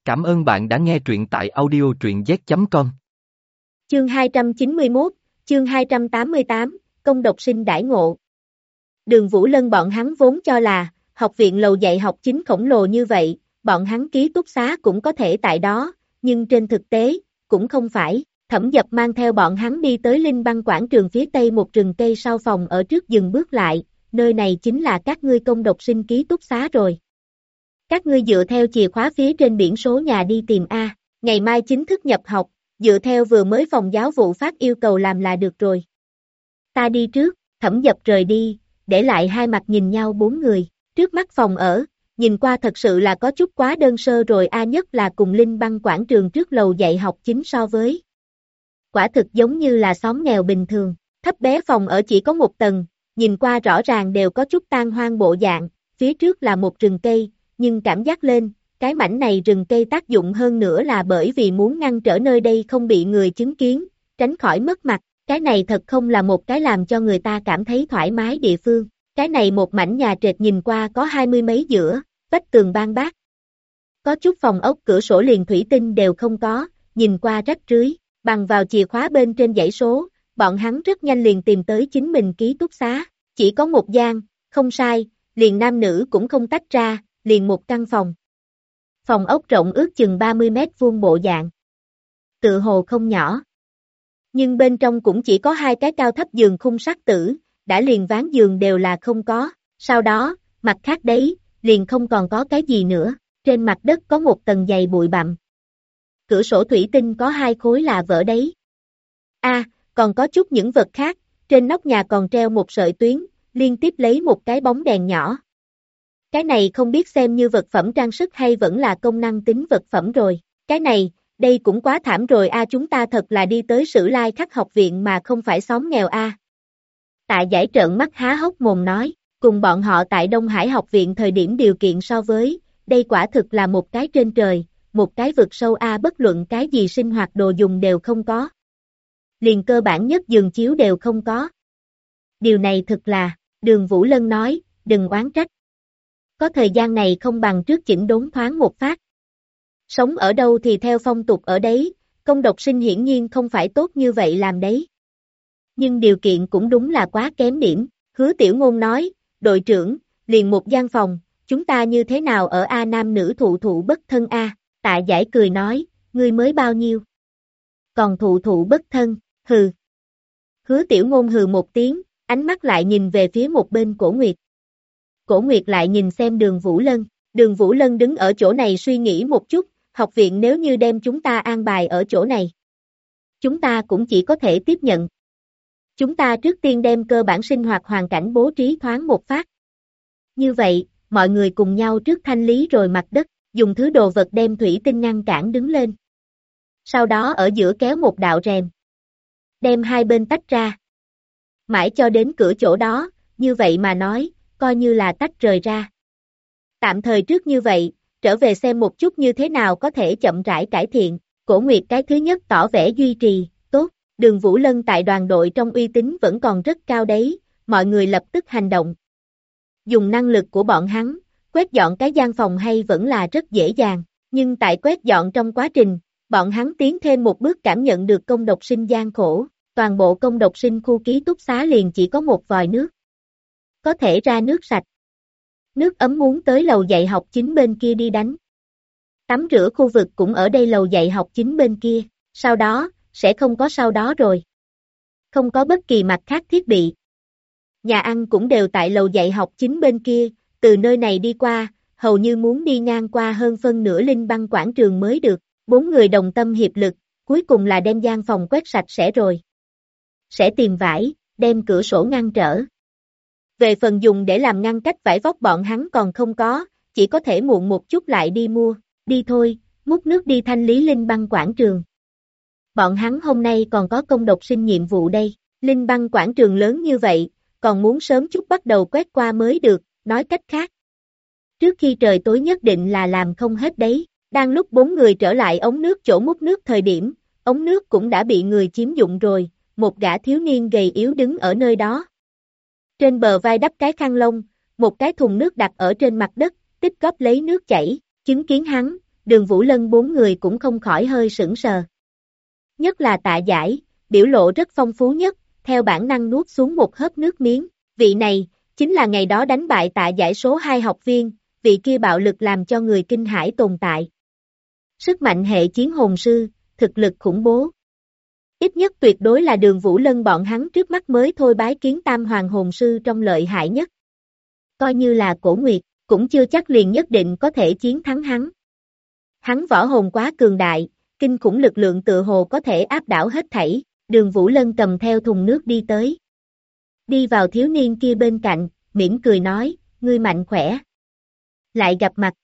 Cảm ơn bạn đã nghe truyện tại audio truyện z.com. Chương 291, chương 288, công độc sinh đãi ngộ. Đường Vũ Lân bọn hắn vốn cho là, học viện lầu dạy học chính khổng lồ như vậy, bọn hắn ký túc xá cũng có thể tại đó, nhưng trên thực tế, cũng không phải. Thẩm Dập mang theo bọn hắn đi tới Linh Băng quảng trường phía tây một rừng cây sau phòng ở trước dừng bước lại, nơi này chính là các ngươi công độc sinh ký túc xá rồi. Các ngươi dựa theo chìa khóa phía trên biển số nhà đi tìm A, ngày mai chính thức nhập học, dựa theo vừa mới phòng giáo vụ phát yêu cầu làm là được rồi. Ta đi trước, Thẩm Dập rời đi, để lại hai mặt nhìn nhau bốn người, trước mắt phòng ở, nhìn qua thật sự là có chút quá đơn sơ rồi a, nhất là cùng Linh Băng quảng trường trước lầu dạy học chính so với. Quả thực giống như là xóm nghèo bình thường, thấp bé phòng ở chỉ có một tầng, nhìn qua rõ ràng đều có chút tan hoang bộ dạng, phía trước là một rừng cây, nhưng cảm giác lên, cái mảnh này rừng cây tác dụng hơn nữa là bởi vì muốn ngăn trở nơi đây không bị người chứng kiến, tránh khỏi mất mặt, cái này thật không là một cái làm cho người ta cảm thấy thoải mái địa phương, cái này một mảnh nhà trệt nhìn qua có 20 mấy giữa, vách tường ban bác. Có chút phòng ốc cửa sổ liền thủy tinh đều không có, nhìn qua rách rưới, bằng vào chìa khóa bên trên dãy số, bọn hắn rất nhanh liền tìm tới chính mình ký túc xá, chỉ có một gian, không sai, liền nam nữ cũng không tách ra, liền một căn phòng. Phòng ốc rộng ước chừng 30 mét vuông bộ dạng. Tự hồ không nhỏ. Nhưng bên trong cũng chỉ có hai cái cao thấp giường khung sắt tử, đã liền ván giường đều là không có, sau đó, mặt khác đấy, liền không còn có cái gì nữa, trên mặt đất có một tầng dày bụi bặm. Cửa sổ thủy tinh có hai khối là vỡ đấy. Còn có chút những vật khác, trên nóc nhà còn treo một sợi tuyến, liên tiếp lấy một cái bóng đèn nhỏ. Cái này không biết xem như vật phẩm trang sức hay vẫn là công năng tính vật phẩm rồi. Cái này, đây cũng quá thảm rồi a, chúng ta thật là đi tới Sử Lai Khắc học viện mà không phải xóm nghèo a. Tạ Giải trợn mắt há hốc mồm nói, cùng bọn họ tại Đông Hải học viện thời điểm điều kiện so với, đây quả thực là một cái trên trời, một cái vực sâu a, bất luận cái gì sinh hoạt đồ dùng đều không có. Liền cơ bản nhất giường chiếu đều không có. Điều này thực là, Đường Vũ Lân nói, đừng oán trách. Có thời gian này không bằng trước chỉnh đốn thoáng một phát. Sống ở đâu thì theo phong tục ở đấy, công độc sinh hiển nhiên không phải tốt như vậy làm đấy. Nhưng điều kiện cũng đúng là quá kém điểm, Hứa Tiểu Ngôn nói, đội trưởng, liền một gian phòng, chúng ta như thế nào ở A, nam nữ thụ thụ bất thân a? Tạ Giải cười nói, ngươi mới bao nhiêu? Còn thụ thụ bất thân, hừ. Hứa Tiểu Ngôn hừ một tiếng, ánh mắt lại nhìn về phía một bên Cổ Nguyệt. Cổ Nguyệt lại nhìn xem Đường Vũ Lân, Đường Vũ Lân đứng ở chỗ này suy nghĩ một chút, học viện nếu như đem chúng ta an bài ở chỗ này, chúng ta cũng chỉ có thể tiếp nhận. Chúng ta trước tiên đem cơ bản sinh hoạt hoàn cảnh bố trí thoáng một phát. Như vậy, mọi người cùng nhau trước thanh lý rồi mặt đất, dùng thứ đồ vật đem thủy tinh ngăn cản đứng lên. Sau đó ở giữa kéo một đạo rèm, đem hai bên tách ra. Mãi cho đến cửa chỗ đó, như vậy mà nói, coi như là tách rời ra. Tạm thời trước như vậy, trở về xem một chút như thế nào có thể chậm rãi cải thiện. Cổ Nguyệt cái thứ nhất tỏ vẻ duy trì, tốt, Đường Vũ Lân tại đoàn đội trong uy tín vẫn còn rất cao đấy, mọi người lập tức hành động. Dùng năng lực của bọn hắn, quét dọn cái gian phòng hay vẫn là rất dễ dàng, nhưng tại quét dọn trong quá trình, bọn hắn tiến thêm một bước cảm nhận được công độc sinh gian khổ, toàn bộ công độc sinh khu ký túc xá liền chỉ có một vòi nước. Có thể ra nước sạch. Nước ấm muốn tới lầu dạy học chính bên kia đi đánh. Tắm rửa khu vực cũng ở đây lầu dạy học chính bên kia, sau đó, sẽ không có sau đó rồi. Không có bất kỳ mặt khác thiết bị. Nhà ăn cũng đều tại lầu dạy học chính bên kia, từ nơi này đi qua, hầu như muốn đi ngang qua hơn phân nửa Linh Băng quảng trường mới được, bốn người đồng tâm hiệp lực, cuối cùng là đem gian phòng quét sạch sẽ rồi. Sẽ tìm vải, đem cửa sổ ngăn trở. Về phần dùng để làm ngăn cách vải vóc bọn hắn còn không có, chỉ có thể muộn một chút lại đi mua, đi thôi, múc nước đi thanh lý Linh Băng quảng trường. Bọn hắn hôm nay còn có công độc sinh nhiệm vụ đây, Linh Băng quảng trường lớn như vậy, còn muốn sớm chút bắt đầu quét qua mới được, nói cách khác. Trước khi trời tối nhất định là làm không hết đấy, đang lúc bốn người trở lại ống nước chỗ múc nước thời điểm, ống nước cũng đã bị người chiếm dụng rồi, một gã thiếu niên gầy yếu đứng ở nơi đó. Trên bờ vai đắp cái khăn lông, một cái thùng nước đặt ở trên mặt đất, tích góp lấy nước chảy, chứng kiến hắn, Đường Vũ Lân bốn người cũng không khỏi hơi sững sờ. Nhất là Tạ Giải, biểu lộ rất phong phú nhất, theo bản năng nuốt xuống một hớp nước miếng. Vị này, chính là ngày đó đánh bại Tạ Giải số 2 học viên, vị kia bạo lực làm cho người kinh hãi tồn tại. Sức mạnh hệ chiến hồn sư, thực lực khủng bố. Ít nhất tuyệt đối là Đường Vũ Lân bọn hắn trước mắt mới thôi bái kiến tam hoàng hồn sư trong lợi hại nhất. Coi như là Cổ Nguyệt, cũng chưa chắc liền nhất định có thể chiến thắng hắn. Hắn võ hồn quá cường đại, kinh khủng lực lượng tựa hồ có thể áp đảo hết thảy. Đường Vũ Lân cầm theo thùng nước đi tới. Đi vào thiếu niên kia bên cạnh, mỉm cười nói, ngươi mạnh khỏe. Lại gặp mặt.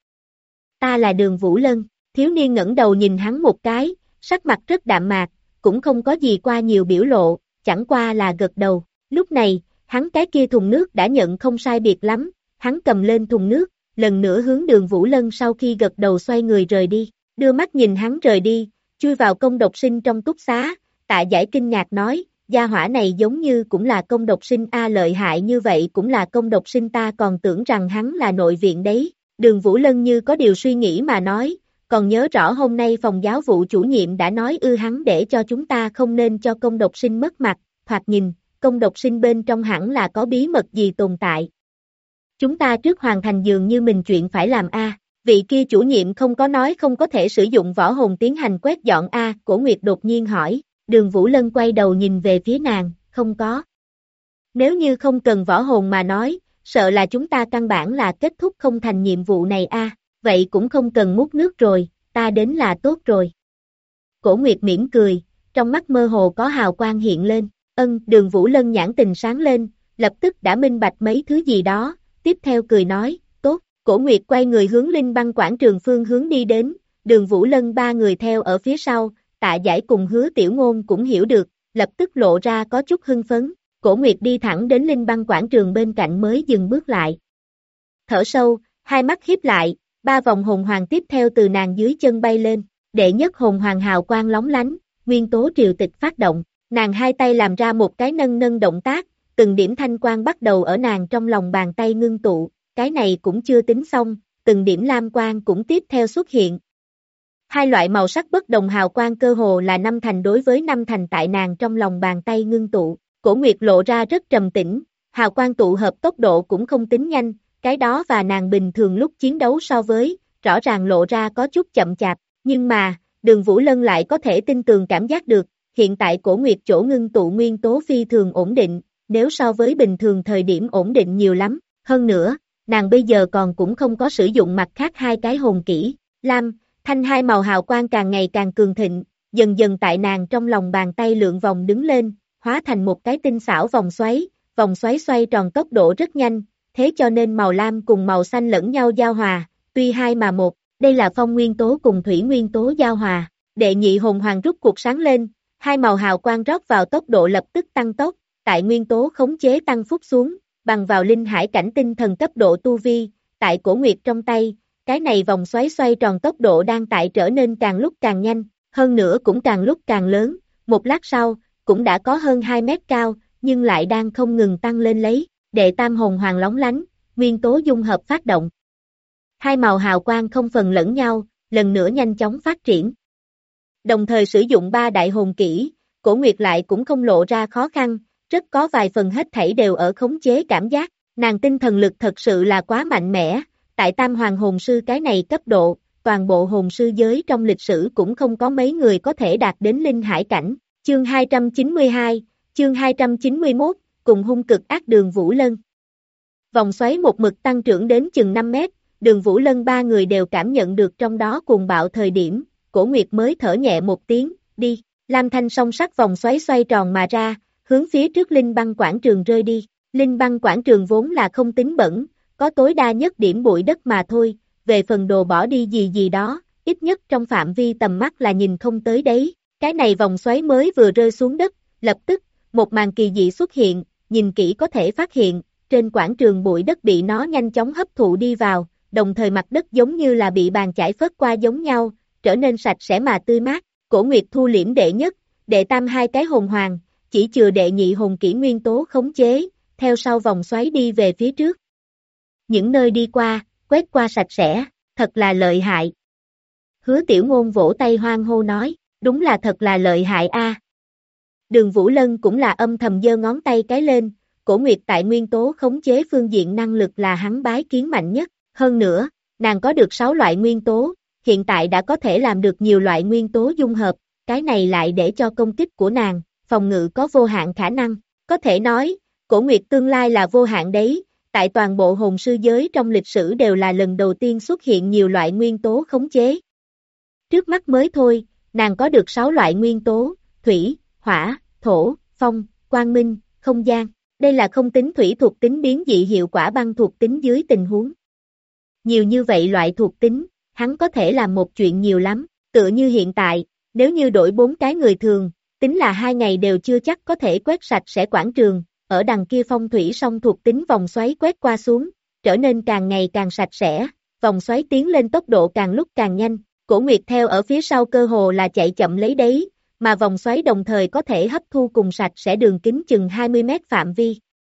Ta là Đường Vũ Lân. Thiếu niên ngẩng đầu nhìn hắn một cái, sắc mặt rất đạm mạc, cũng không có gì qua nhiều biểu lộ, chẳng qua là gật đầu. Lúc này, hắn cái kia thùng nước đã nhận không sai biệt lắm, hắn cầm lên thùng nước, lần nữa hướng Đường Vũ Lân sau khi gật đầu xoay người rời đi, đưa mắt nhìn hắn rời đi, chui vào công độc sinh trong túc xá, Tạ Giải kinh ngạc nói, gia hỏa này giống như cũng là công độc sinh lợi hại như vậy cũng là công độc sinh, ta còn tưởng rằng hắn là nội viện đấy. Đường Vũ Lân như có điều suy nghĩ mà nói, còn nhớ rõ hôm nay phòng giáo vụ chủ nhiệm đã nói hắn để cho chúng ta không nên cho công độc sinh mất mặt, thoạt nhìn, công độc sinh bên trong hẳn là có bí mật gì tồn tại. Chúng ta trước hoàn thành dường như mình chuyện phải làm vị kia chủ nhiệm không có nói không có thể sử dụng võ hồn tiến hành quét dọn Cổ Nguyệt đột nhiên hỏi, Đường Vũ Lân quay đầu nhìn về phía nàng, không có. Nếu như không cần võ hồn mà nói, sợ là chúng ta căn bản là kết thúc không thành nhiệm vụ này vậy cũng không cần múc nước rồi, ta đến là tốt rồi. Cổ Nguyệt mỉm cười, trong mắt mơ hồ có hào quang hiện lên, Đường Vũ Lân nhãn tình sáng lên, lập tức đã minh bạch mấy thứ gì đó, tiếp theo cười nói, tốt, Cổ Nguyệt quay người hướng Linh Băng quảng trường phương hướng đi đến, Đường Vũ Lân ba người theo ở phía sau, Tạ Giải cùng Hứa Tiểu Ngôn cũng hiểu được, lập tức lộ ra có chút hưng phấn, Cổ Nguyệt đi thẳng đến Linh Băng quảng trường bên cạnh mới dừng bước lại. Thở sâu, hai mắt híp lại, 3 vòng hồn hoàng tiếp theo từ nàng dưới chân bay lên, đệ nhất hồn hoàng hào quang lóng lánh, nguyên tố triều tịch phát động, nàng hai tay làm ra một cái nâng nâng động tác, từng điểm thanh quang bắt đầu ở nàng trong lòng bàn tay ngưng tụ, cái này cũng chưa tính xong, từng điểm lam quang cũng tiếp theo xuất hiện. Hai loại màu sắc bất đồng hào quang cơ hồ là 5 thành đối với 5 thành tại nàng trong lòng bàn tay ngưng tụ, Cổ Nguyệt lộ ra rất trầm tĩnh, hào quang tụ hợp tốc độ cũng không tính nhanh, cái đó và nàng bình thường lúc chiến đấu so với, rõ ràng lộ ra có chút chậm chạp, nhưng mà, Đường Vũ Lân lại có thể tin tường cảm giác được, hiện tại Cổ Nguyệt chỗ ngưng tụ nguyên tố phi thường ổn định, nếu so với bình thường thời điểm ổn định nhiều lắm, hơn nữa, nàng bây giờ còn cũng không có sử dụng mặt khác hai cái hồn kỹ, lam, thanh hai màu hào quang càng ngày càng cường thịnh, dần dần tại nàng trong lòng bàn tay lượn vòng đứng lên, hóa thành một cái tinh xảo vòng xoáy xoay tròn tốc độ rất nhanh, thế cho nên màu lam cùng màu xanh lẫn nhau giao hòa, tuy hai mà một, đây là phong nguyên tố cùng thủy nguyên tố giao hòa, đệ nhị hồn hoàng rút cuộc sáng lên, hai màu hào quang rót vào tốc độ lập tức tăng tốc, tại nguyên tố khống chế tăng phúc xuống, bằng vào linh hải cảnh tinh thần cấp độ tu vi, tại Cổ Nguyệt trong tay, cái này vòng xoáy xoay tròn tốc độ đang tại trở nên càng lúc càng nhanh, hơn nữa cũng càng lúc càng lớn, một lát sau, cũng đã có hơn 2 mét cao, nhưng lại đang không ngừng tăng lên lấy, đệ tam hồn hoàng lóng lánh, nguyên tố dung hợp phát động. Hai màu hào quang không phần lẫn nhau, lần nữa nhanh chóng phát triển. Đồng thời sử dụng 3 đại hồn kỹ, Cổ Nguyệt lại cũng không lộ ra khó khăn, rất có vài phần hết thảy đều ở khống chế cảm giác, nàng tinh thần lực thật sự là quá mạnh mẽ, tại tam hoàng hồn sư cái này cấp độ, toàn bộ hồn sư giới trong lịch sử cũng không có mấy người có thể đạt đến linh hải cảnh. Chương 292, chương 291, cùng hung cực ác Đường Vũ Lân. Vòng xoáy một mực tăng trưởng đến chừng 5 mét, Đường Vũ Lân ba người đều cảm nhận được trong đó cuồng bạo thời điểm, Cổ Nguyệt mới thở nhẹ một tiếng, đi, lam thanh song sắc vòng xoáy xoay tròn mà ra, hướng phía trước Linh Băng quảng trường rơi đi, Linh Băng quảng trường vốn là không tính bẩn, có tối đa nhất điểm bụi đất mà thôi, về phần đồ bỏ đi gì đó, ít nhất trong phạm vi tầm mắt là nhìn không tới đấy, cái này vòng xoáy mới vừa rơi xuống đất, lập tức, một màn kỳ dị xuất hiện, nhìn kỹ có thể phát hiện, trên quảng trường bụi đất bị nó nhanh chóng hấp thụ đi vào, đồng thời mặt đất giống như là bị bàn chải phất qua giống nhau, trở nên sạch sẽ mà tươi mát, Cổ Nguyệt thu liễm đệ nhất, đệ tam hai cái hồn hoàng, chỉ chừa đệ nhị hồn kỹ nguyên tố khống chế, theo sau vòng xoáy đi về phía trước. Những nơi đi qua, quét qua sạch sẽ, thật là lợi hại. Hứa Tiểu Ngôn vỗ tay hoan hô nói, đúng là thật là lợi hại a. Đường Vũ Lân cũng là âm thầm giơ ngón tay cái lên, Cổ Nguyệt tại nguyên tố khống chế phương diện năng lực là hắn bái kiến mạnh nhất, hơn nữa, nàng có được 6 loại nguyên tố, hiện tại đã có thể làm được nhiều loại nguyên tố dung hợp, cái này lại để cho công kích của nàng, phòng ngự có vô hạn khả năng, có thể nói, Cổ Nguyệt tương lai là vô hạn đấy, tại toàn bộ hồn sư giới trong lịch sử đều là lần đầu tiên xuất hiện nhiều loại nguyên tố khống chế. Trước mắt mới thôi, nàng có được 6 loại nguyên tố, thủy, hỏa, thổ, phong, quang minh, không gian, đây là không tính thủy thuộc tính biến dị hiệu quả băng thuộc tính dưới tình huống. Nhiều như vậy loại thuộc tính, hắn có thể làm một chuyện nhiều lắm, tựa như hiện tại, nếu như đổi 4 cái người thường, tính là 2 ngày đều chưa chắc có thể quét sạch sẽ quảng trường, ở đằng kia phong thủy song thuộc tính vòng xoáy quét qua xuống, trở nên càng ngày càng sạch sẽ, vòng xoáy tiến lên tốc độ càng lúc càng nhanh, Cổ Nguyệt theo ở phía sau cơ hồ là chạy chậm lấy đấy, mà vòng xoáy đồng thời có thể hấp thu cùng sạch sẽ đường kính chừng 20 mét phạm vi.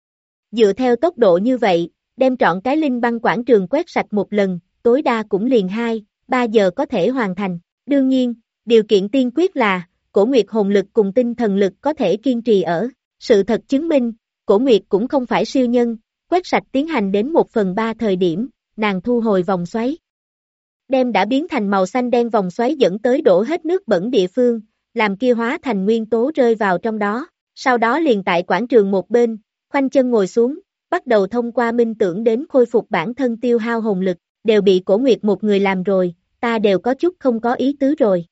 Dựa theo tốc độ như vậy, đem trọn cái linh băng quảng trường quét sạch một lần, tối đa cũng liền 2-3 giờ có thể hoàn thành. Đương nhiên, điều kiện tiên quyết là, Cổ Nguyệt hồn lực cùng tinh thần lực có thể kiên trì ở. Sự thật chứng minh, Cổ Nguyệt cũng không phải siêu nhân, quét sạch tiến hành đến 1/3 thời điểm, nàng thu hồi vòng xoáy. Đem đã biến thành màu xanh đen vòng xoáy dẫn tới đổ hết nước bẩn địa phương, làm kia hóa thành nguyên tố rơi vào trong đó, sau đó liền tại quảng trường một bên, khoanh chân ngồi xuống, bắt đầu thông qua minh tưởng đến khôi phục bản thân tiêu hao hồn lực, đều bị Cổ Nguyệt một người làm rồi, ta đều có chút không có ý tứ rồi.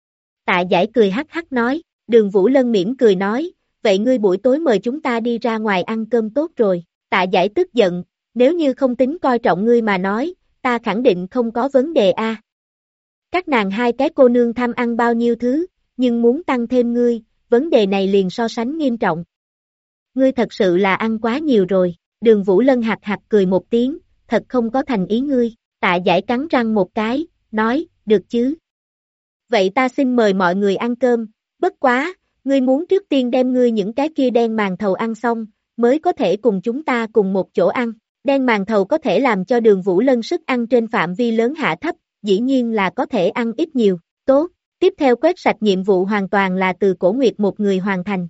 Tạ Giải cười hắc hắc nói, Đường Vũ Lân mỉm cười nói, vậy ngươi buổi tối mời chúng ta đi ra ngoài ăn cơm tốt rồi. Tạ Giải tức giận, nếu như không tính coi trọng ngươi mà nói, ta khẳng định không có vấn đề a. Các nàng hai cái cô nương tham ăn bao nhiêu thứ, nhưng muốn tăng thêm ngươi, vấn đề này liền so sánh nghiêm trọng. Ngươi thật sự là ăn quá nhiều rồi, Đường Vũ Lân hạc hạc cười một tiếng, thật không có thành ý ngươi. Tạ Giải cắn răng một cái, nói, được chứ. Vậy ta xin mời mọi người ăn cơm, bất quá, ngươi muốn trước tiên đem ngươi những cái kia đen màn thầu ăn xong, mới có thể cùng chúng ta cùng một chỗ ăn. Đen màn thầu có thể làm cho Đường Vũ Lân sức ăn trên phạm vi lớn hạ thấp, dĩ nhiên là có thể ăn ít nhiều, tốt. Tiếp theo quét sạch nhiệm vụ hoàn toàn là từ Cổ Nguyệt một người hoàn thành.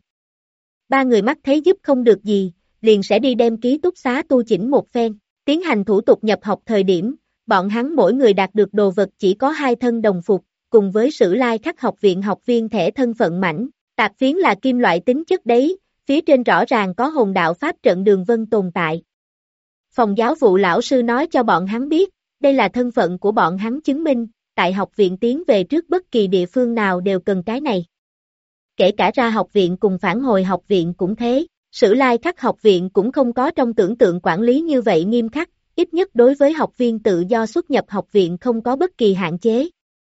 3 người mắt thấy giúp không được gì, liền sẽ đi đem ký túc xá tu chỉnh một phen, tiến hành thủ tục nhập học thời điểm, bọn hắn mỗi người đạt được đồ vật chỉ có 2 thân đồng phục, cùng với Sử Lai Khắc học viện học viên thẻ thân phận mảnh, tạp phiến là kim loại tính chất đấy, phía trên rõ ràng có hồn đạo pháp trận đường vân tồn tại. Phòng giáo vụ lão sư nói cho bọn hắn biết, đây là thân phận của bọn hắn chứng minh, tại học viện tiến về trước bất kỳ địa phương nào đều cần cái này. Kể cả ra học viện cùng phản hồi học viện cũng thế, Sử Lai Khắc học viện cũng không có trong tưởng tượng quản lý như vậy nghiêm khắc, ít nhất đối với học viên tự do xuất nhập học viện không có bất kỳ hạn chế.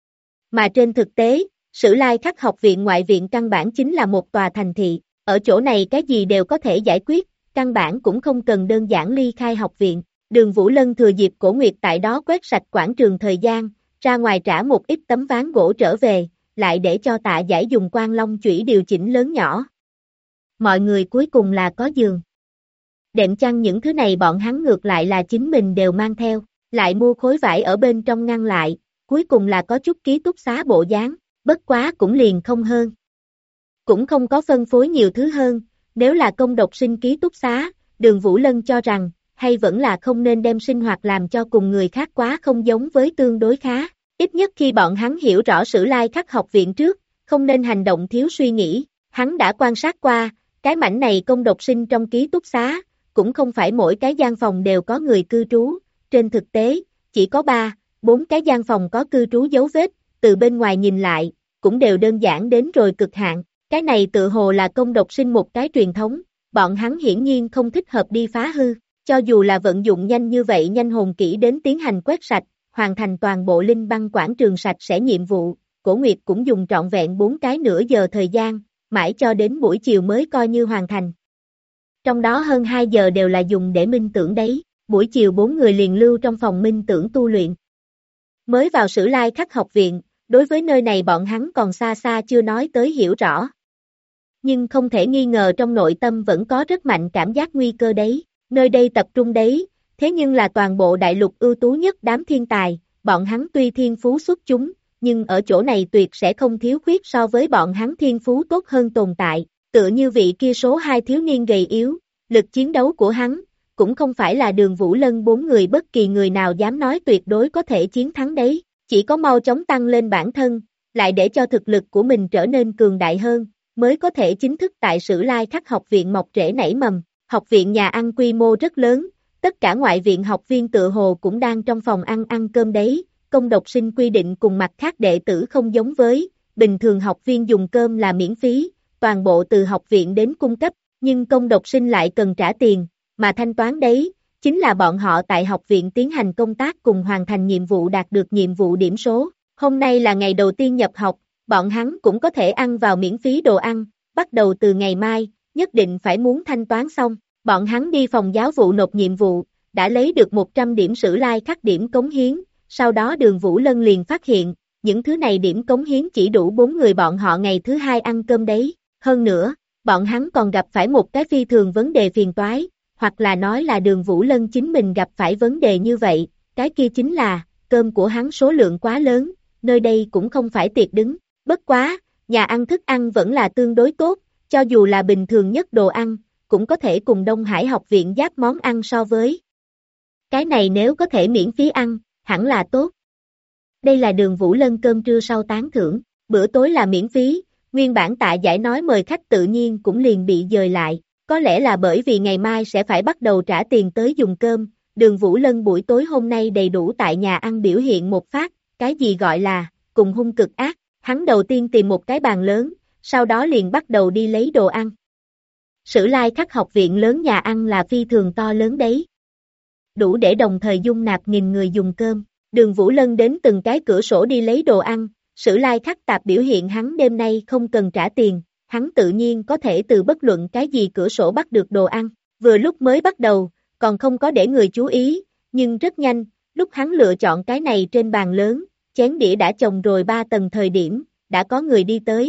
Mà trên thực tế, Sử Lai Khắc học viện ngoại viện căn bản chính là một tòa thành thị, ở chỗ này cái gì đều có thể giải quyết, căn bản cũng không cần đơn giản ly khai học viện. Đường Vũ Lân thừa dịp Cổ Nguyệt tại đó quét sạch quảng trường thời gian, ra ngoài trả một ít tấm ván gỗ trở về, lại để cho Tạ Giải dùng Quan Long chủy điều chỉnh lớn nhỏ. Mọi người cuối cùng là có giường. Đệm chăn những thứ này bọn hắn ngược lại là chính mình đều mang theo, lại mua khối vải ở bên trong ngăn lại, cuối cùng là có chút ký túc xá bộ dáng, bất quá cũng liền không hơn. Cũng không có phân phối nhiều thứ hơn, nếu là công độc sinh ký túc xá, Đường Vũ Lân cho rằng, hay vẫn là không nên đem sinh hoạt làm cho cùng người khác quá không giống với tương đối khá. Ít nhất khi bọn hắn hiểu rõ Sử Lai Khắc học viện trước, không nên hành động thiếu suy nghĩ, hắn đã quan sát qua, cái mảnh này công độc sinh trong ký túc xá, cũng không phải mỗi cái gian phòng đều có người cư trú, trên thực tế, chỉ có 3-4 cái gian phòng có cư trú dấu vết, từ bên ngoài nhìn lại, cũng đều đơn giản đến rồi cực hạn, cái này tự hồ là công độc sinh một cái truyền thống, bọn hắn hiển nhiên không thích hợp đi phá hư, cho dù là vận dụng nhanh như vậy nhanh hồn kỹ đến tiến hành quét sạch, hoàn thành toàn bộ linh băng quảng trường sạch sẽ nhiệm vụ, Cổ Nguyệt cũng dùng trọn vẹn 4 cái nửa giờ thời gian, mãi cho đến buổi chiều mới coi như hoàn thành. Trong đó hơn 2 giờ đều là dùng để minh tưởng đấy, buổi chiều 4 người liền lưu trong phòng minh tưởng tu luyện. Mới vào Sử Lai Khắc học viện, đối với nơi này bọn hắn còn xa xa chưa nói tới hiểu rõ. Nhưng không thể nghi ngờ trong nội tâm vẫn có rất mạnh cảm giác nguy cơ đấy, nơi đây tập trung đấy, thế nhưng là toàn bộ đại lục ưu tú nhất đám thiên tài, bọn hắn tuy thiên phú xuất chúng, nhưng ở chỗ này tuyệt sẽ không thiếu khuyết so với bọn hắn thiên phú tốt hơn tồn tại, tựa như vị kia số 2 thiếu niên gầy yếu, lực chiến đấu của hắn, cũng không phải là Đường Vũ Lân 4 người bất kỳ người nào dám nói tuyệt đối có thể chiến thắng đấy, chỉ có mau chóng tăng lên bản thân, lại để cho thực lực của mình trở nên cường đại hơn, mới có thể chính thức tại Sử Lai Khắc học viện mọc rễ nảy mầm. Học viện nhà ăn quy mô rất lớn, tất cả ngoại viện học viên tựa hồ cũng đang trong phòng ăn cơm đấy, công độc sinh quy định cùng mặt khác đệ tử không giống với, bình thường học viên dùng cơm là miễn phí, toàn bộ từ học viện đến cung cấp, nhưng công độc sinh lại cần trả tiền, mà thanh toán đấy, chính là bọn họ tại học viện tiến hành công tác cùng hoàn thành nhiệm vụ đạt được nhiệm vụ điểm số. Hôm nay là ngày đầu tiên nhập học, bọn hắn cũng có thể ăn vào miễn phí đồ ăn, bắt đầu từ ngày mai, nhất định phải muốn thanh toán xong, bọn hắn đi phòng giáo vụ nộp nhiệm vụ, đã lấy được 100 điểm Sử Lai Khắc điểm cống hiến, sau đó Đường Vũ Lân liền phát hiện, những thứ này điểm cống hiến chỉ đủ 4 người bọn họ ngày thứ 2 ăn cơm đấy, hơn nữa, bọn hắn còn gặp phải một cái phi thường vấn đề phiền toái, hoặc là nói là Đường Vũ Lân chính mình gặp phải vấn đề như vậy, cái kia chính là, cơm của hắn số lượng quá lớn, nơi đây cũng không phải tiệc đứng, bất quá, nhà ăn thức ăn vẫn là tương đối tốt, cho dù là bình thường nhất đồ ăn, cũng có thể cùng Đông Hải học viện giáp món ăn so với. Cái này nếu có thể miễn phí ăn, hẳn là tốt. Đây là Đường Vũ Lân cơm trưa sau tán thưởng, bữa tối là miễn phí, nguyên bản Tạ Giải nói mời khách tự nhiên cũng liền bị dời lại, có lẽ là bởi vì ngày mai sẽ phải bắt đầu trả tiền tới dùng cơm, Đường Vũ Lân buổi tối hôm nay đầy đủ tại nhà ăn biểu hiện một phát, cái gì gọi là, cùng hung cực ác, hắn đầu tiên tìm một cái bàn lớn, sau đó liền bắt đầu đi lấy đồ ăn. Sử Lai Khắc học viện lớn nhà ăn là phi thường to lớn đấy. Đủ để đồng thời dung nạp nghìn người dùng cơm, Đường Vũ Lân đến từng cái cửa sổ đi lấy đồ ăn, Sử Lai Khắc tạp biểu hiện hắn đêm nay không cần trả tiền, hắn tự nhiên có thể từ bất luận cái gì cửa sổ bắt được đồ ăn, vừa lúc mới bắt đầu, còn không có để người chú ý, nhưng rất nhanh, lúc hắn lựa chọn cái này trên bàn lớn, chén đĩa đã chồng rồi 3 tầng thời điểm, đã có người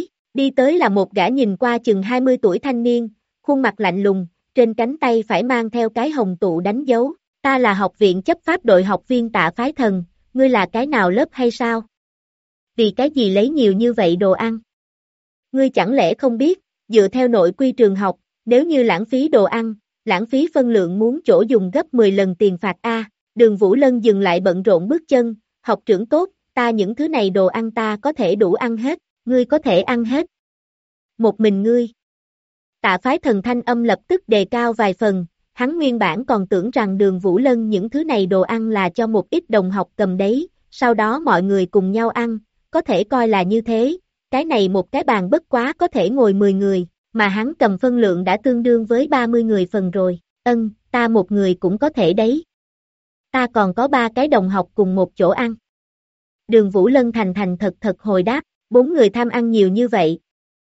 đi tới là một gã nhìn qua chừng 20 tuổi thanh niên, khuôn mặt lạnh lùng, trên cánh tay phải mang theo cái hồng tụ đánh dấu, ta là học viện chấp pháp đội học viên Tạ Phái Thần, ngươi là cái nào lớp hay sao? Vì cái gì lấy nhiều như vậy đồ ăn? Ngươi chẳng lẽ không biết, dựa theo nội quy trường học, nếu như lãng phí đồ ăn, lãng phí phân lượng muốn chỗ dùng gấp 10 lần tiền phạt A, Đường Vũ Lân dừng lại bận rộn bước chân, học trưởng tốt, ta những thứ này đồ ăn ta có thể đủ ăn hết, ngươi có thể ăn hết. Một mình ngươi. Tạ Phái Thần thanh âm lập tức đề cao vài phần, hắn nguyên bản còn tưởng rằng Đường Vũ Lân những thứ này đồ ăn là cho một ít đồng học cầm đấy, sau đó mọi người cùng nhau ăn, có thể coi là như thế, cái này một cái bàn bất quá có thể ngồi 10 người, mà hắn cầm phân lượng đã tương đương với 30 người phần rồi, ta một người cũng có thể đấy. Ta còn có 3 cái đồng học cùng một chỗ ăn. Đường Vũ Lân thành thật hồi đáp, 4 người tham ăn nhiều như vậy.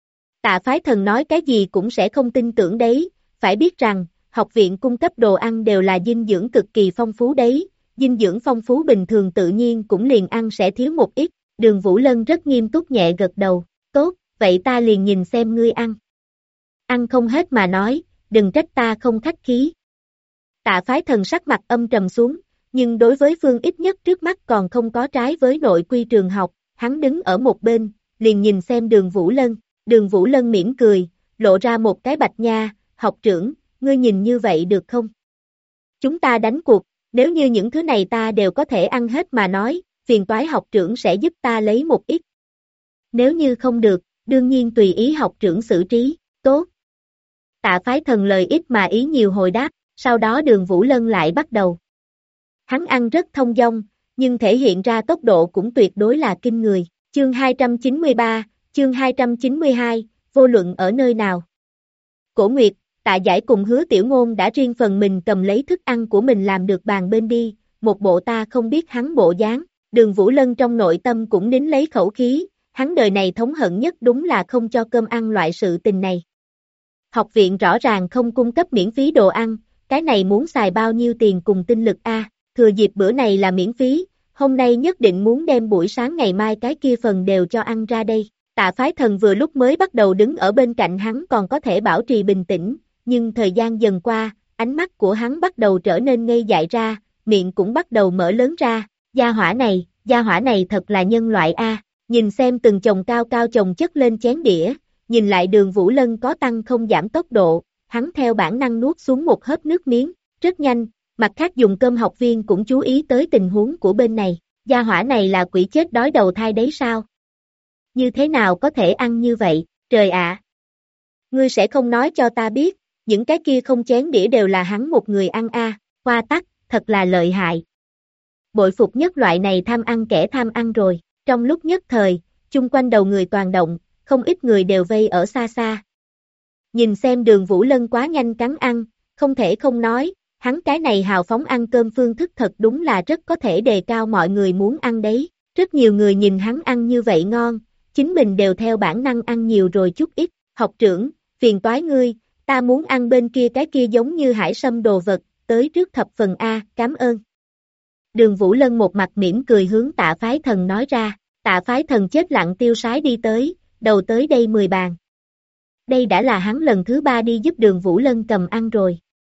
Tạ Phái Thần nói cái gì cũng sẽ không tin tưởng đấy, phải biết rằng, học viện cung cấp đồ ăn đều là dinh dưỡng cực kỳ phong phú đấy, dinh dưỡng phong phú bình thường tự nhiên cũng liền ăn sẽ thiếu một ít, Đường Vũ Lân rất nghiêm túc nhẹ gật đầu, tốt, vậy ta liền nhìn xem ngươi ăn. Ăn không hết mà nói, đừng trách ta không khách khí. Tạ Phái Thần sắc mặt âm trầm xuống, nhưng đối với Phương ít nhất trước mắt còn không có trái với nội quy trường học, hắn đứng ở một bên, liền nhìn xem Đường Vũ Lân, Đường Vũ Lân mỉm cười, lộ ra một cái bạch nha, học trưởng, ngươi nhìn như vậy được không? Chúng ta đánh cuộc, nếu như những thứ này ta đều có thể ăn hết mà nói, phiền toái học trưởng sẽ giúp ta lấy một ít. Nếu như không được, đương nhiên tùy ý học trưởng xử trí, tốt. Tạ Phái Thần lời ít mà ý nhiều hồi đáp, sau đó Đường Vũ Lân lại bắt đầu. Hắn ăn rất thông dong, nhưng thể hiện ra tốc độ cũng tuyệt đối là kinh người. Chương 293, chương 292, vô luận ở nơi nào. Cổ Nguyệt, Tạ Giải cùng Hứa Tiểu Ngôn đã riêng phần mình cầm lấy thức ăn của mình làm được bàn bên đi, một bộ ta không biết hắn bộ dáng. Đường Vũ Lân trong nội tâm cũng nín lấy khẩu khí, hắn đời này thống hận nhất đúng là không cho cơm ăn loại sự tình này. Học viện rõ ràng không cung cấp miễn phí đồ ăn, cái này muốn xài bao nhiêu tiền cùng tinh lực a? Thừa dịp bữa này là miễn phí, hôm nay nhất định muốn đem buổi sáng ngày mai cái kia phần đều cho ăn ra đây. Tạ Phái Thần vừa lúc mới bắt đầu đứng ở bên cạnh hắn còn có thể bảo trì bình tĩnh, nhưng thời gian dần qua, ánh mắt của hắn bắt đầu trở nên ngây dại ra, miệng cũng bắt đầu mở lớn ra, gia hỏa này thật là nhân loại a. Nhìn xem từng chồng cao cao chồng chất lên chén đĩa, nhìn lại Đường Vũ Lân có tăng không giảm tốc độ, hắn theo bản năng nuốt xuống một hớp nước miếng, rất nhanh, mặt khác dùng cơm học viên cũng chú ý tới tình huống của bên này, gia hỏa này là quỷ chết đói đầu thai đấy sao? Như thế nào có thể ăn như vậy, trời ạ! Ngươi sẽ không nói cho ta biết, những cái kia không chén đĩa đều là hắn một người ăn a, hoa tắc, thật là lợi hại. Bội phục nhất loại này tham ăn kẻ tham ăn rồi, trong lúc nhất thời, chung quanh đầu người toàn động, không ít người đều vây ở xa xa. Nhìn xem Đường Vũ Lân quá nhanh cắn ăn, không thể không nói, hắn cái này hào phóng ăn cơm phương thức thật đúng là rất có thể đề cao mọi người muốn ăn đấy. Rất nhiều người nhìn hắn ăn như vậy ngon, chính mình đều theo bản năng ăn nhiều rồi chút ít. Học trưởng, phiền toái ngươi, ta muốn ăn bên kia cái kia giống như hải sâm đồ vật, tới trước thập phần A, cảm ơn. Đường Vũ Lân một mặt mỉm cười hướng Tạ Phái Thần nói ra, Tạ Phái Thần chết lặng tiêu sái đi tới, đầu tới đây 10 bàn. Đây đã là hắn lần thứ 3 đi giúp Đường Vũ Lân cầm ăn rồi.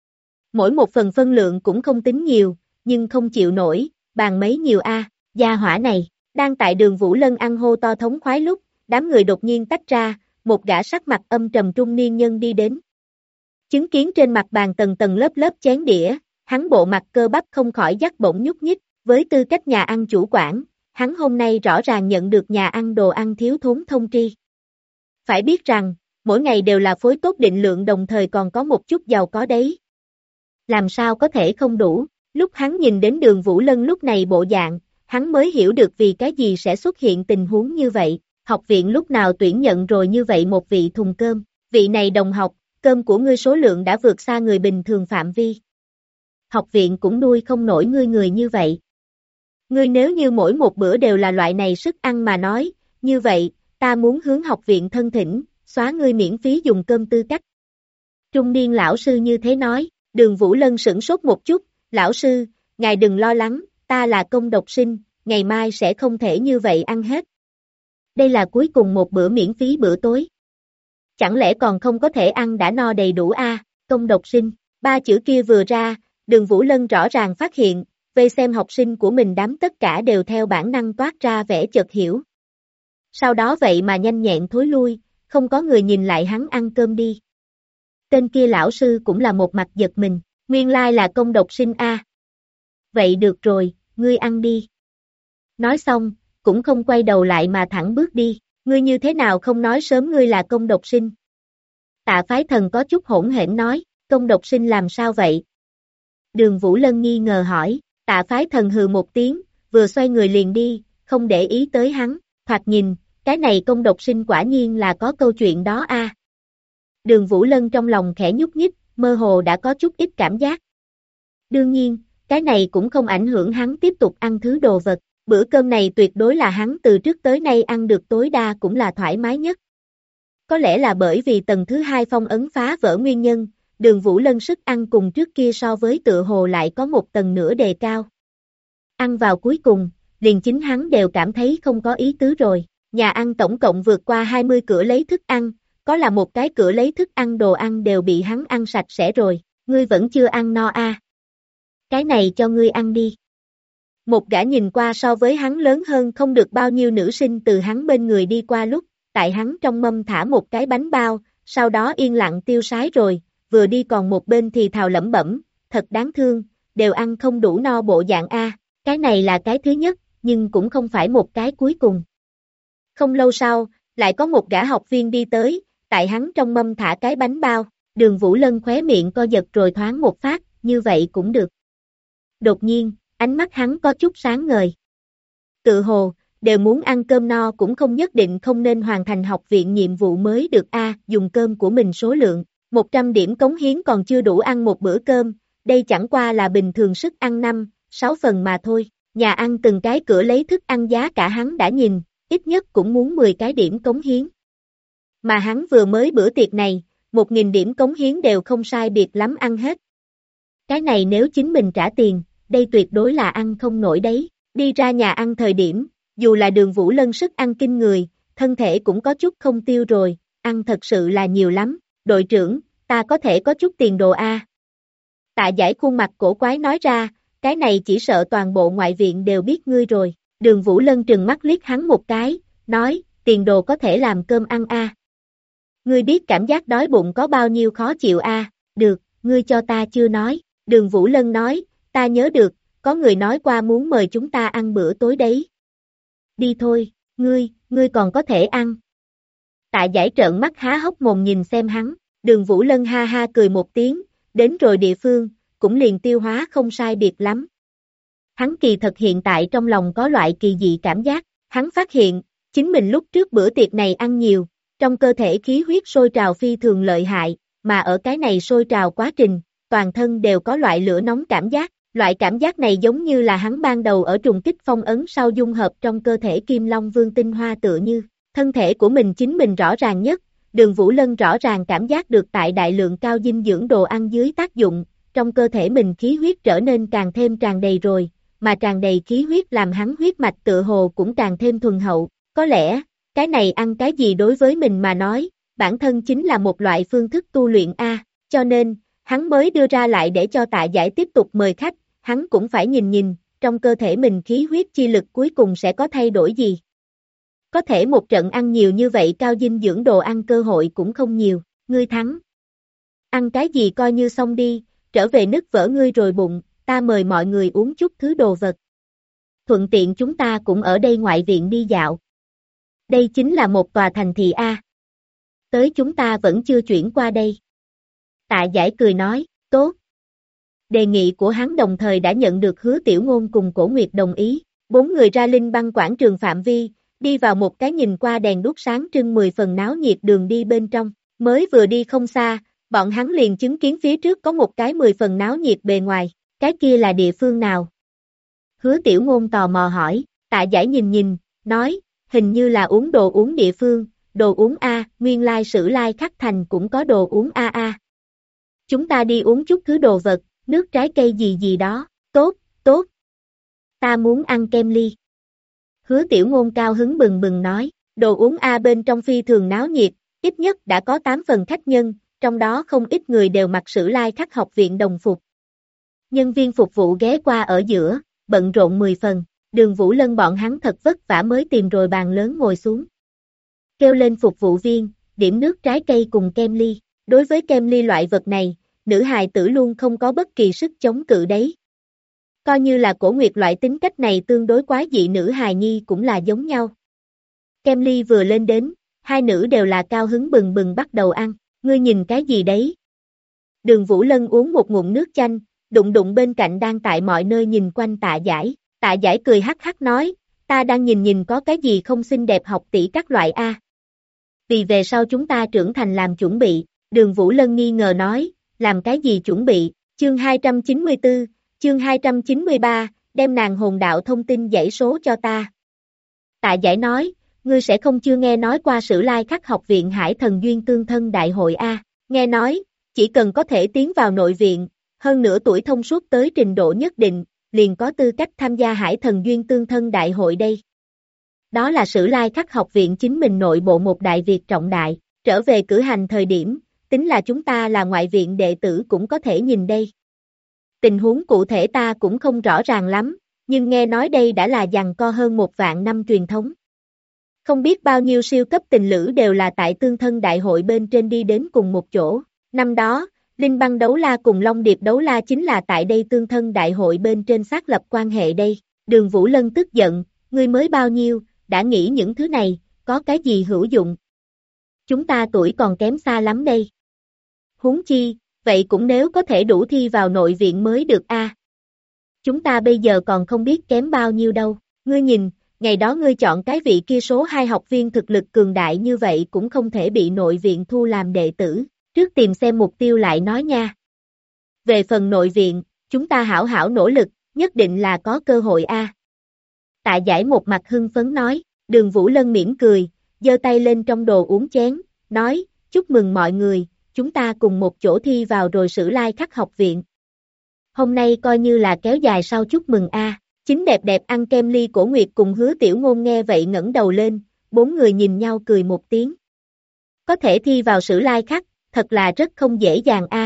Mỗi một phần phân lượng cũng không tính nhiều, nhưng không chịu nổi, bàn mấy nhiều a, gia hỏa này, đang tại Đường Vũ Lân ăn hô to thống khoái lúc, đám người đột nhiên tách ra, một gã sắc mặt âm trầm trung niên nhân đi đến. Chứng kiến trên mặt bàn tầng tầng lớp lớp chén đĩa, hắn bộ mặt cơ bắp không khỏi dắt bổng nhúc nhích, với tư cách nhà ăn chủ quản, hắn hôm nay rõ ràng nhận được nhà ăn đồ ăn thiếu thốn thông tri. Phải biết rằng, mỗi ngày đều là phối tốt định lượng đồng thời còn có một chút giàu có đấy. Làm sao có thể không đủ, lúc hắn nhìn đến Đường Vũ Lân lúc này bộ dạng, hắn mới hiểu được vì cái gì sẽ xuất hiện tình huống như vậy, học viện lúc nào tuyển nhận rồi như vậy một vị thùng cơm, vị này đồng học, cơm của ngươi số lượng đã vượt xa người bình thường phạm vi. Học viện cũng nuôi không nổi ngươi người như vậy. Ngươi nếu như mỗi một bữa đều là loại này sức ăn mà nói, như vậy, ta muốn hướng học viện thân thỉnh, xóa ngươi miễn phí dùng cơm tư cách. Trung niên lão sư như thế nói, Đường Vũ Lân sửng sốt một chút, lão sư, ngài đừng lo lắng, ta là công độc sinh, ngày mai sẽ không thể như vậy ăn hết. Đây là cuối cùng một bữa miễn phí bữa tối. Chẳng lẽ còn không có thể ăn đã no đầy đủ công độc sinh, ba chữ kia vừa ra, Đường Vũ Lân rõ ràng phát hiện, vây xem học sinh của mình đám tất cả đều theo bản năng toát ra vẻ chợt hiểu. Sau đó vậy mà nhanh nhẹn thối lui, không có người nhìn lại hắn ăn cơm đi. Tên kia lão sư cũng là một mặt giật mình, nguyên lai là công độc sinh a. Vậy được rồi, ngươi ăn đi. Nói xong, cũng không quay đầu lại mà thẳng bước đi, ngươi như thế nào không nói sớm ngươi là công độc sinh. Tạ Phái Thần có chút hỗn hển nói, công độc sinh làm sao vậy? Đường Vũ Lân nghi ngờ hỏi, Tạ Phái Thần hừ một tiếng, vừa xoay người liền đi, không để ý tới hắn, thoạt nhìn, cái này công độc sinh quả nhiên là có câu chuyện đó a. Đường Vũ Lân trong lòng khẽ nhúc nhích, mơ hồ đã có chút ít cảm giác. Đương nhiên, cái này cũng không ảnh hưởng hắn tiếp tục ăn thứ đồ vật, bữa cơm này tuyệt đối là hắn từ trước tới nay ăn được tối đa cũng là thoải mái nhất. Có lẽ là bởi vì tầng thứ 2 phong ấn phá vỡ nguyên nhân, Đường Vũ Lân sức ăn cùng trước kia so với tựa hồ lại có một tầng nữa đề cao. Ăn vào cuối cùng, liền chính hắn đều cảm thấy không có ý tứ rồi, nhà ăn tổng cộng vượt qua 20 cửa lấy thức ăn, có là một cái cửa lấy thức ăn đồ ăn đều bị hắn ăn sạch sẽ rồi, ngươi vẫn chưa ăn no a. Cái này cho ngươi ăn đi. Một gã nhìn qua so với hắn lớn hơn không được bao nhiêu nữ sinh từ hắn bên người đi qua lúc, tại hắn trong mâm thả một cái bánh bao, sau đó yên lặng tiêu sái rồi, vừa đi còn một bên thì thào lẩm bẩm, thật đáng thương, đều ăn không đủ no bộ dạng a. Cái này là cái thứ nhất, nhưng cũng không phải một cái cuối cùng. Không lâu sau, lại có một gã học viên đi tới, tại hắn trong mâm thả cái bánh bao, Đường Vũ Lân khóe miệng co giật rồi thoáng một phát, như vậy cũng được. Đột nhiên, ánh mắt hắn có chút sáng ngời. Tự hồ, đều muốn ăn cơm no cũng không nhất định không nên hoàn thành học viện nhiệm vụ mới được dùng cơm của mình số lượng, 100 điểm cống hiến còn chưa đủ ăn một bữa cơm, đây chẳng qua là bình thường sức ăn 5, 6 phần mà thôi, nhà ăn từng cái cửa lấy thức ăn giá cả hắn đã nhìn, ít nhất cũng muốn 10 cái điểm cống hiến. Mà hắn vừa mới bữa tiệc này, 1.000 điểm cống hiến đều không sai biệt lắm ăn hết. Cái này nếu chính mình trả tiền, đây tuyệt đối là ăn không nổi đấy, đi ra nhà ăn thời điểm, dù là Đường Vũ Lân sức ăn kinh người, thân thể cũng có chút không tiêu rồi, ăn thật sự là nhiều lắm, đội trưởng, ta có thể có chút tiền đồ a. Tạ Giải khuôn mặt cổ quái nói ra, cái này chỉ sợ toàn bộ ngoại viện đều biết ngươi rồi, Đường Vũ Lân trừng mắt liếc hắn một cái, nói, tiền đồ có thể làm cơm ăn a. Ngươi biết cảm giác đói bụng có bao nhiêu khó chịu a? Được, ngươi cho ta chưa nói. Đường Vũ Lân nói, ta nhớ được, có người nói qua muốn mời chúng ta ăn bữa tối đấy. Đi thôi, ngươi còn có thể ăn. Tạ Giải trợn mắt há hốc mồm nhìn xem hắn, Đường Vũ Lân ha ha cười một tiếng, đến rồi địa phương, cũng liền tiêu hóa không sai biệt lắm. Hắn kỳ thật hiện tại trong lòng có loại kỳ dị cảm giác, hắn phát hiện, chính mình lúc trước bữa tiệc này ăn nhiều, trong cơ thể khí huyết sôi trào phi thường lợi hại, mà ở cái này sôi trào quá trình, toàn thân đều có loại lửa nóng cảm giác, loại cảm giác này giống như là hắn ban đầu ở trùng kích phong ấn sau dung hợp trong cơ thể Kim Long Vương tinh hoa tựa như, thân thể của mình chính mình rõ ràng nhất, Đường Vũ Lân rõ ràng cảm giác được tại đại lượng cao dinh dưỡng đồ ăn dưới tác dụng, trong cơ thể mình khí huyết trở nên càng thêm tràn đầy rồi, mà tràn đầy khí huyết làm hắn huyết mạch tựa hồ cũng càng thêm thuần hậu, có lẽ, cái này ăn cái gì đối với mình mà nói, bản thân chính là một loại phương thức tu luyện A, cho nên, hắn mới đưa ra lại để cho Tạ Giải tiếp tục mời khách, hắn cũng phải nhìn nhìn, trong cơ thể mình khí huyết chi lực cuối cùng sẽ có thay đổi gì. Có thể một trận ăn nhiều như vậy cao dinh dưỡng đồ ăn cơ hội cũng không nhiều, ngươi thắng. Ăn cái gì coi như xong đi, trở về nứt vỡ ngươi rồi bụng, ta mời mọi người uống chút thứ đồ vật. Thuận tiện chúng ta cũng ở đây ngoại viện đi dạo. Đây chính là một tòa thành thị A. Tới chúng ta vẫn chưa chuyển qua đây. Tạ Giải cười nói, tốt. Đề nghị của hắn đồng thời đã nhận được Hứa Tiểu Ngôn cùng Cổ Nguyệt đồng ý. 4 người ra Linh Băng quảng trường phạm vi, đi vào một cái nhìn qua đèn đuốc sáng trưng 10 phần náo nhiệt đường đi bên trong. Mới vừa đi không xa, bọn hắn liền chứng kiến phía trước có một cái 10 phần náo nhiệt bề ngoài. Cái kia là địa phương nào? Hứa Tiểu Ngôn tò mò hỏi, Tạ Giải nhìn nhìn, nói, hình như là uống đồ uống địa phương, đồ uống A, nguyên lai Sử Lai Khắc Thành cũng có đồ uống A. Chúng ta đi uống chút thứ đồ vật, nước trái cây gì gì đó, tốt, tốt. Ta muốn ăn kem ly. Hứa Tiểu Ngôn cao hứng bừng bừng nói, đồ uống A bên trong phi thường náo nhiệt, ít nhất đã có 8 phần khách nhân, trong đó không ít người đều mặc Sử Lai Khắc học viện đồng phục. Nhân viên phục vụ ghé qua ở giữa, bận rộn 10 phần, Đường Vũ Lân bọn hắn thật vất vả mới tìm rồi bàn lớn ngồi xuống. Kêu lên phục vụ viên, điểm nước trái cây cùng kem ly, đối với kem ly loại vật này, nữ hài tử luôn không có bất kỳ sức chống cự đấy. Coi như là Cổ Nguyệt loại tính cách này tương đối quái dị nữ hài nhi cũng là giống nhau. Kem ly vừa lên đến, hai nữ đều là cao hứng bừng bừng bắt đầu ăn, ngươi nhìn cái gì đấy? Đường Vũ Lân uống một ngụm nước chanh, đụng đụng bên cạnh đang tại mọi nơi nhìn quanh Tạ Giải. Tạ Giải cười hắc hắc nói, ta đang nhìn có cái gì không xinh đẹp học tỷ các loại A. Vì về sau chúng ta trưởng thành làm chuẩn bị, Đường Vũ Lân nghi ngờ nói, làm cái gì chuẩn bị, chương 294, chương 293, đem nàng hồn đạo thông tin dãy số cho ta. Tạ Giải nói, ngươi sẽ không chưa nghe nói qua Sử Lai Khắc học viện Hải Thần Duyên Tương Thân Đại hội A, nghe nói, chỉ cần có thể tiến vào nội viện, hơn nửa tuổi thông suốt tới trình độ nhất định, liền có tư cách tham gia Hải Thần Duyên Tương Thân Đại hội đây. Đó là Sử Lai Khắc học viện chính mình nội bộ một đại việc trọng đại, trở về cử hành thời điểm, tính là chúng ta là ngoại viện đệ tử cũng có thể nhìn đây. Tình huống cụ thể ta cũng không rõ ràng lắm, nhưng nghe nói đây đã là giằng co hơn 1 vạn năm truyền thống. Không biết bao nhiêu siêu cấp tình lữ đều là tại tương thân đại hội bên trên đi đến cùng một chỗ. Năm đó, Linh Băng đấu la cùng Long Điệp đấu la chính là tại đây tương thân đại hội bên trên xác lập quan hệ đây. Đường Vũ Lân tức giận, ngươi mới bao nhiêu, đã nghĩ những thứ này, có cái gì hữu dụng? Chúng ta tuổi còn kém xa lắm đây. Huống chi, vậy cũng nếu có thể đủ thi vào nội viện mới được a. Chúng ta bây giờ còn không biết kém bao nhiêu đâu. Ngươi nhìn, ngày đó ngươi chọn cái vị kia số 2 học viên thực lực cường đại như vậy cũng không thể bị nội viện thu làm đệ tử. Trước tìm xem mục tiêu lại nói nha. Về phần nội viện, chúng ta hảo hảo nỗ lực, nhất định là có cơ hội a. Tạ Giải một mặt hưng phấn nói, Đường Vũ Lân mỉm cười, giơ tay lên trong đồ uống chén, nói, chúc mừng mọi người, chúng ta cùng một chỗ thi vào rồi Sử Lai Khắc học viện. Hôm nay coi như là kéo dài sau chúc mừng a. Chính đẹp đẹp ăn kem ly Cổ Nguyệt cùng Hứa Tiểu Ngôn nghe vậy ngẩng đầu lên, 4 người nhìn nhau cười một tiếng. Có thể thi vào Sử Lai Khắc, thật là rất không dễ dàng a.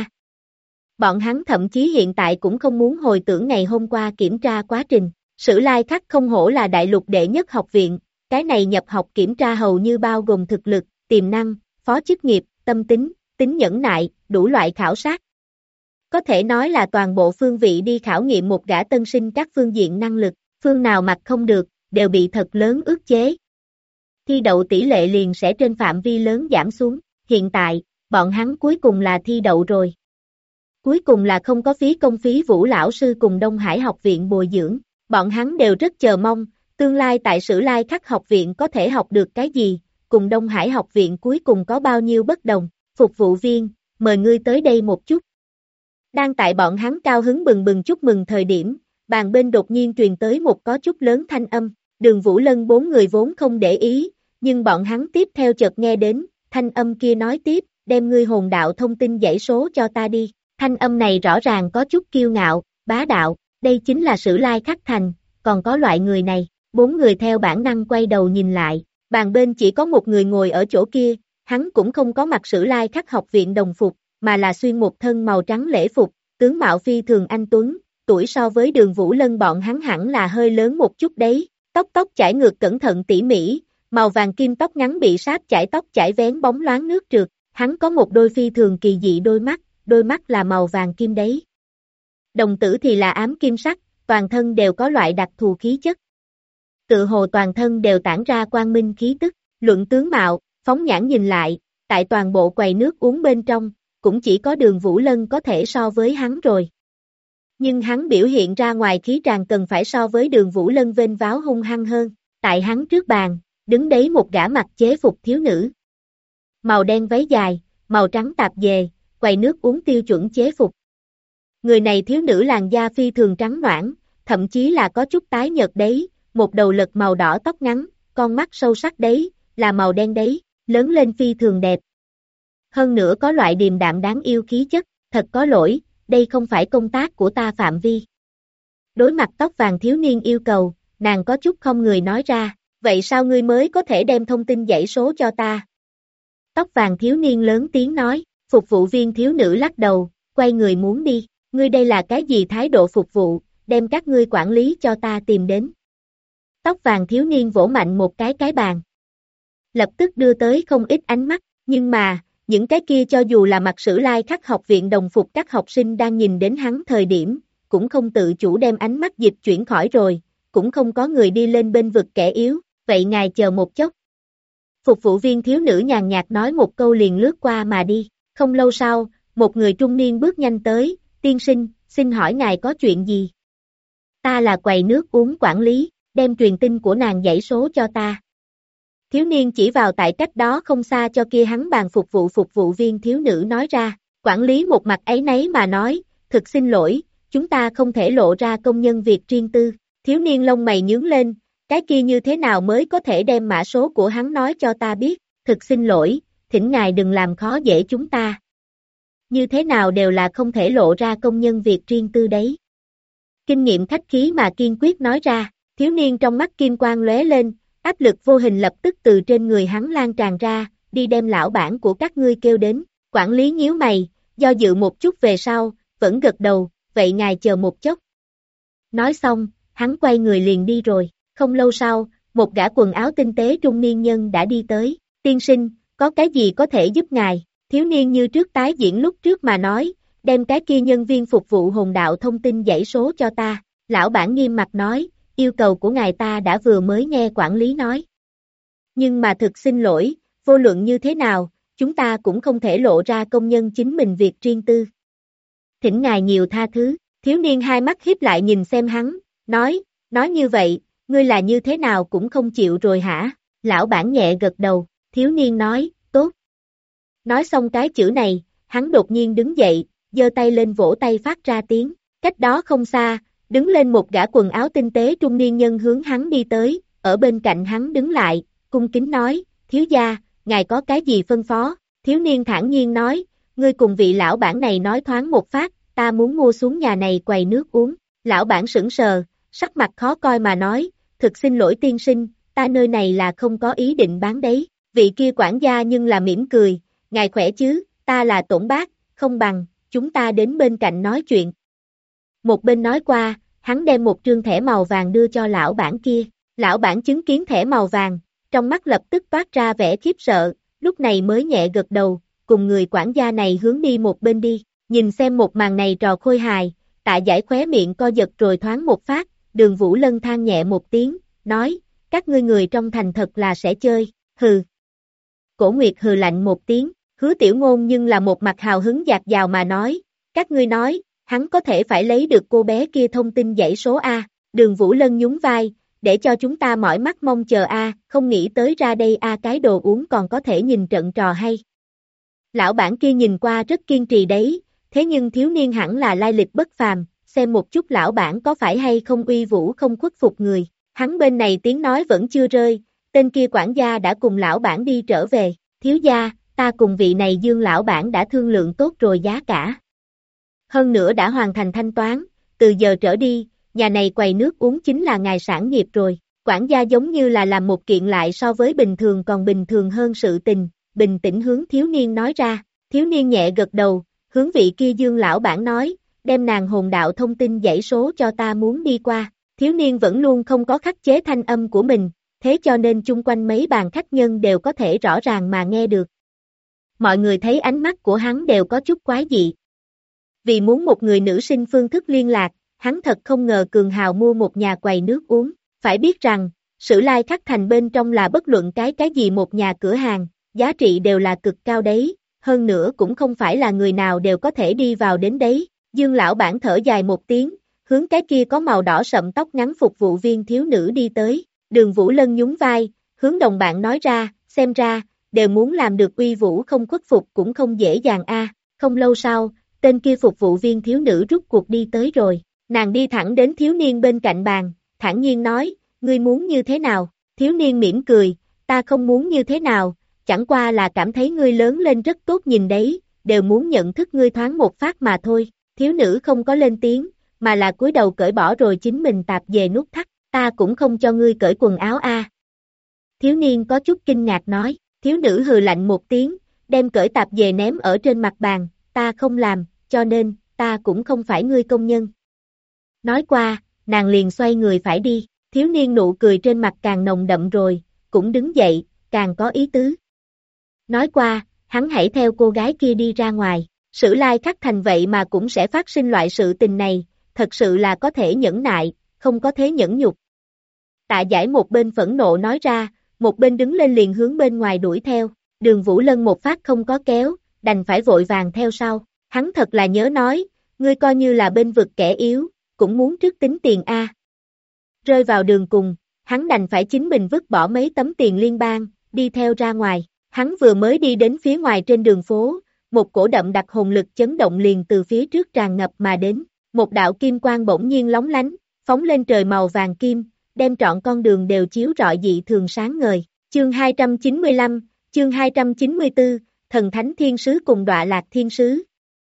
Bọn hắn thậm chí hiện tại cũng không muốn hồi tưởng ngày hôm qua kiểm tra quá trình. Sử Lai Khắc không hổ là đại lục đệ nhất học viện, cái này nhập học kiểm tra hầu như bao gồm thực lực, tiềm năng, phó chức nghiệp, tâm tính, tính nhẫn nại, đủ loại khảo sát. Có thể nói là toàn bộ phương vị đi khảo nghiệm một gã tân sinh các phương diện năng lực, phương nào mặc không được, đều bị thật lớn ức chế. Thi đậu tỷ lệ liền sẽ trên phạm vi lớn giảm xuống, hiện tại, bọn hắn cuối cùng là thi đậu rồi. Cuối cùng là không có phí công phí Vũ lão sư cùng Đông Hải học viện bồi dưỡng, bọn hắn đều rất chờ mong, tương lai tại Sử Lai Khắc học viện có thể học được cái gì, cùng Đông Hải học viện cuối cùng có bao nhiêu bất đồng. Phục vụ viên, mời ngươi tới đây một chút. Đang tại bọn hắn cao hứng bừng bừng chúc mừng thời điểm, bàn bên đột nhiên truyền tới một có chút lớn thanh âm, Đường Vũ Lân bốn người vốn không để ý, nhưng bọn hắn tiếp theo chợt nghe đến, thanh âm kia nói tiếp, đem ngươi hồn đạo thông tin dãy số cho ta đi. Thanh âm này rõ ràng có chút kiêu ngạo, bá đạo, đây chính là Sử Lai Khắc thành, còn có loại người này, bốn người theo bản năng quay đầu nhìn lại, bàn bên chỉ có một người ngồi ở chỗ kia, hắn cũng không có mặc Sử Lai Khắc học viện đồng phục, mà là xuyên một thân màu trắng lễ phục, tướng mạo phi thường anh tuấn, tuổi so với Đường Vũ Lân bọn hắn hẳn là hơi lớn một chút đấy, tóc chải ngược cẩn thận tỉ mỉ, màu vàng kim tóc ngắn bị sáp chải tóc chải vén bóng loáng nước trượt, hắn có một đôi phi thường kỳ dị đôi mắt là màu vàng kim đấy. Đồng tử thì là ám kim sắc, toàn thân đều có loại đặc thù khí chất. Tự hồ toàn thân đều tản ra quang minh khí tức, luận tướng mạo, phóng nhãn nhìn lại, tại toàn bộ quầy nước uống bên trong, cũng chỉ có Đường Vũ Lân có thể so với hắn rồi. Nhưng hắn biểu hiện ra ngoài khí tràng cần phải so với Đường Vũ Lân vênh váo hung hăng hơn, tại hắn trước bàn, đứng đấy một gã mặc chế phục thiếu nữ. Màu đen váy dài, màu trắng tạp dề, quầy nước uống tiêu chuẩn chế phục. Người này thiếu nữ làn da phi thường trắng ноãn, thậm chí là có chút tái nhợt đấy, một đầu lật màu đỏ tóc ngắn, con mắt sâu sắc đấy, là màu đen đấy, lớn lên phi thường đẹp. Hơn nữa có loại điềm đạm đáng yêu khí chất, thật có lỗi, đây không phải công tác của ta phạm vi. Đối mặt tóc vàng thiếu niên yêu cầu, nàng có chút không người nói ra, vậy sao ngươi mới có thể đem thông tin dãy số cho ta? Tóc vàng thiếu niên lớn tiếng nói, phục vụ viên thiếu nữ lắc đầu, quay người muốn đi, ngươi đây là cái gì thái độ phục vụ, đem các ngươi quản lý cho ta tìm đến. Tóc vàng thiếu niên vỗ mạnh một cái bàn. Lập tức đưa tới không ít ánh mắt, nhưng mà, những cái kia cho dù là mặc Sử Lai Khắc học viện đồng phục các học sinh đang nhìn đến hắn thời điểm, cũng không tự chủ đem ánh mắt dịch chuyển khỏi rồi, cũng không có người đi lên bên vực kẻ yếu, vậy ngài chờ một chốc. Phục vụ viên thiếu nữ nhàn nhạt nói một câu liền lướt qua mà đi, không lâu sau, một người trung niên bước nhanh tới, tiên sinh, xin hỏi ngài có chuyện gì? Ta là quầy nước uống quản lý, đem truyền tin của nàng dãy số cho ta. Thiếu niên chỉ vào tại cách đó không xa cho kia hắn bàn phục vụ viên thiếu nữ nói ra, quản lý một mặt áy náy mà nói, thực xin lỗi, chúng ta không thể lộ ra công nhân việc riêng tư, thiếu niên lông mày nhướng lên, cái kia như thế nào mới có thể đem mã số của hắn nói cho ta biết, thực xin lỗi, thỉnh ngài đừng làm khó dễ chúng ta. Như thế nào đều là không thể lộ ra công nhân việc riêng tư đấy. Kinh nghiệm khách khí mà kiên quyết nói ra, thiếu niên trong mắt kim quang lóe lên, áp lực vô hình lập tức từ trên người hắn lan tràn ra, đi đem lão bản của các ngươi kêu đến, quản lý nhíu mày, do dự một chút về sau, vẫn gật đầu, vậy ngài chờ một chốc. Nói xong, hắn quay người liền đi rồi, không lâu sau, một gã quần áo tinh tế trung niên nhân đã đi tới, tiên sinh, có cái gì có thể giúp ngài, thiếu niên như trước tái diễn lúc trước mà nói, đem cái kia nhân viên phục vụ hồn đạo thông tin dãy số cho ta, lão bản nghiêm mặt nói, yêu cầu của ngài ta đã vừa mới nghe quản lý nói. Nhưng mà thực xin lỗi, vô luận như thế nào, chúng ta cũng không thể lộ ra công nhân chính mình việc riêng tư. Thỉnh ngài nhiều tha thứ, thiếu niên hai mắt híp lại nhìn xem hắn, nói như vậy, ngươi là như thế nào cũng không chịu rồi hả? Lão bản nhẹ gật đầu, thiếu niên nói, tốt. Nói xong cái chữ này, hắn đột nhiên đứng dậy, giơ tay lên vỗ tay phát ra tiếng, cách đó không xa, đứng lên một gã quần áo tinh tế trung niên nhân hướng hắn đi tới, ở bên cạnh hắn đứng lại, cung kính nói, thiếu gia, ngài có cái gì phân phó, thiếu niên thản nhiên nói, ngươi cùng vị lão bản này nói thoáng một phát, ta muốn mua xuống nhà này quầy nước uống, lão bản sững sờ, sắc mặt khó coi mà nói, thực xin lỗi tiên sinh, ta nơi này là không có ý định bán đấy, vị kia quản gia nhưng là mỉm cười, ngài khỏe chứ, ta là Tổn Bác, không bằng, chúng ta đến bên cạnh nói chuyện. Một bên nói qua, hắn đem một trương thẻ màu vàng đưa cho lão bản kia, Lão bản chứng kiến thẻ màu vàng, trong mắt lập tức toát ra vẻ khiếp sợ, lúc này mới nhẹ gật đầu, cùng người quản gia này hướng đi một bên đi, nhìn xem một màn này trò khôi hài, Tạ Giải khóe miệng co giật rồi thoáng một phát, Đường Vũ Lân than nhẹ một tiếng, nói, các ngươi người trong thành thật là sẽ chơi, hừ. Cổ Nguyệt hừ lạnh một tiếng, Hứa Tiểu Ngôn nhưng là một mặt hào hứng dạt dào mà nói, các ngươi nói, hắn có thể phải lấy được cô bé kia thông tin dãy số A, Đường Vũ Lân nhún vai, để cho chúng ta mỏi mắt mong chờ A, không nghĩ tới ra đây A cái đồ uống còn có thể nhìn trận trò hay. Lão bản kia nhìn qua rất kiên trì đấy, thế nhưng thiếu niên hẳn là lai lịch bất phàm, xem một chút lão bản có phải hay không uy vũ không khuất phục người, hắn bên này tiếng nói vẫn chưa rơi, tên kia quản gia đã cùng lão bản đi trở về, thiếu gia, ta cùng vị này Dương lão bản đã thương lượng tốt rồi giá cả. Hơn nữa đã hoàn thành thanh toán, từ giờ trở đi, nhà này quầy nước uống chính là ngài sản nghiệp rồi, quản gia giống như là làm một kiện lại so với bình thường còn bình thường hơn sự tình, bình tĩnh hướng thiếu niên nói ra, thiếu niên nhẹ gật đầu, hướng vị kia Dương lão bản nói, đem nàng hồn đạo thông tin dãy số cho ta muốn đi qua, thiếu niên vẫn luôn không có khắc chế thanh âm của mình, thế cho nên chung quanh mấy bàn khách nhân đều có thể rõ ràng mà nghe được. Mọi người thấy ánh mắt của hắn đều có chút quái dị. Vì muốn một người nữ sinh phương thức liên lạc, hắn thật không ngờ cường hào mua một nhà quầy nước uống, phải biết rằng, Sử Lai Khắc Thành bên trong là bất luận cái gì một nhà cửa hàng, giá trị đều là cực cao đấy, hơn nữa cũng không phải là người nào đều có thể đi vào đến đấy, Dương lão bản thở dài một tiếng, hướng cái kia có màu đỏ sậm tóc ngắn phục vụ viên thiếu nữ đi tới, Đường Vũ Lân nhún vai, hướng đồng bạn nói ra, xem ra, đều muốn làm được uy vũ không khuất phục cũng không dễ dàng a. Không lâu sau, tên kia phục vụ viên thiếu nữ rút cuộc đi tới rồi, nàng đi thẳng đến thiếu niên bên cạnh bàn, thản nhiên nói, ngươi muốn như thế nào, thiếu niên mỉm cười, ta không muốn như thế nào, chẳng qua là cảm thấy ngươi lớn lên rất tốt nhìn đấy, đều muốn nhận thức ngươi thoáng một phát mà thôi, thiếu nữ không có lên tiếng, mà là cúi đầu cởi bỏ rồi chính mình tạp về nút thắt, ta cũng không cho ngươi cởi quần áo a. Thiếu niên có chút kinh ngạc nói, thiếu nữ hừ lạnh một tiếng, đem cởi tạp về ném ở trên mặt bàn, ta không làm, cho nên, ta cũng không phải ngươi công nhân. Nói qua, nàng liền xoay người phải đi, thiếu niên nụ cười trên mặt càng nồng đậm rồi, cũng đứng dậy, càng có ý tứ. Nói qua, hắn hãy theo cô gái kia đi ra ngoài, Sử Lai Khắc Thành vậy mà cũng sẽ phát sinh loại sự tình này, thật sự là có thể nhẫn nại, không có thế nhẫn nhục. Tạ Giải một bên phẫn nộ nói ra, một bên đứng lên liền hướng bên ngoài đuổi theo, Đường Vũ Lân một phát không có kéo, đành phải vội vàng theo sau, hắn thật là nhớ nói, ngươi coi như là bên vực kẻ yếu, cũng muốn trước tính tiền a. Rơi vào đường cùng, hắn đành phải chính mình vứt bỏ mấy tấm tiền liên bang, đi theo ra ngoài, hắn vừa mới đi đến phía ngoài trên đường phố, một cổ đậm đặc hồn lực chấn động liền từ phía trước tràn ngập mà đến, một đạo kim quang bỗng nhiên lóng lánh, phóng lên trời màu vàng kim, đem trọn con đường đều chiếu rọi dị thường sáng ngời. Chương 295, chương 294, Thần Thánh Thiên Sứ cùng Đọa Lạc Thiên Sứ.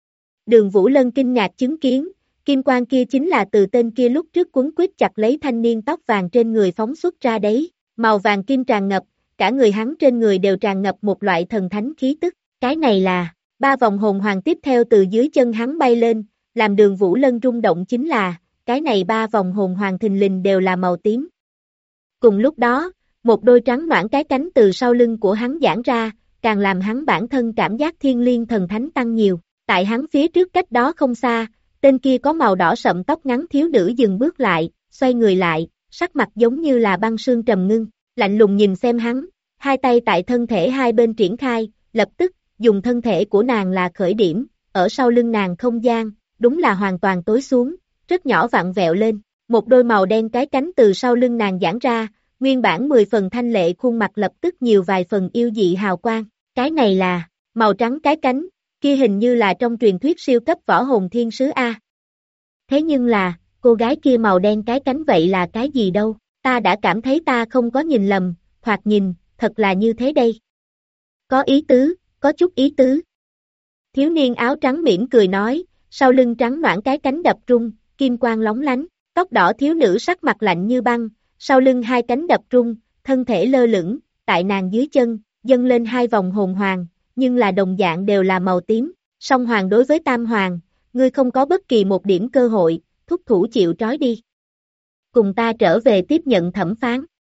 Đường Vũ Lân kinh ngạc chứng kiến, kim quang kia chính là từ tên kia lúc trước quấn quýt chặt lấy thanh niên tóc vàng trên người phóng xuất ra đấy, màu vàng kim tràn ngập, cả người hắn trên người đều tràn ngập một loại thần thánh khí tức, cái này là, ba vòng hồn hoàng tiếp theo từ dưới chân hắn bay lên, làm Đường Vũ Lân rung động chính là, cái này ba vòng hồn hoàng thình lình đều là màu tím. Cùng lúc đó, một đôi trắng noãn cái cánh từ sau lưng của hắn giãn ra, càng làm hắn bản thân cảm giác thiên liêng thần thánh tăng nhiều, tại hắn phía trước cách đó không xa, tên kia có màu đỏ sậm tóc ngắn thiếu nữ dừng bước lại, xoay người lại, sắc mặt giống như là băng sương trầm ngưng, lạnh lùng nhìn xem hắn, hai tay tại thân thể hai bên triển khai, lập tức, dùng thân thể của nàng là khởi điểm, ở sau lưng nàng không gian, đúng là hoàn toàn tối xuống, rất nhỏ vặn vẹo lên, một đôi màu đen cái cánh từ sau lưng nàng giãn ra, nguyên bản 10 phần thanh lệ khuôn mặt lập tức nhiều vài phần yêu dị hào quang, cái này là, màu trắng cái cánh, kia hình như là trong truyền thuyết siêu cấp võ hồn thiên sứ A. Thế nhưng là, cô gái kia màu đen cái cánh vậy là cái gì đâu, ta đã cảm thấy ta không có nhìn lầm, thoạt nhìn, thật là như thế đây. Có ý tứ, có chút ý tứ. Thiếu niên áo trắng mỉm cười nói, sau lưng trắng noãn cái cánh đập rung, kim quang lóng lánh, tóc đỏ thiếu nữ sắc mặt lạnh như băng, sau lưng hai cánh đập rung, thân thể lơ lửng, tại nàng dưới chân, dâng lên hai vòng hồn hoàng, nhưng là đồng dạng đều là màu tím, song hoàng đối với tam hoàng, ngươi không có bất kỳ một điểm cơ hội, thúc thủ chịu trói đi. Cùng ta trở về tiếp nhận thẩm phán,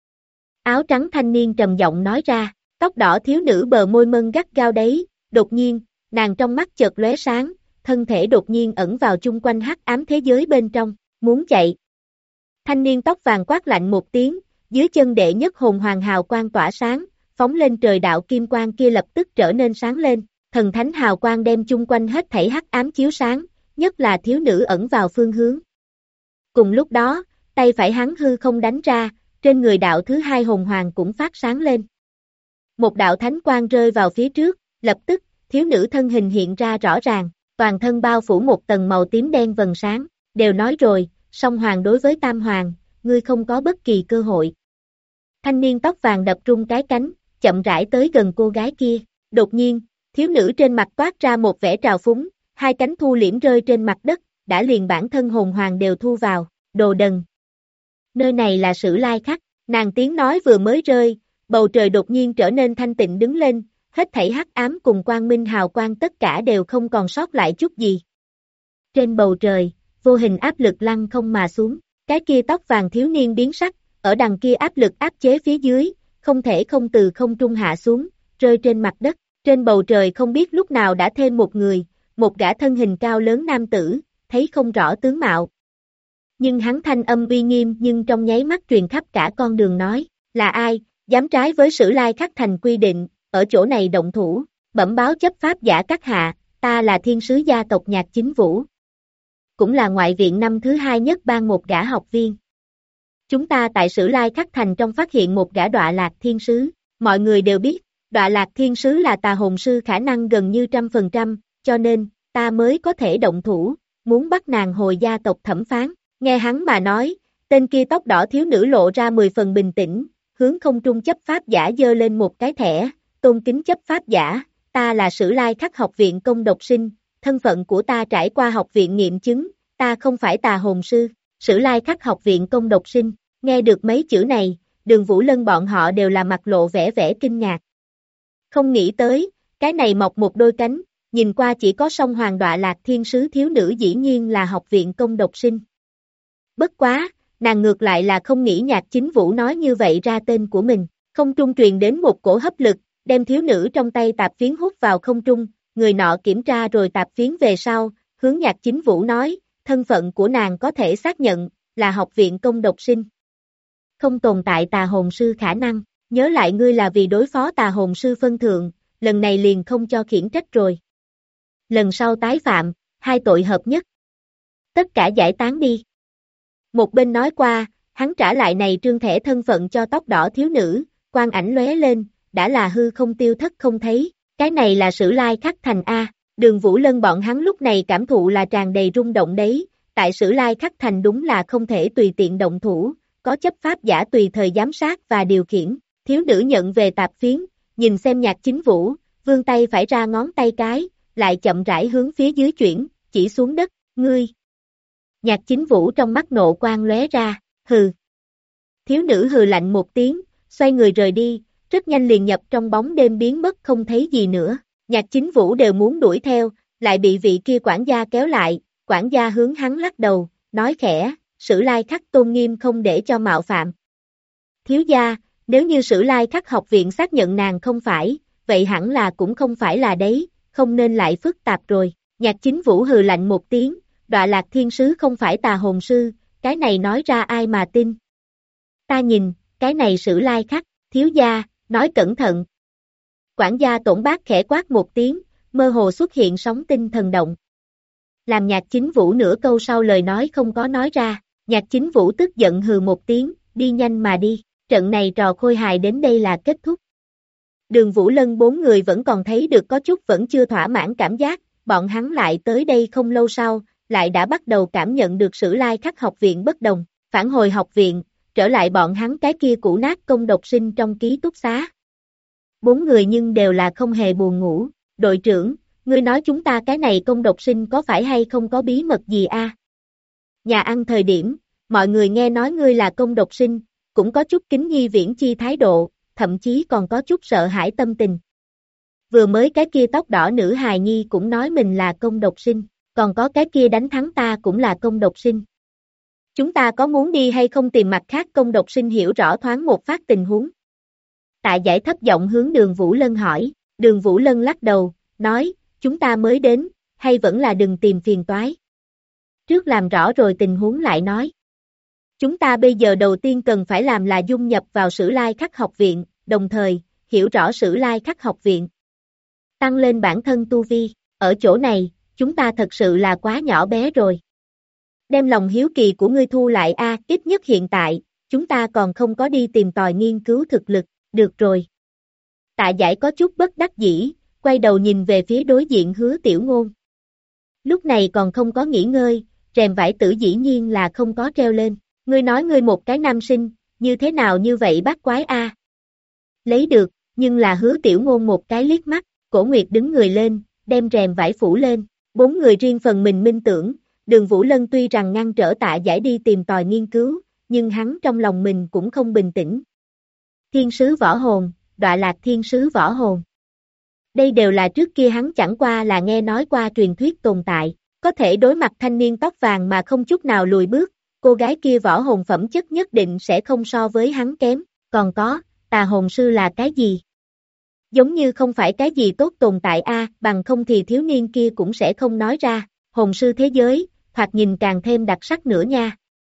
Áo trắng thanh niên trầm giọng nói ra, tóc đỏ thiếu nữ bờ môi mân gắt gao đấy, đột nhiên, nàng trong mắt chợt lóe sáng, thân thể đột nhiên ẩn vào chung quanh hắc ám thế giới bên trong, muốn chạy. Thanh niên tóc vàng quát lạnh một tiếng, dưới chân đệ nhất hồn hoàng hào quang tỏa sáng, phóng lên trời đạo kim quang kia lập tức trở nên sáng lên, thần thánh hào quang đem chung quanh hết thảy hắc ám chiếu sáng, nhất là thiếu nữ ẩn vào phương hướng. Cùng lúc đó, tay phải hắn hư không đánh ra, trên người đạo thứ hai hồn hoàng cũng phát sáng lên. Một đạo thánh quang rơi vào phía trước, lập tức, thiếu nữ thân hình hiện ra rõ ràng, toàn thân bao phủ một tầng màu tím đen vầng sáng, đều nói rồi, song hoàng đối với tam hoàng, ngươi không có bất kỳ cơ hội. Thanh niên tóc vàng đập rung cái cánh, chậm rãi tới gần cô gái kia, đột nhiên, thiếu nữ trên mặt toát ra một vẻ trào phúng, hai cánh thu liễm rơi trên mặt đất, đã liền bản thân hồn hoàng đều thu vào, đồ đần. Nơi này là Sử Lai Khắc, nàng tiếng nói vừa mới rơi, bầu trời đột nhiên trở nên thanh tịnh đứng lên, hết thảy hắc ám cùng quang minh hào quang tất cả đều không còn sót lại chút gì. Trên bầu trời, vô hình áp lực lăng không mà xuống, cái kia tóc vàng thiếu niên biến sắc, ở đằng kia áp lực áp chế phía dưới, không thể không từ không trung hạ xuống, rơi trên mặt đất, trên bầu trời không biết lúc nào đã thêm một người, một gã thân hình cao lớn nam tử, thấy không rõ tướng mạo. Nhưng hắn thanh âm uy nghiêm nhưng trong nháy mắt truyền khắp cả con đường nói, là ai, dám trái với Sử Lai Khắc thành quy định, ở chỗ này động thủ, bẩm báo chấp pháp giả các hạ, ta là thiên sứ gia tộc Nhạc Chính Vũ. Cũng là ngoại viện năm thứ hai nhất ban một gã học viên. Chúng ta tại Sử Lai Khắc thành trong phát hiện một gã đọa lạc thiên sứ, mọi người đều biết, đọa lạc thiên sứ là tà hồn sư khả năng gần như 100%, cho nên, ta mới có thể động thủ, muốn bắt nàng hồi gia tộc thẩm phán. Nghe hắn mà nói, tên kia tóc đỏ thiếu nữ lộ ra 10 phần bình tĩnh, hướng không trung chấp pháp giả giơ lên một cái thẻ, tôn kính chấp pháp giả, ta là Sử Lai Khắc học viện công độc sinh, thân phận của ta trải qua học viện nghiệm chứng, ta không phải tà hồn sư, Sử Lai Khắc học viện công độc sinh, nghe được mấy chữ này, Đường Vũ Lân bọn họ đều là mặt lộ vẻ vẻ kinh ngạc. Không nghĩ tới, cái này mọc một đôi cánh, nhìn qua chỉ có song hoàng đọa lạc thiên sứ thiếu nữ dĩ nhiên là học viện công độc sinh. Bất quá, nàng ngược lại là không nghĩ Nhạc Chính Vũ nói như vậy ra tên của mình, không trung truyền đến một cổ hấp lực, đem thiếu nữ trong tay tạp phiến hút vào không trung, người nọ kiểm tra rồi tạp phiến về sau, hướng Nhạc Chính Vũ nói, thân phận của nàng có thể xác nhận, là học viện công độc sinh. Không tồn tại tà hồn sư khả năng, nhớ lại ngươi là vì đối phó tà hồn sư phân thượng, lần này liền không cho khiển trách rồi. Lần sau tái phạm, hai tội hợp nhất. Tất cả giải tán đi. Một bên nói qua, hắn trả lại này trương thẻ thân phận cho tóc đỏ thiếu nữ, quang ảnh lóe lên, đã là hư không tiêu thất không thấy, cái này là Sử Lai Khắc thành A, Đường Vũ Lân bọn hắn lúc này cảm thụ là tràn đầy rung động đấy, tại Sử Lai Khắc thành đúng là không thể tùy tiện động thủ, có chấp pháp giả tùy thời giám sát và điều khiển, thiếu nữ nhận về tạp phiến, nhìn xem Nhạc Chính Vũ, vươn tay phải ra ngón tay cái, lại chậm rãi hướng phía dưới chuyển, chỉ xuống đất, ngươi. Nhạc Chính Vũ trong mắt nộ quang lóe ra, hừ. Thiếu nữ hừ lạnh một tiếng, xoay người rời đi, rất nhanh liền nhập trong bóng đêm biến mất không thấy gì nữa. Nhạc Chính Vũ đều muốn đuổi theo, lại bị vị kia quản gia kéo lại, quản gia hướng hắn lắc đầu, nói khẽ, Sử Lai Khắc tôn nghiêm không để cho mạo phạm. Thiếu gia, nếu như Sử Lai Khắc học viện xác nhận nàng không phải, vậy hẳn là cũng không phải là đấy, không nên lại phức tạp rồi. Nhạc Chính Vũ hừ lạnh một tiếng, đọa lạc thiên sứ không phải tà hồn sư, cái này nói ra ai mà tin. Ta nhìn, cái này Sử Lai Khắc, thiếu gia, nói cẩn thận. Quản gia Tổn Bác khẽ quát một tiếng, mơ hồ xuất hiện sóng tinh thần động. Làm Nhạc Chính Vũ nửa câu sau lời nói không có nói ra, Nhạc Chính Vũ tức giận hừ một tiếng, đi nhanh mà đi, trận này trò khôi hài đến đây là kết thúc. Đường Vũ Lân bốn người vẫn còn thấy được có chút vẫn chưa thỏa mãn cảm giác, bọn hắn lại tới đây không lâu sau, lại đã bắt đầu cảm nhận được Sử Lai Khắc học viện bất đồng, phản hồi học viện, trở lại bọn hắn cái kia cũ nát công độc sinh trong ký túc xá. Bốn người nhưng đều là không hề buồn ngủ, đội trưởng, ngươi nói chúng ta cái này công độc sinh có phải hay không có bí mật gì a? Nhà ăn thời điểm, mọi người nghe nói ngươi là công độc sinh, cũng có chút kính nhi viễn chi thái độ, thậm chí còn có chút sợ hãi tâm tình. Vừa mới cái kia tóc đỏ nữ hài nhi cũng nói mình là công độc sinh, còn có cái kia đánh thắng ta cũng là công độc sinh. Chúng ta có muốn đi hay không tìm mặt khác công độc sinh hiểu rõ thoáng một phát tình huống. Tạ Giải thấp giọng hướng Đường Vũ Lân hỏi, Đường Vũ Lân lắc đầu, nói, chúng ta mới đến, hay vẫn là đừng tìm phiền toái. Trước làm rõ rồi tình huống lại nói. Chúng ta bây giờ đầu tiên cần phải làm là dung nhập vào Sử Lai Khắc học viện, đồng thời, hiểu rõ Sử Lai Khắc học viện. Tăng lên bản thân tu vi, ở chỗ này, chúng ta thật sự là quá nhỏ bé rồi. Đem lòng hiếu kỳ của ngươi thu lại a, ít nhất hiện tại, chúng ta còn không có đi tìm tòi nghiên cứu thực lực, được rồi. Tạ Giải có chút bất đắc dĩ, quay đầu nhìn về phía đối diện Hứa Tiểu Ngôn. Lúc này còn không có nghỉ ngơi, rèm vải tử dĩ nhiên là không có treo lên. Ngươi nói ngươi một cái nam sinh, như thế nào như vậy bác quái a? Lấy được, nhưng là Hứa Tiểu Ngôn một cái liếc mắt, Cổ Nguyệt đứng người lên, đem rèm vải phủ lên, bốn người riêng phần mình minh tưởng, Đường Vũ Lân tuy rằng ngăn trở Tạ Giải đi tìm tòi nghiên cứu, nhưng hắn trong lòng mình cũng không bình tĩnh. Thiên sứ võ hồn, đọa lạc thiên sứ võ hồn. Đây đều là trước kia hắn chẳng qua là nghe nói qua truyền thuyết tồn tại, có thể đối mặt thanh niên tóc vàng mà không chút nào lùi bước, cô gái kia võ hồn phẩm chất nhất định sẽ không so với hắn kém, còn có, tà hồn sư là cái gì? Giống như không phải cái gì tốt tồn tại a, bằng không thì thiếu niên kia cũng sẽ không nói ra, hồn sư thế giới, thoạt nhìn càng thêm đặc sắc nữa nha.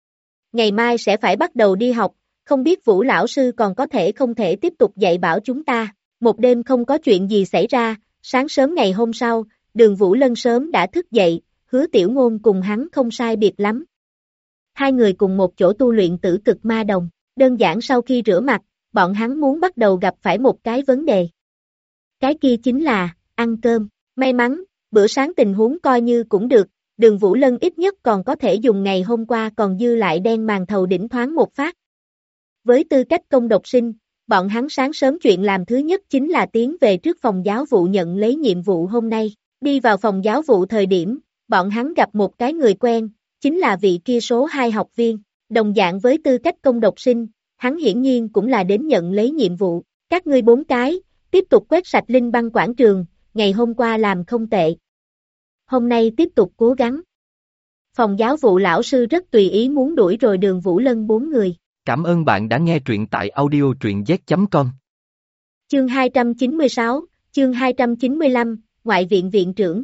Ngày mai sẽ phải bắt đầu đi học, không biết Vũ lão sư còn có thể không thể tiếp tục dạy bảo chúng ta. Một đêm không có chuyện gì xảy ra, sáng sớm ngày hôm sau, Đường Vũ Lân sớm đã thức dậy, Hứa Tiểu Ngôn cùng hắn không sai biệt lắm. Hai người cùng một chỗ tu luyện Tử Cực Ma Đồng, đơn giản sau khi rửa mặt, bọn hắn muốn bắt đầu gặp phải một cái vấn đề. Cái kia chính là, ăn cơm, may mắn, bữa sáng tình huống coi như cũng được, Đường Vũ Lân ít nhất còn có thể dùng ngày hôm qua còn dư lại đen màn thầu đỉnh thoáng một phát. Với tư cách công độc sinh, bọn hắn sáng sớm chuyện làm thứ nhất chính là tiến về trước phòng giáo vụ nhận lấy nhiệm vụ hôm nay. Đi vào phòng giáo vụ thời điểm, bọn hắn gặp một cái người quen, chính là vị kia số 2 học viên. Đồng dạng với tư cách công độc sinh, hắn hiển nhiên cũng là đến nhận lấy nhiệm vụ. Các ngươi 4 cái, tiếp tục quét sạch Linh Băng quảng trường, ngày hôm qua làm không tệ. Hôm nay tiếp tục cố gắng. Phòng giáo vụ lão sư rất tùy ý muốn đuổi rồi Đường Vũ Lân 4 người. Cảm ơn bạn đã nghe truyện tại audio truyện z.com. Chương 296, chương 295, Ngoại viện viện trưởng.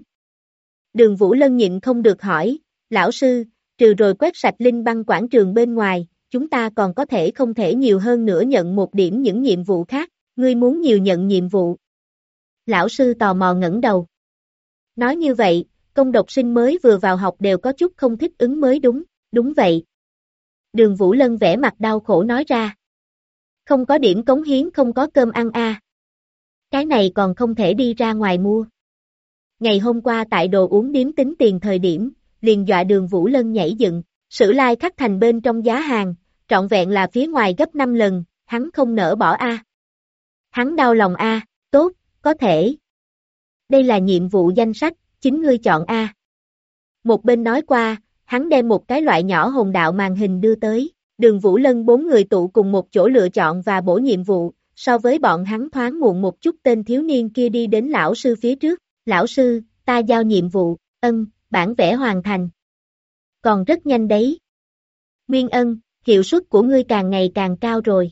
Đường Vũ Lân nhịn không được hỏi, lão sư, trừ rồi quét sạch Linh Băng quảng trường bên ngoài, chúng ta còn có thể không thể nhiều hơn nữa nhận một điểm những nhiệm vụ khác, ngươi muốn nhiều nhận nhiệm vụ. Lão sư tò mò ngẩng đầu. Nói như vậy, công độc sinh mới vừa vào học đều có chút không thích ứng mới đúng, đúng vậy. Đường Vũ Lân vẻ mặt đau khổ nói ra. Không có điểm cống hiến không có cơm ăn a. Cái này còn không thể đi ra ngoài mua. Ngày hôm qua tại đồ uống điếm tính tiền thời điểm, liền dọa Đường Vũ Lân nhảy dựng, Sử Lai Khắc thành bên trong giá hàng, trọn vẹn là phía ngoài gấp 5 lần, hắn không nỡ bỏ a. Hắn đau lòng a, tốt, có thể. Đây là nhiệm vụ danh sách, chính ngươi chọn a. Một bên nói qua, hắn đem một cái loại nhỏ hồn đạo màn hình đưa tới, Đường Vũ Lân 4 người tụ cùng một chỗ lựa chọn và bổ nhiệm vụ, so với bọn hắn thoáng muộn một chút tên thiếu niên kia đi đến lão sư phía trước, lão sư, ta giao nhiệm vụ, bản vẽ hoàn thành. Còn rất nhanh đấy. Nguyên Ân, hiệu suất của ngươi càng ngày càng cao rồi.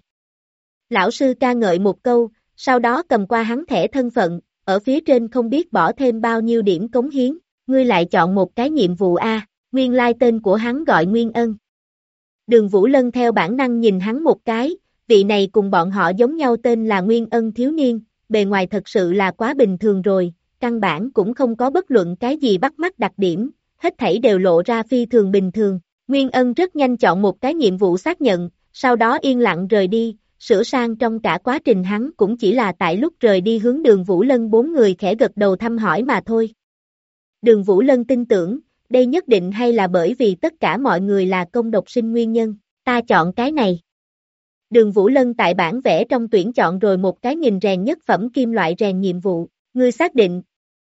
Lão sư ca ngợi một câu, sau đó cầm qua hắn thẻ thân phận, ở phía trên không biết bỏ thêm bao nhiêu điểm cống hiến, ngươi lại chọn một cái nhiệm vụ A, nguyên lai tên của hắn gọi Nguyên Ân. Đường Vũ Lân theo bản năng nhìn hắn một cái, vị này cùng bọn họ giống nhau tên là Nguyên Ân thiếu niên, bề ngoài thật sự là quá bình thường rồi, căn bản cũng không có bất luận cái gì bắt mắt đặc điểm, hết thảy đều lộ ra phi thường bình thường. Nguyên Ân rất nhanh chọn một cái nhiệm vụ xác nhận, sau đó yên lặng rời đi, sửa sang trong cả quá trình hắn cũng chỉ là tại lúc rời đi hướng Đường Vũ Lân 4 người khẽ gật đầu thăm hỏi mà thôi. Đường Vũ Lân tin tưởng, đây nhất định hay là bởi vì tất cả mọi người là công độc sinh nguyên nhân, ta chọn cái này. Đường Vũ Lân tại bản vẽ trong tuyển chọn rồi một cái nghìn rèn nhất phẩm kim loại rèn nhiệm vụ, ngươi xác định.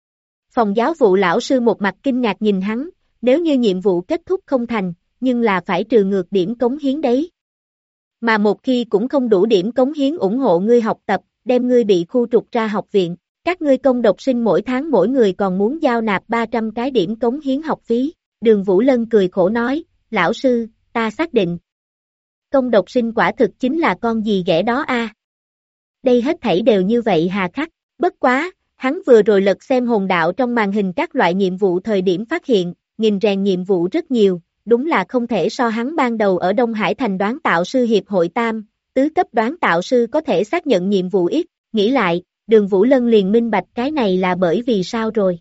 Phòng giáo vụ lão sư một mặt kinh ngạc nhìn hắn, nếu như nhiệm vụ kết thúc không thành, nhưng là phải trừ ngược điểm cống hiến đấy. Mà một khi cũng không đủ điểm cống hiến ủng hộ ngươi học tập, đem ngươi bị khu trục ra học viện, các ngươi công độc sinh mỗi tháng mỗi người còn muốn giao nạp 300 cái điểm cống hiến học phí. Đường Vũ Lân cười khổ nói, lão sư, ta xác định. Công độc sinh quả thực chính là con gì ghẻ đó a. Đây hết thảy đều như vậy hà khắc, bất quá, hắn vừa rồi lật xem hồn đạo trong màn hình các loại nhiệm vụ thời điểm phát hiện, nghìn rèn nhiệm vụ rất nhiều, đúng là không thể so hắn ban đầu ở Đông Hải thành đoán tạo sư hiệp hội tam, tứ cấp đoán tạo sư có thể xác nhận nhiệm vụ ít, nghĩ lại, Đường Vũ Lân liền minh bạch cái này là bởi vì sao rồi.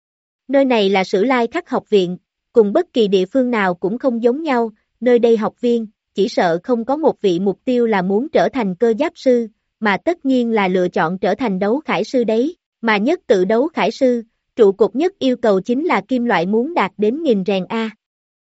Nơi này là Sử Lai Khắc học viện, cùng bất kỳ địa phương nào cũng không giống nhau, nơi đây học viên, chỉ sợ không có một vị mục tiêu là muốn trở thành cơ giáp sư, mà tất nhiên là lựa chọn trở thành đấu khải sư đấy, mà nhất tự đấu khải sư, trụ cột nhất yêu cầu chính là kim loại muốn đạt đến 1000 rèn A.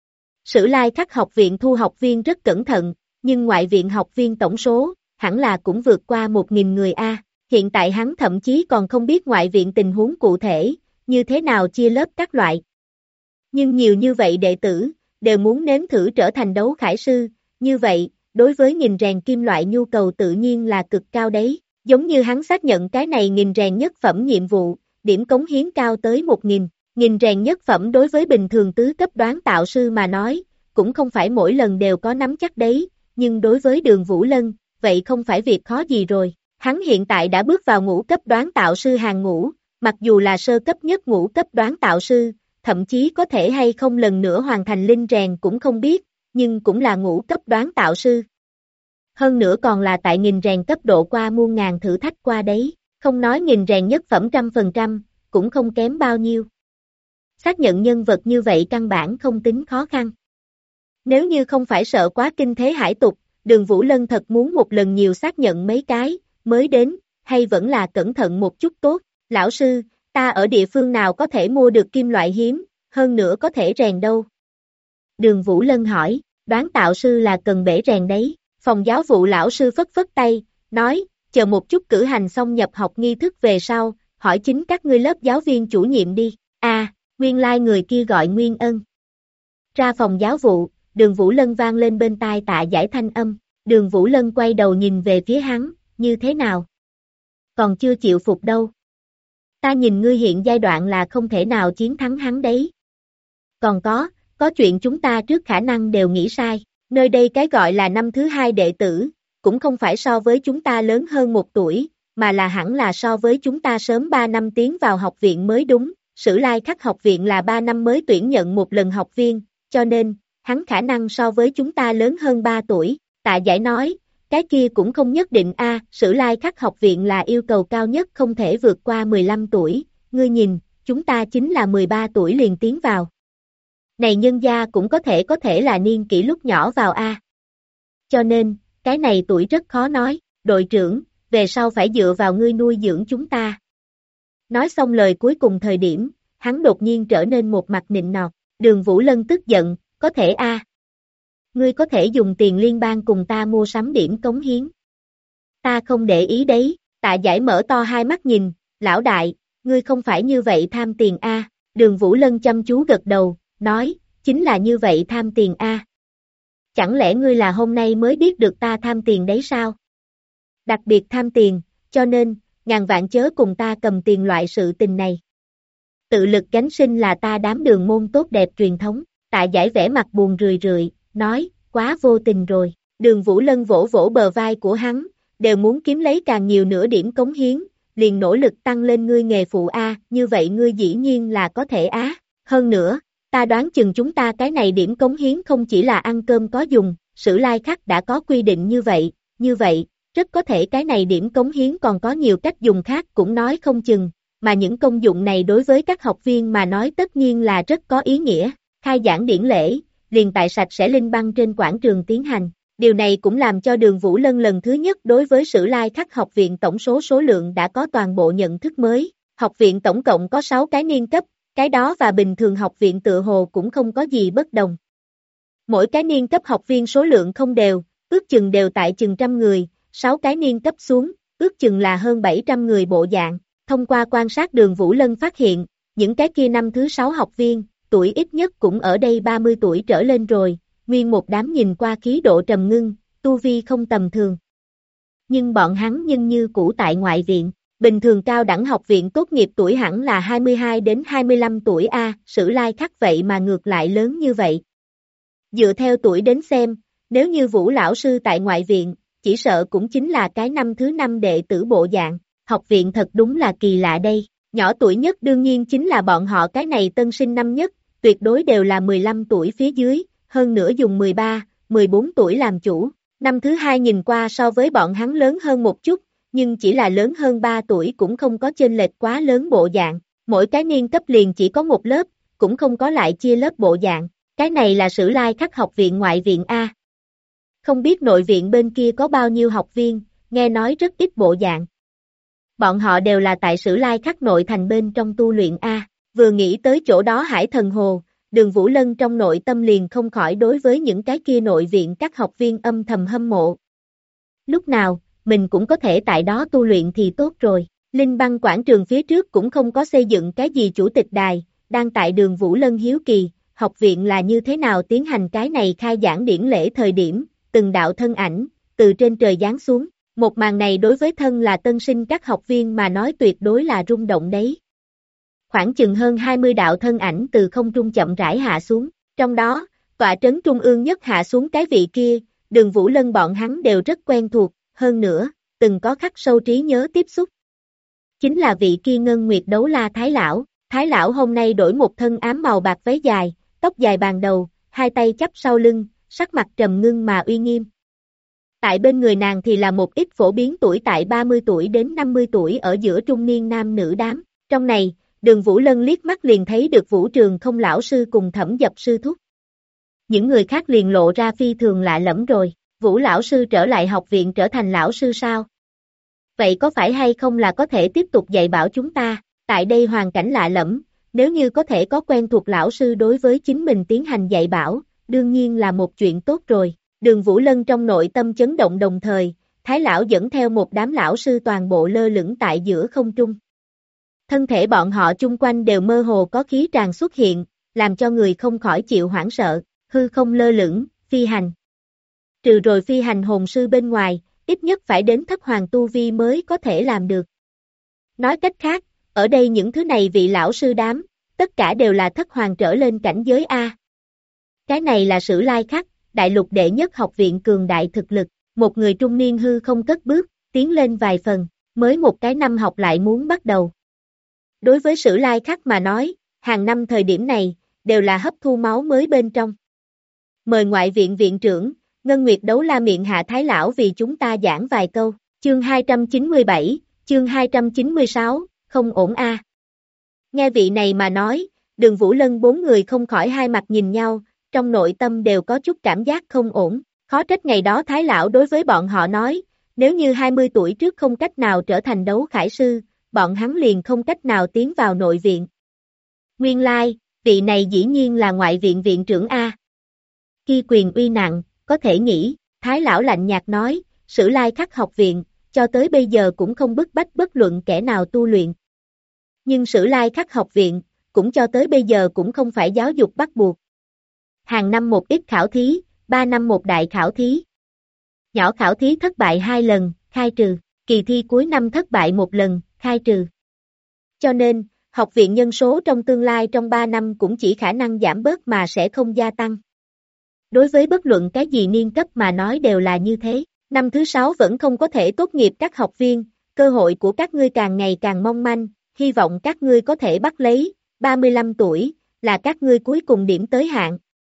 Sử Lai Khắc học viện thu học viên rất cẩn thận, nhưng ngoại viện học viên tổng số, hẳn là cũng vượt qua 1000 người A, hiện tại hắn thậm chí còn không biết ngoại viện tình huống cụ thể, như thế nào chia lớp các loại. Nhưng nhiều như vậy đệ tử, đều muốn nếm thử trở thành đấu khải sư, như vậy, đối với 1000 rèn kim loại nhu cầu tự nhiên là cực cao đấy, giống như hắn xác nhận cái này 1000 rèn nhất phẩm nhiệm vụ, điểm cống hiến cao tới 1000, 1000 rèn nhất phẩm đối với bình thường tứ cấp đoán tạo sư mà nói, cũng không phải mỗi lần đều có nắm chắc đấy, nhưng đối với Đường Vũ Lân, vậy không phải việc khó gì rồi, hắn hiện tại đã bước vào ngũ cấp đoán tạo sư hàng ngũ, mặc dù là sơ cấp nhất ngũ cấp đoán tạo sư, thậm chí có thể hay không lần nữa hoàn thành linh rèn cũng không biết, nhưng cũng là ngũ cấp đoán tạo sư. Hơn nữa còn là tại 1000 rèn cấp độ qua muôn ngàn thử thách qua đấy, không nói 1000 rèn nhất phẩm 100%, cũng không kém bao nhiêu. Xác nhận nhân vật như vậy căn bản không tính khó khăn. Nếu như không phải sợ quá kinh thế hải tục, Đường Vũ Lân thật muốn một lần nhiều xác nhận mấy cái, mới đến, hay vẫn là cẩn thận một chút tốt. Lão sư, ta ở địa phương nào có thể mua được kim loại hiếm, hơn nữa có thể rèn đâu? Đường Vũ Lân hỏi, đoán tạo sư là cần bể rèn đấy. Phòng giáo vụ lão sư phất phất tay, nói, chờ một chút cử hành xong nhập học nghi thức về sau, hỏi chính các ngươi lớp giáo viên chủ nhiệm đi. Nguyên lai người kia gọi Nguyên Ân. Ra phòng giáo vụ, Đường Vũ Lân vang lên bên tai Tạ Giải thanh âm, Đường Vũ Lân quay đầu nhìn về phía hắn, như thế nào? Còn chưa chịu phục đâu. Ta nhìn ngươi hiện giai đoạn là không thể nào chiến thắng hắn đấy. Còn có chuyện chúng ta trước khả năng đều nghĩ sai, nơi đây cái gọi là năm thứ 2 đệ tử, cũng không phải so với chúng ta lớn hơn 1 tuổi, mà là hẳn là so với chúng ta sớm 3 năm tiến vào học viện mới đúng, Sử Lai Khắc học viện là 3 năm mới tuyển nhận một lần học viên, cho nên, hắn khả năng so với chúng ta lớn hơn 3 tuổi, Tạ Giải nói, cái kia cũng không nhất định Sử Lai Khắc học viện là yêu cầu cao nhất không thể vượt qua 15 tuổi, ngươi nhìn, chúng ta chính là 13 tuổi liền tiến vào. Này nhân gia cũng có thể là niên kỷ lúc nhỏ vào Cho nên, cái này tuổi rất khó nói, đội trưởng, về sau phải dựa vào ngươi nuôi dưỡng chúng ta. Nói xong lời cuối cùng thời điểm, hắn đột nhiên trở nên một mặt nịnh nọt, Đường Vũ Lân tức giận, có thể Ngươi có thể dùng tiền liên bang cùng ta mua sắm điểm cống hiến. Ta không để ý đấy, Tạ Giải mở to hai mắt nhìn, lão đại, ngươi không phải như vậy tham tiền Đường Vũ Lân chăm chú gật đầu, nói, chính là như vậy tham tiền Chẳng lẽ ngươi là hôm nay mới biết được ta tham tiền đấy sao? Đặc biệt tham tiền, cho nên, ngàn vạn chớ cùng ta cầm tiền loại sự tình này. Tự lực gánh sinh là ta đám đường môn tốt đẹp truyền thống, Tạ Giải vẻ mặt buồn rười rượi, nói, quá vô tình rồi. Đường Vũ Lân vỗ vỗ bờ vai của hắn, đều muốn kiếm lấy càng nhiều nửa điểm cống hiến, liền nỗ lực tăng lên ngươi nghề phụ như vậy ngươi dĩ nhiên là có thể Hơn nữa, ta đoán chừng chúng ta cái này điểm cống hiến không chỉ là ăn cơm có dùng, Sử Lai Khắc đã có quy định như vậy, rất có thể cái này điểm cống hiến còn có nhiều cách dùng khác cũng nói không chừng, mà những công dụng này đối với các học viên mà nói tất nhiên là rất có ý nghĩa. Khai giảng điển lễ, liền tại sạch sẽ linh băng trên quảng trường tiến hành. Điều này cũng làm cho Đường Vũ Lân lần thứ nhất đối với Sử Lai Khắc học viện tổng số lượng đã có toàn bộ nhận thức mới. Học viện tổng cộng có 6 cái niên cấp, cái đó và bình thường học viện tựa hồ cũng không có gì bất đồng. Mỗi cái niên cấp học viên số lượng không đều, ước chừng đều tại chừng trăm người, 6 cái niên cấp xuống, ước chừng là hơn 700 người bộ dạng. Thông qua quan sát Đường Vũ Lân phát hiện, những cái kia năm thứ 6 học viên, tuổi ít nhất cũng ở đây 30 tuổi trở lên rồi, nguyên một đám nhìn qua khí độ trầm ngưng, tu vi không tầm thường. Nhưng bọn hắn như cũ tại ngoại viện, bình thường cao đẳng học viện tốt nghiệp tuổi hẳn là 22 đến 25 tuổi Sử Lai Khắc vậy mà ngược lại lớn như vậy. Dựa theo tuổi đến xem, nếu như Vũ lão sư tại ngoại viện, chỉ sợ cũng chính là cái năm thứ 5 đệ tử bộ dạng, học viện thật đúng là kỳ lạ đây. Nhỏ tuổi nhất đương nhiên chính là bọn họ cái này tân sinh năm nhất, tuyệt đối đều là 15 tuổi phía dưới, hơn nữa dùng 13, 14 tuổi làm chủ. Năm thứ 2 nhìn qua so với bọn hắn lớn hơn một chút, nhưng chỉ là lớn hơn 3 tuổi cũng không có chênh lệch quá lớn bộ dạng. Mỗi cái niên cấp liền chỉ có một lớp, cũng không có lại chia lớp bộ dạng. Cái này là Sử Lai Khắc học viện ngoại viện A. Không biết nội viện bên kia có bao nhiêu học viên, nghe nói rất ít bộ dạng. Bọn họ đều là tại Sử Lai Khắc nội thành bên trong tu luyện A. Vừa nghĩ tới chỗ đó Hải Thần Hồ, Đường Vũ Lân trong nội tâm liền không khỏi đối với những cái kia nội viện các học viên âm thầm hâm mộ. Lúc nào, mình cũng có thể tại đó tu luyện thì tốt rồi. Linh Băng quảng trường phía trước cũng không có xây dựng cái gì chủ tịch đài, đang tại Đường Vũ Lân hiếu kỳ, học viện là như thế nào tiến hành cái này khai giảng điển lễ thời điểm, từng đạo thân ảnh, từ trên trời giáng xuống. Một màn này đối với thân là tân sinh các học viên mà nói tuyệt đối là rung động đấy. Khoảng chừng hơn 20 đạo thân ảnh từ không trung chậm rãi hạ xuống, trong đó, tọa trấn trung ương nhất hạ xuống cái vị kia, Đường Vũ Lân bọn hắn đều rất quen thuộc, hơn nữa, từng có khắc sâu trí nhớ tiếp xúc. Chính là vị kia Ngân Nguyệt Đấu La Thái lão hôm nay đổi một thân ám màu bạc váy dài, tóc dài bàn đầu, hai tay chắp sau lưng, sắc mặt trầm ngưng mà uy nghiêm. Tại bên người nàng thì là một ít phổ biến tuổi tại 30 tuổi đến 50 tuổi ở giữa trung niên nam nữ đám. Trong này, Đường Vũ Lân liếc mắt liền thấy được Vũ Trường Không lão sư cùng Thẩm Dập sư thúc. Những người khác liền lộ ra phi thường lạ lẫm rồi, Vũ lão sư trở lại học viện trở thành lão sư sao? Vậy có phải hay không là có thể tiếp tục dạy bảo chúng ta, tại đây hoàn cảnh lạ lẫm, nếu như có thể có quen thuộc lão sư đối với chính mình tiến hành dạy bảo, đương nhiên là một chuyện tốt rồi. Đường Vũ Lân trong nội tâm chấn động đồng thời, Thái lão dẫn theo một đám lão sư toàn bộ lơ lửng tại giữa không trung. Thân thể bọn họ chung quanh đều mơ hồ có khí tràn xuất hiện, làm cho người không khỏi chịu hoảng sợ, hư không lơ lửng, phi hành. Trừ rồi phi hành hồn sư bên ngoài, ít nhất phải đến thất hoàng tu vi mới có thể làm được. Nói cách khác, ở đây những thứ này vị lão sư đám, tất cả đều là thất hoàng trở lên cảnh giới A. Cái này là Sử Lai Khắc, đại lục đệ nhất học viện cường đại thực lực, một người trung niên hư không cất bước, tiến lên vài phần, mới một cái năm học lại muốn bắt đầu. Đối với Sử Lai Khắc mà nói, hàng năm thời điểm này, đều là hấp thu máu mới bên trong. Mời ngoại viện viện trưởng, Ngân Nguyệt Đấu La miệng hạ Thái lão vì chúng ta giảng vài câu, chương 297, chương 296, không ổn a. Nghe vị này mà nói, Đường Vũ Lân bốn người không khỏi hai mặt nhìn nhau, trong nội tâm đều có chút cảm giác không ổn, khó trách ngày đó Thái lão đối với bọn họ nói, nếu như 20 tuổi trước không cách nào trở thành đấu khải sư, bọn hắn liền không cách nào tiến vào nội viện. Nguyên lai, vị này dĩ nhiên là ngoại viện viện trưởng A. Khi quyền uy nặng, có thể nghĩ, Thái lão lạnh nhạt nói, Sử Lai Khắc học viện, cho tới bây giờ cũng không bức bách bất luận kẻ nào tu luyện. Nhưng Sử Lai Khắc học viện, cũng cho tới bây giờ cũng không phải giáo dục bắt buộc. Hàng năm một ít khảo thí, 3 năm một đại khảo thí. Nhỏ khảo thí thất bại 2 lần, khai trừ, kỳ thi cuối năm thất bại 1 lần, khai trừ. Cho nên, học viện nhân số trong tương lai trong 3 năm cũng chỉ khả năng giảm bớt mà sẽ không gia tăng. Đối với bất luận cái gì niên cấp mà nói đều là như thế. Năm thứ 6 vẫn không có thể tốt nghiệp các học viên, cơ hội của các ngươi càng ngày càng mong manh, hy vọng các ngươi có thể bắt lấy, 35 tuổi, là các ngươi cuối cùng điểm tới hạn.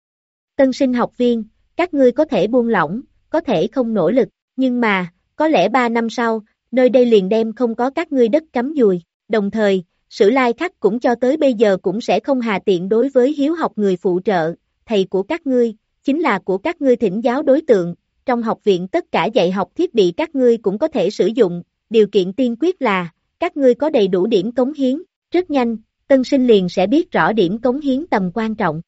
Tân sinh học viên, các ngươi có thể buông lỏng, có thể không nỗ lực, nhưng mà, có lẽ 3 năm sau, nơi đây liền đem không có các ngươi đất cắm dùi, đồng thời, Sử Lai Khắc cũng cho tới bây giờ cũng sẽ không hà tiện đối với hiếu học người phụ trợ, thầy của các ngươi, chính là của các ngươi thỉnh giáo đối tượng, trong học viện tất cả dạy học thiết bị các ngươi cũng có thể sử dụng, điều kiện tiên quyết là, các ngươi có đầy đủ điểm cống hiến, rất nhanh, tân sinh liền sẽ biết rõ điểm cống hiến tầm quan trọng.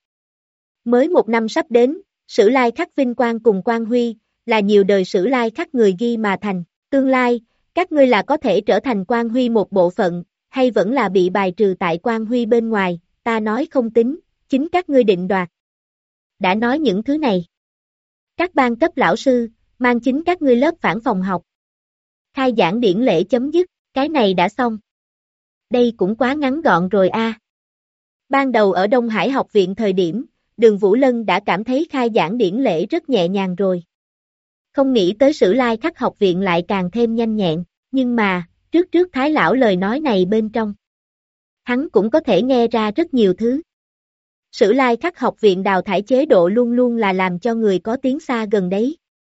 Mới một năm sắp đến, Sử Lai Khắc vinh quang cùng quang huy, là nhiều đời Sử Lai Khắc người ghi mà thành, tương lai, các ngươi là có thể trở thành quang huy một bộ phận, hay vẫn là bị bài trừ tại quang huy bên ngoài, ta nói không tính, chính các ngươi định đoạt. Đã nói những thứ này. Các ban cấp lão sư, mang chính các ngươi lớp phản phòng học. Khai giảng điển lễ chấm dứt, cái này đã xong. Đây cũng quá ngắn gọn rồi a. Ban đầu ở Đông Hải học viện thời điểm, Đường Vũ Lân đã cảm thấy khai giảng điển lễ rất nhẹ nhàng rồi. Không nghĩ tới Sử Lai Khắc học viện lại càng thêm nhanh nhẹn, nhưng mà, trước Thái lão lời nói này bên trong. Hắn cũng có thể nghe ra rất nhiều thứ. Sử Lai Khắc học viện đào thải chế độ luôn luôn là làm cho người có tiếng xa gần đấy.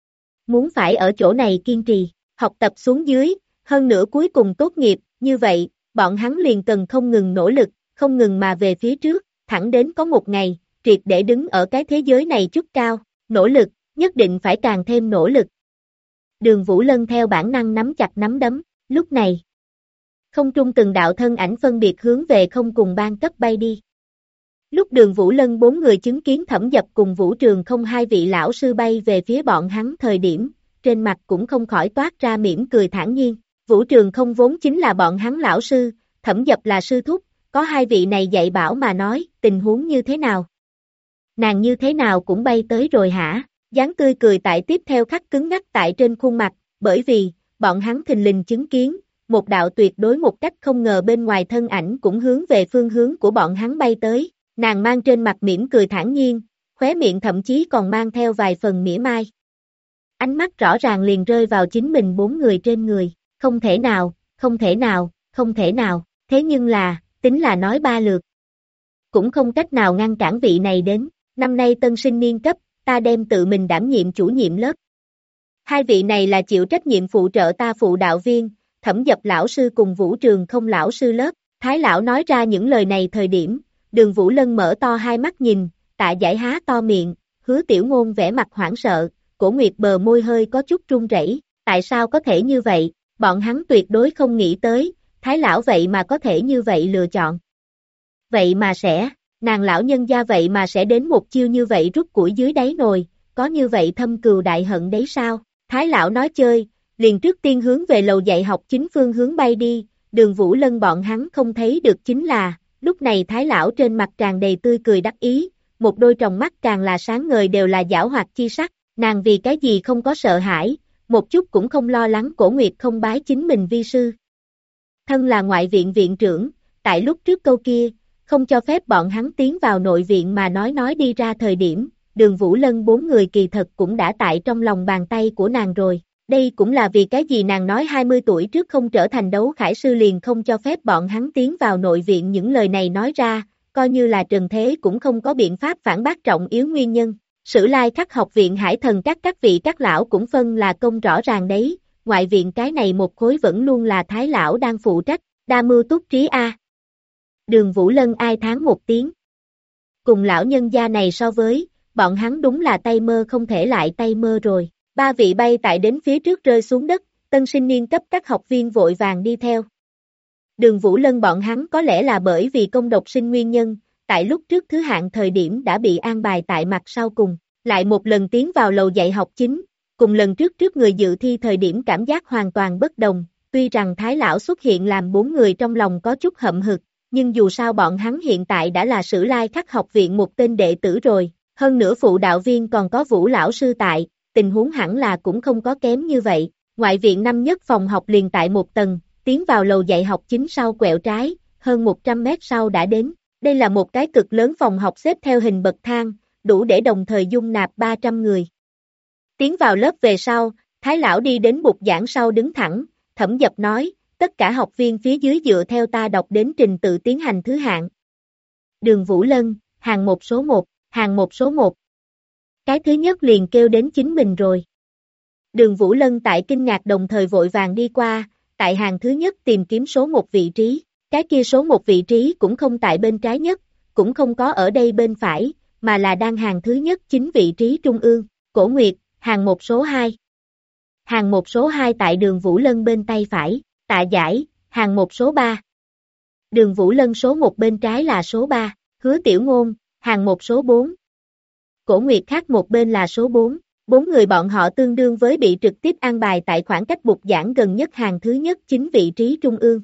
Muốn phải ở chỗ này kiên trì, học tập xuống dưới, hơn nữa cuối cùng tốt nghiệp, như vậy, bọn hắn liền cần không ngừng nỗ lực, không ngừng mà về phía trước, thẳng đến có một ngày, triệt để đứng ở cái thế giới này chút cao, nỗ lực, nhất định phải càng thêm nỗ lực. Đường Vũ Lân theo bản năng nắm chặt nắm đấm, lúc này. Không trung từng đạo thân ảnh phân biệt hướng về không cùng ban cấp bay đi. Lúc Đường Vũ Lân bốn người chứng kiến Thẩm Dập cùng Vũ Trường không hai vị lão sư bay về phía bọn hắn thời điểm, trên mặt cũng không khỏi toát ra mỉm cười thản nhiên. Vũ Trường không vốn chính là bọn hắn lão sư, Thẩm Dập là sư thúc, có hai vị này dạy bảo mà nói, tình huống như thế nào? Nàng như thế nào cũng bay tới rồi hả? Dáng tươi cười tại tiếp theo khắc cứng ngắc tại trên khuôn mặt, bởi vì, bọn hắn thình lình chứng kiến, một đạo tuyệt đối một cách không ngờ bên ngoài thân ảnh cũng hướng về phương hướng của bọn hắn bay tới, nàng mang trên mặt mỉm cười thản nhiên, khóe miệng thậm chí còn mang theo vài phần mỉa mai. Ánh mắt rõ ràng liền rơi vào chính mình bốn người trên người, không thể nào, không thể nào, không thể nào, thế nhưng là, tính là nói ba lượt. Cũng không cách nào ngăn cản vị này đến, năm nay tân sinh niên cấp, ta đem tự mình đảm nhiệm chủ nhiệm lớp. Hai vị này là chịu trách nhiệm phụ trợ ta phụ đạo viên, Thẩm Dập lão sư cùng Vũ Trường không lão sư lớp. Thái lão nói ra những lời này thời điểm, Đường Vũ Lân mở to hai mắt nhìn, Tạ Giải há to miệng, Hứa Tiểu Ngôn vẻ mặt hoảng sợ, Cổ Nguyệt bờ môi hơi có chút run rẩy. Tại sao có thể như vậy, bọn hắn tuyệt đối không nghĩ tới, Thái lão vậy mà có thể như vậy lựa chọn. Vậy mà sẽ, nàng lão nhân gia vậy mà sẽ đến một chiêu như vậy rút củi dưới đáy nồi, có như vậy thâm cừu đại hận đấy sao? Thái lão nói chơi, liền trước tiên hướng về lầu dạy học chính phương hướng bay đi, Đường Vũ Lân bọn hắn không thấy được chính là, lúc này Thái lão trên mặt tràn đầy tươi cười đắc ý, một đôi tròng mắt càng là sáng ngời đều là giảo hoạt chi sắc, nàng vì cái gì không có sợ hãi, một chút cũng không lo lắng Cổ Nguyệt không bái chính mình vi sư. Thân là ngoại viện viện trưởng, tại lúc trước câu kia, không cho phép bọn hắn tiến vào nội viện mà nói đi ra thời điểm, Đường Vũ Lân bốn người kỳ thật cũng đã tại trong lòng bàn tay của nàng rồi. Đây cũng là vì cái gì nàng nói 20 tuổi trước không trở thành đấu khải sư liền không cho phép bọn hắn tiến vào nội viện những lời này nói ra, coi như là Trần Thế cũng không có biện pháp phản bác trọng yếu nguyên nhân. Sử Lai Khắc học viện Hải Thần các vị các lão cũng phân là công rõ ràng đấy, ngoại viện cái này một khối vẫn luôn là Thái lão đang phụ trách, đa mưu túc trí a. Đường Vũ Lân ai thán một tiếng. Cùng lão nhân gia này so với, bọn hắn đúng là tay mơ không thể lại tay mơ rồi. Ba vị bay tại đến phía trước rơi xuống đất, tân sinh niên cấp các học viên vội vàng đi theo. Đường Vũ Lân bọn hắn có lẽ là bởi vì công độc sinh nguyên nhân, tại lúc trước thứ hạng thời điểm đã bị an bài tại mặt sau cùng, lại một lần tiến vào lầu dạy học chính, cùng lần trước người dự thi thời điểm cảm giác hoàn toàn bất đồng, tuy rằng Thái lão xuất hiện làm bốn người trong lòng có chút hậm hực, nhưng dù sao bọn hắn hiện tại đã là Sử Lai Khắc học viện một tên đệ tử rồi, hơn nữa phụ đạo viên còn có Vũ lão sư tại, tình huống hẳn là cũng không có kém như vậy. Ngoại viện năm nhất phòng học liền tại một tầng, tiến vào lầu dạy học chính sau quẹo trái, hơn 100 mét sau đã đến. Đây là một cái cực lớn phòng học xếp theo hình bậc thang, đủ để đồng thời dung nạp 300 người. Tiến vào lớp về sau, Thái lão đi đến bục giảng sau đứng thẳng, Thẩm Dập nói, tất cả học viên phía dưới dựa theo ta đọc đến trình tự tiến hành thứ hạng. Đường Vũ Lân, hàng một số 1, hàng một số 1. Cái thứ nhất liền kêu đến chính mình rồi. Đường Vũ Lân tại kinh ngạc đồng thời vội vàng đi qua, tại hàng thứ nhất tìm kiếm số 1 vị trí, cái kia số 1 vị trí cũng không tại bên trái nhất, cũng không có ở đây bên phải, mà là đang hàng thứ nhất chính vị trí trung ương, Cổ Nguyệt, hàng một số 2. Hàng một số 2 tại Đường Vũ Lân bên tay phải, Tạ Giải, hàng một số 3. Đường Vũ Lân số 1 bên trái là số 3, Hứa Tiểu Ngôn, hàng một số 4. Cổ Nguyệt khác một bên là số 4, bốn người bọn họ tương đương với bị trực tiếp an bài tại khoảng cách bục giảng gần nhất hàng thứ nhất chính vị trí trung ương.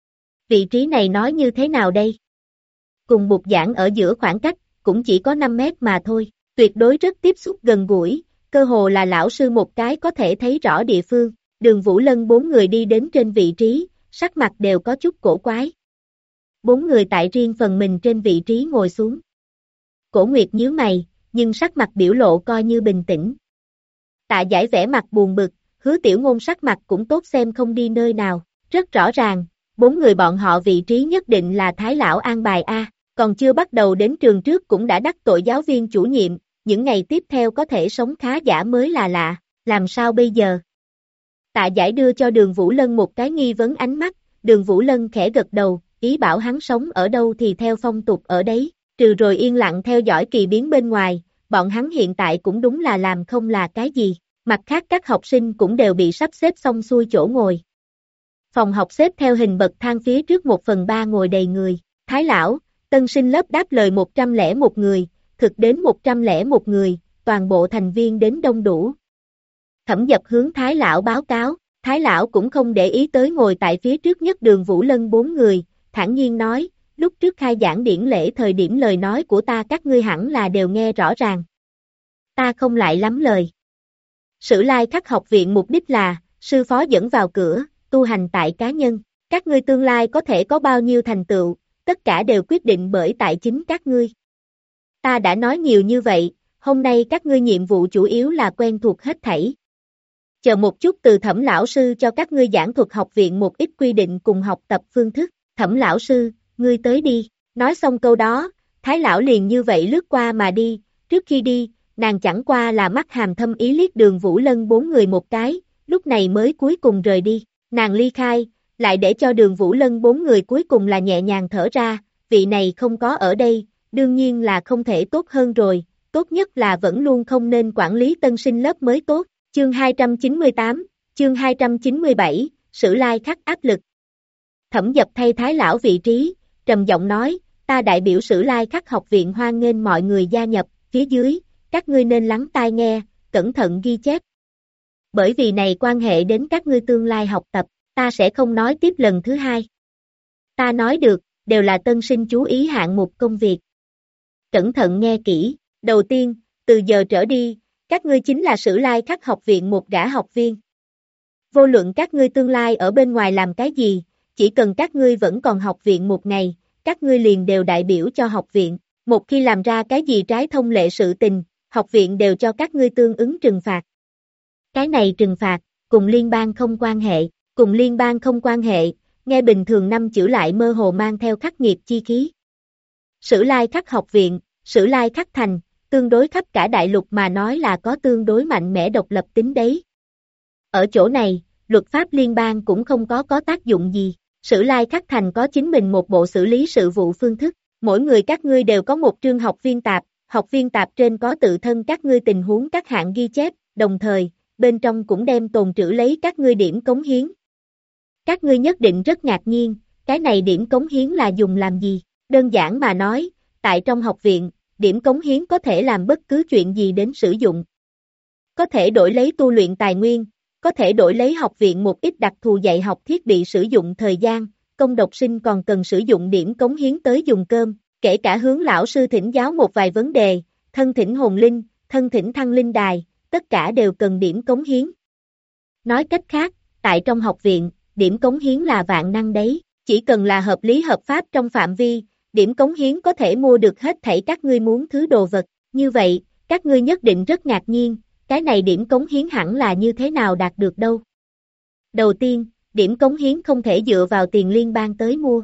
Vị trí này nói như thế nào đây? Cùng bục giảng ở giữa khoảng cách, cũng chỉ có 5 mét mà thôi, tuyệt đối rất tiếp xúc gần gũi, cơ hồ là lão sư một cái có thể thấy rõ địa phương. Đường Vũ Lân bốn người đi đến trên vị trí, sắc mặt đều có chút cổ quái. Bốn người tại riêng phần mình trên vị trí ngồi xuống. Cổ Nguyệt nhíu mày, nhưng sắc mặt biểu lộ coi như bình tĩnh. Tạ Giải vẻ mặt buồn bực, Hứa Tiểu Ngôn sắc mặt cũng tốt xem không đi nơi nào, rất rõ ràng, 4 người bọn họ vị trí nhất định là Thái Lão an bài a, còn chưa bắt đầu đến trường trước cũng đã đắc tội giáo viên chủ nhiệm, những ngày tiếp theo có thể sống khá giả mới là lạ, làm sao bây giờ? Tạ Giải đưa cho Đường Vũ Lân một cái nghi vấn ánh mắt, Đường Vũ Lân khẽ gật đầu, ý bảo hắn sống ở đâu thì theo phong tục ở đấy, trừ rồi yên lặng theo dõi kỳ biến bên ngoài, bọn hắn hiện tại cũng đúng là làm không là cái gì, mặt khác các học sinh cũng đều bị sắp xếp xong xuôi chỗ ngồi. Phòng học xếp theo hình bậc thang phía trước 1/3 ngồi đầy người, Thái Lão, tân sinh lớp đáp lời 101 người, thực đến 101 người, toàn bộ thành viên đến đông đủ. Thẩm Dập hướng Thái Lão báo cáo, Thái Lão cũng không để ý tới ngồi tại phía trước nhất Đường Vũ Lân 4 người, thản nhiên nói, lúc trước khai giảng điển lễ thời điểm lời nói của ta các ngươi hẳn là đều nghe rõ ràng. Ta không lại lắm lời. Sử Lai Khắc học viện mục đích là, sư phó dẫn vào cửa, tu hành tại cá nhân, các ngươi tương lai có thể có bao nhiêu thành tựu, tất cả đều quyết định bởi tại chính các ngươi. Ta đã nói nhiều như vậy, hôm nay các ngươi nhiệm vụ chủ yếu là quen thuộc hết thảy. Chờ một chút từ Thẩm lão sư cho các ngươi giảng thuật học viện một ít quy định cùng học tập phương thức, Thẩm lão sư, ngươi tới đi, nói xong câu đó, Thái lão liền như vậy lướt qua mà đi, trước khi đi, nàng chẳng qua là mắt hàm thâm ý liếc Đường Vũ Lân 4 người một cái, lúc này mới cuối cùng rời đi, nàng ly khai, lại để cho Đường Vũ Lân 4 người cuối cùng là nhẹ nhàng thở ra, vị này không có ở đây, đương nhiên là không thể tốt hơn rồi, tốt nhất là vẫn luôn không nên quản lý tân sinh lớp mới tốt. Chương 298, chương 297, Sử Lai Khắc áp lực. Thẩm Dập thay Thái lão vị trí, trầm giọng nói, ta đại biểu Sử Lai Khắc học viện hoan nghênh mọi người gia nhập, phía dưới, các ngươi nên lắng tai nghe, cẩn thận ghi chép. Bởi vì này quan hệ đến các ngươi tương lai học tập, ta sẽ không nói tiếp lần thứ hai. Ta nói được, đều là tân sinh chú ý hạng mục công việc. Cẩn thận nghe kỹ, đầu tiên, từ giờ trở đi, các ngươi chính là Sử Lai Khắc học viện một gã học viên. Vô luận các ngươi tương lai ở bên ngoài làm cái gì, chỉ cần các ngươi vẫn còn học viện một ngày, các ngươi liền đều đại biểu cho học viện. Một khi làm ra cái gì trái thông lệ sự tình, học viện đều cho các ngươi tương ứng trừng phạt. Cái này trừng phạt, cùng liên bang không quan hệ, cùng liên bang không quan hệ, nghe bình thường 5 chữ lại mơ hồ mang theo khắc nghiệt chi khí. Sử Lai Khắc học viện, Sử Lai Khắc thành, tương đối khắp cả đại lục mà nói là có tương đối mạnh mẽ độc lập tính đấy. Ở chỗ này, luật pháp liên bang cũng không có tác dụng gì, Sử Lai Khắc thành có chính mình một bộ xử lý sự vụ phương thức, mỗi người các ngươi đều có một trương học viên tạp trên có tự thân các ngươi tình huống các hạng ghi chép, đồng thời, bên trong cũng đem tồn trữ lấy các ngươi điểm cống hiến. Các ngươi nhất định rất ngạc nhiên, cái này điểm cống hiến là dùng làm gì? Đơn giản mà nói, tại trong học viện, điểm cống hiến có thể làm bất cứ chuyện gì đến sử dụng. Có thể đổi lấy tu luyện tài nguyên, có thể đổi lấy học viện một ít đặc thù dạy học thiết bị sử dụng thời gian, công độc sinh còn cần sử dụng điểm cống hiến tới dùng cơm, kể cả hướng lão sư thỉnh giáo một vài vấn đề, thân thỉnh hồn linh, thân thỉnh thăng linh đài, tất cả đều cần điểm cống hiến. Nói cách khác, tại trong học viện, điểm cống hiến là vạn năng đấy, chỉ cần là hợp lý hợp pháp trong phạm vi, điểm cống hiến có thể mua được hết thảy các ngươi muốn thứ đồ vật, như vậy, các ngươi nhất định rất ngạc nhiên, cái này điểm cống hiến hẳn là như thế nào đạt được đâu. Đầu tiên, điểm cống hiến không thể dựa vào tiền liên bang tới mua.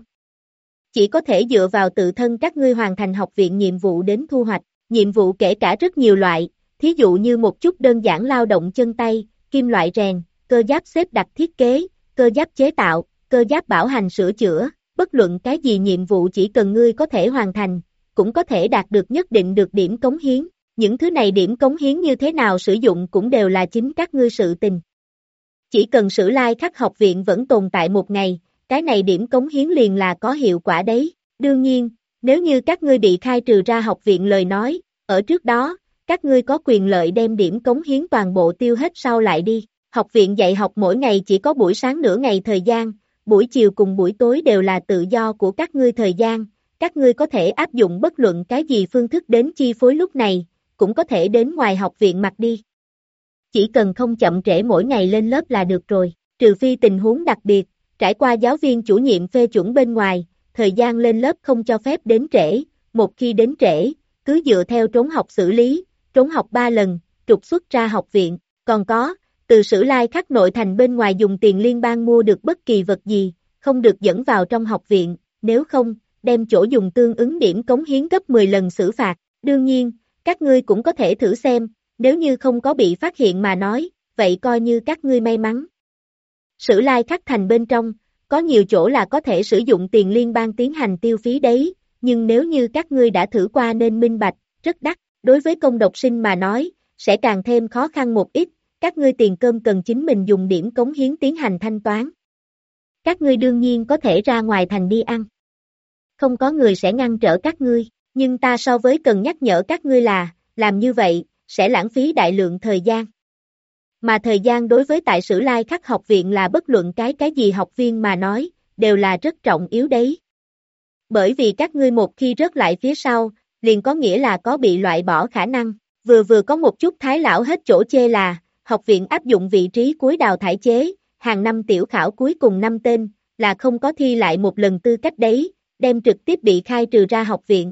Chỉ có thể dựa vào tự thân các ngươi hoàn thành học viện nhiệm vụ đến thu hoạch, nhiệm vụ kể cả rất nhiều loại, thí dụ như một chút đơn giản lao động chân tay, kim loại rèn, cơ giáp xếp đặt thiết kế, cơ giáp chế tạo, cơ giáp bảo hành sửa chữa, bất luận cái gì nhiệm vụ chỉ cần ngươi có thể hoàn thành, cũng có thể đạt được nhất định được điểm cống hiến, những thứ này điểm cống hiến như thế nào sử dụng cũng đều là chính các ngươi sự tình. Chỉ cần Sử Lai Khắc học viện vẫn tồn tại một ngày, cái này điểm cống hiến liền là có hiệu quả đấy, đương nhiên, nếu như các ngươi bị khai trừ ra học viện lời nói, ở trước đó, các ngươi có quyền lợi đem điểm cống hiến toàn bộ tiêu hết sau lại đi, học viện dạy học mỗi ngày chỉ có buổi sáng nửa ngày thời gian, buổi chiều cùng buổi tối đều là tự do của các ngươi thời gian, các ngươi có thể áp dụng bất luận cái gì phương thức đến chi phối lúc này, cũng có thể đến ngoài học viện mặt đi. Chỉ cần không chậm trễ mỗi ngày lên lớp là được rồi, trừ phi tình huống đặc biệt, trải qua giáo viên chủ nhiệm phê chuẩn bên ngoài, thời gian lên lớp không cho phép đến trễ, một khi đến trễ, cứ dựa theo trốn học xử lý, trốn học 3 lần, trục xuất ra học viện, còn có, từ Sử Lai Khắc nội thành bên ngoài dùng tiền liên bang mua được bất kỳ vật gì, không được dẫn vào trong học viện, nếu không, đem chỗ dùng tương ứng điểm cống hiến gấp 10 lần xử phạt, đương nhiên, các ngươi cũng có thể thử xem, nếu như không có bị phát hiện mà nói, vậy coi như các ngươi may mắn. Sử Lai Khắc thành bên trong, có nhiều chỗ là có thể sử dụng tiền liên bang tiến hành tiêu phí đấy, nhưng nếu như các ngươi đã thử qua nên minh bạch, rất đắt, đối với công độc sinh mà nói, sẽ càng thêm khó khăn một ít, các ngươi tiền cơm cần chính mình dùng điểm cống hiến tiến hành thanh toán. Các ngươi đương nhiên có thể ra ngoài thành đi ăn. Không có người sẽ ngăn trở các ngươi, nhưng ta so với cần nhắc nhở các ngươi là, làm như vậy, sẽ lãng phí đại lượng thời gian. Mà thời gian đối với tại Sử Lai Khắc học viện là bất luận cái gì học viên mà nói, đều là rất trọng yếu đấy. Bởi vì các ngươi một khi rớt lại phía sau, liền có nghĩa là có bị loại bỏ khả năng, vừa có một chút thái lão hết chỗ chê là, học viện áp dụng vị trí cuối đào thải chế, hàng năm tiểu khảo cuối cùng 5 tên, là không có thi lại một lần tư cách đấy, đem trực tiếp bị khai trừ ra học viện.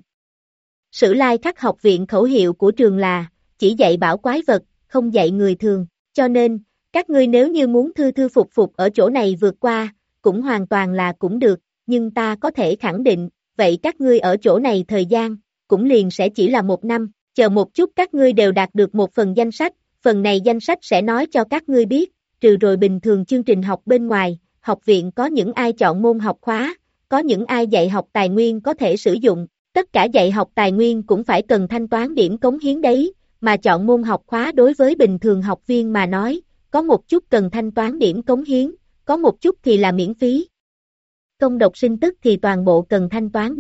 Sử Lai Khắc học viện khẩu hiệu của trường là, chỉ dạy bảo quái vật, không dạy người thường, cho nên, các ngươi nếu như muốn thư thư phục phục ở chỗ này vượt qua, cũng hoàn toàn là cũng được, nhưng ta có thể khẳng định, vậy các ngươi ở chỗ này thời gian, cũng liền sẽ chỉ là 1 năm, chờ một chút các ngươi đều đạt được một phần danh sách, phần này danh sách sẽ nói cho các ngươi biết, trừ rồi bình thường chương trình học bên ngoài, học viện có những ai chọn môn học khóa, có những ai dạy học tài nguyên có thể sử dụng, tất cả dạy học tài nguyên cũng phải cần thanh toán điểm cống hiến đấy, mà chọn môn học khóa đối với bình thường học viên mà nói, có một chút cần thanh toán điểm cống hiến, có một chút thì là miễn phí. Công độc sinh tức thì toàn bộ cần thanh toán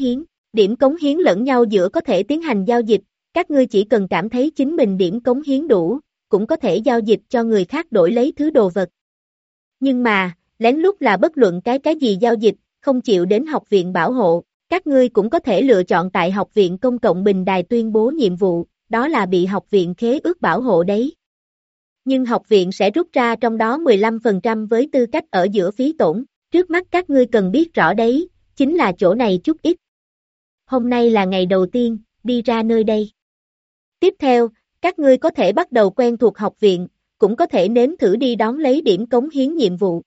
điểm cống hiến lẫn nhau giữa có thể tiến hành giao dịch, các ngươi chỉ cần cảm thấy chính mình điểm cống hiến đủ, cũng có thể giao dịch cho người khác đổi lấy thứ đồ vật. Nhưng mà, lén lút là bất luận cái gì giao dịch, không chịu đến học viện bảo hộ, các ngươi cũng có thể lựa chọn tại học viện công cộng bình đài tuyên bố nhiệm vụ, đó là bị học viện khế ước bảo hộ đấy. Nhưng học viện sẽ rút ra trong đó 15% với tư cách ở giữa phí tổn, trước mắt các ngươi cần biết rõ đấy, chính là chỗ này chút ít. Hôm nay là ngày đầu tiên, đi ra nơi đây. Tiếp theo, các ngươi có thể bắt đầu quen thuộc học viện, cũng có thể nếm thử đi đón lấy điểm cống hiến nhiệm vụ.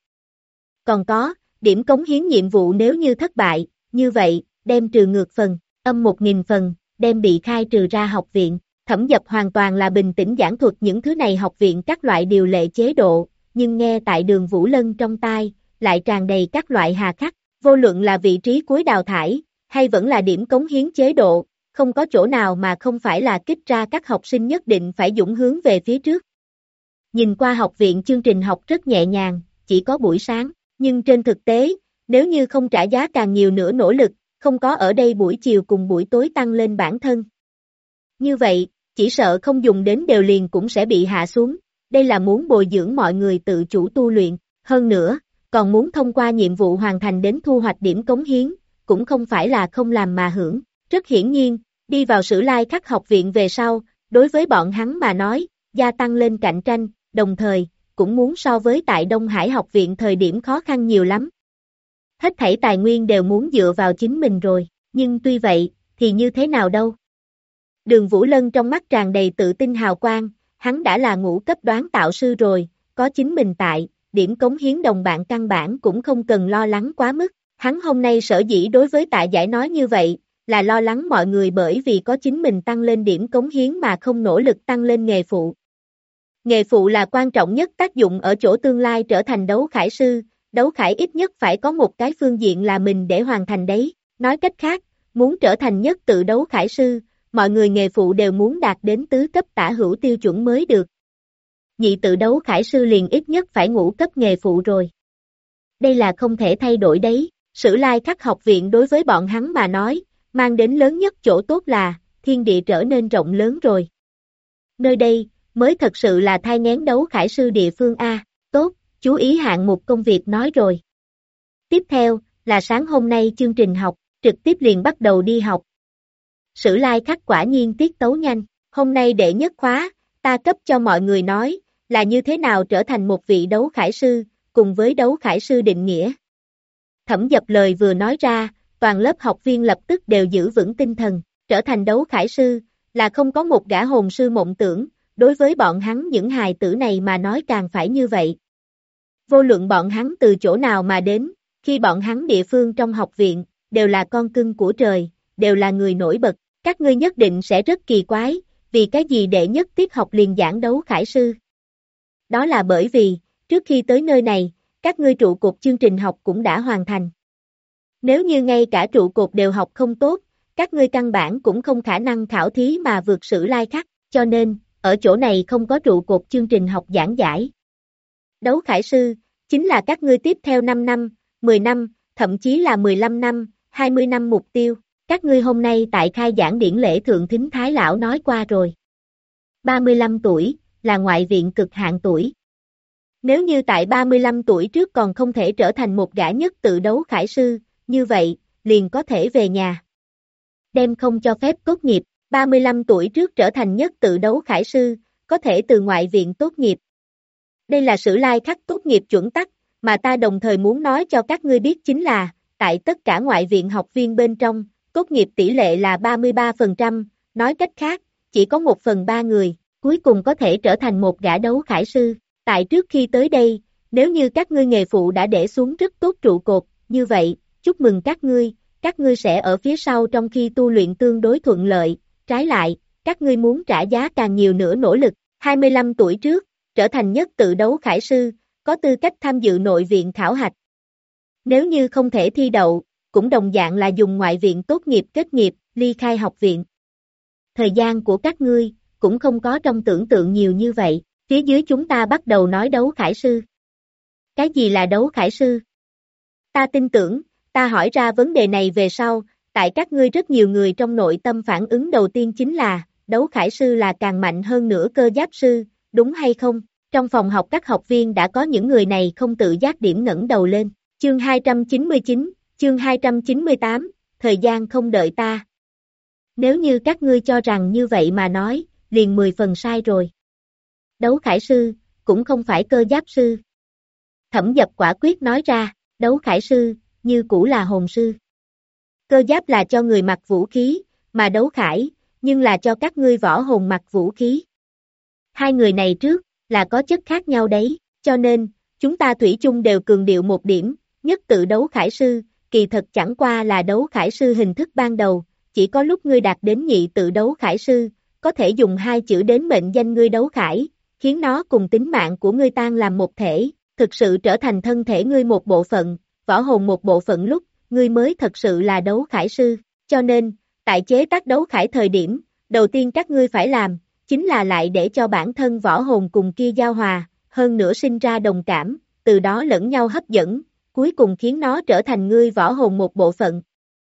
Còn có, điểm cống hiến nhiệm vụ nếu như thất bại, như vậy, đem trừ ngược phần, âm 1000 phần, đem bị khai trừ ra học viện. Thẩm Dập hoàn toàn là bình tĩnh giảng thuật những thứ này học viện các loại điều lệ chế độ, nhưng nghe tại Đường Vũ Lân trong tai, lại tràn đầy các loại hà khắc, vô luận là vị trí cuối đào thải, hay vẫn là điểm cống hiến chế độ, không có chỗ nào mà không phải là kích ra các học sinh nhất định phải dũng hướng về phía trước. Nhìn qua học viện chương trình học rất nhẹ nhàng, chỉ có buổi sáng, nhưng trên thực tế, nếu như không trả giá càng nhiều nữa nỗ lực, không có ở đây buổi chiều cùng buổi tối tăng lên bản thân. Như vậy, chỉ sợ không dùng đến đều liền cũng sẽ bị hạ xuống, đây là muốn bồi dưỡng mọi người tự chủ tu luyện, hơn nữa, còn muốn thông qua nhiệm vụ hoàn thành đến thu hoạch điểm cống hiến, cũng không phải là không làm mà hưởng, rất hiển nhiên, đi vào Sử Lai Khắc học viện về sau, đối với bọn hắn mà nói, gia tăng lên cạnh tranh, đồng thời, cũng muốn so với tại Đông Hải học viện thời điểm khó khăn nhiều lắm. Hết thảy tài nguyên đều muốn dựa vào chính mình rồi, nhưng tuy vậy, thì như thế nào đâu? Đường Vũ Lân trong mắt tràn đầy tự tin hào quang, hắn đã là ngũ cấp đoán tạo sư rồi, có chính mình tại, điểm cống hiến đồng bạn căn bản cũng không cần lo lắng quá mức. Hắn hôm nay sở dĩ đối với Tạ Giải nói như vậy, là lo lắng mọi người bởi vì có chính mình tăng lên điểm cống hiến mà không nỗ lực tăng lên nghề phụ. Nghề phụ là quan trọng nhất tác dụng ở chỗ tương lai trở thành đấu khải sư, đấu khải ít nhất phải có một cái phương diện là mình để hoàn thành đấy. Nói cách khác, muốn trở thành nhất tự đấu khải sư, mọi người nghề phụ đều muốn đạt đến tứ cấp tả hữu tiêu chuẩn mới được. Nhị tự đấu khải sư liền ít nhất phải ngũ cấp nghề phụ rồi. Đây là không thể thay đổi đấy. Sử Lai Khắc học viện đối với bọn hắn mà nói, mang đến lớn nhất chỗ tốt là, thiên địa trở nên rộng lớn rồi. Nơi đây, mới thật sự là thai nghén đấu khải sư địa phương A, tốt, chú ý hạng mục công việc nói rồi. Tiếp theo, là sáng hôm nay chương trình học, trực tiếp liền bắt đầu đi học. Sử Lai Khắc quả nhiên tiết tấu nhanh, hôm nay đệ nhất khóa, ta cấp cho mọi người nói, là như thế nào trở thành một vị đấu khải sư, cùng với đấu khải sư định nghĩa. Thẩm Dập lời vừa nói ra, toàn lớp học viên lập tức đều giữ vững tinh thần, trở thành đấu khải sư, là không có một gã hồn sư mộng tưởng, đối với bọn hắn những hài tử này mà nói càng phải như vậy. Vô luận bọn hắn từ chỗ nào mà đến, khi bọn hắn địa phương trong học viện, đều là con cưng của trời, đều là người nổi bật, các ngươi nhất định sẽ rất kỳ quái, vì cái gì đệ nhất tiết học liền giảng đấu khải sư. Đó là bởi vì, trước khi tới nơi này, các ngươi trụ cột chương trình học cũng đã hoàn thành. Nếu như ngay cả trụ cột đều học không tốt, các ngươi căn bản cũng không khả năng khảo thí mà vượt sử lai khắc, cho nên, ở chỗ này không có trụ cột chương trình học giảng giải. Đấu khải sư, chính là các ngươi tiếp theo 5 năm, 10 năm, thậm chí là 15 năm, 20 năm mục tiêu. Các ngươi hôm nay tại khai giảng điển lễ thượng thính Thái Lão nói qua rồi. 35 tuổi, là ngoại viện cực hạn tuổi. Nếu như tại 35 tuổi trước còn không thể trở thành một gã nhất tự đấu khải sư, như vậy, liền có thể về nhà. Đem không cho phép tốt nghiệp, 35 tuổi trước trở thành nhất tự đấu khải sư, có thể từ ngoại viện tốt nghiệp. Đây là sử lai khắc tốt nghiệp chuẩn tắc, mà ta đồng thời muốn nói cho các ngươi biết chính là, tại tất cả ngoại viện học viên bên trong, tốt nghiệp tỷ lệ là 33%, nói cách khác, chỉ có 1/3 người, cuối cùng có thể trở thành một gã đấu khải sư. Tại trước khi tới đây, nếu như các ngươi nghề phụ đã để xuống rất tốt trụ cột, như vậy, chúc mừng các ngươi sẽ ở phía sau trong khi tu luyện tương đối thuận lợi, trái lại, các ngươi muốn trả giá càng nhiều nữa nỗ lực, 25 tuổi trước, trở thành nhất tự đấu khải sư, có tư cách tham dự nội viện khảo hạch. Nếu như không thể thi đậu, cũng đồng dạng là dùng ngoại viện tốt nghiệp kết nghiệp, ly khai học viện. Thời gian của các ngươi, cũng không có trong tưởng tượng nhiều như vậy, phía dưới chúng ta bắt đầu nói đấu khải sư. Cái gì là đấu khải sư? Ta tin tưởng, ta hỏi ra vấn đề này về sau, tại các ngươi rất nhiều người trong nội tâm phản ứng đầu tiên chính là, đấu khải sư là càng mạnh hơn nữa cơ giáp sư, đúng hay không? Trong phòng học các học viên đã có những người này không tự giác điểm ngẩng đầu lên. Chương 299, chương 298, thời gian không đợi ta. Nếu như các ngươi cho rằng như vậy mà nói, liền 10 phần sai rồi. Đấu khải sư, cũng không phải cơ giáp sư. Thẩm Dập quả quyết nói ra, đấu khải sư, như cũ là hồn sư. Cơ giáp là cho người mặc vũ khí, mà đấu khải, nhưng là cho các ngươi võ hồn mặc vũ khí. Hai người này trước, là có chất khác nhau đấy, cho nên, chúng ta thủy chung đều cường điệu một điểm, nhất tự đấu khải sư, kỳ thật chẳng qua là đấu khải sư hình thức ban đầu, chỉ có lúc ngươi đạt đến nhị tự đấu khải sư, có thể dùng hai chữ đến mệnh danh ngươi đấu khải, khiến nó cùng tính mạng của ngươi tan làm một thể, thực sự trở thành thân thể ngươi một bộ phận, võ hồn một bộ phận lúc, ngươi mới thật sự là đấu khải sư, cho nên, tại chế tác đấu khải thời điểm, đầu tiên các ngươi phải làm, chính là lại để cho bản thân võ hồn cùng kia giao hòa, hơn nữa sinh ra đồng cảm, từ đó lẫn nhau hấp dẫn, cuối cùng khiến nó trở thành ngươi võ hồn một bộ phận.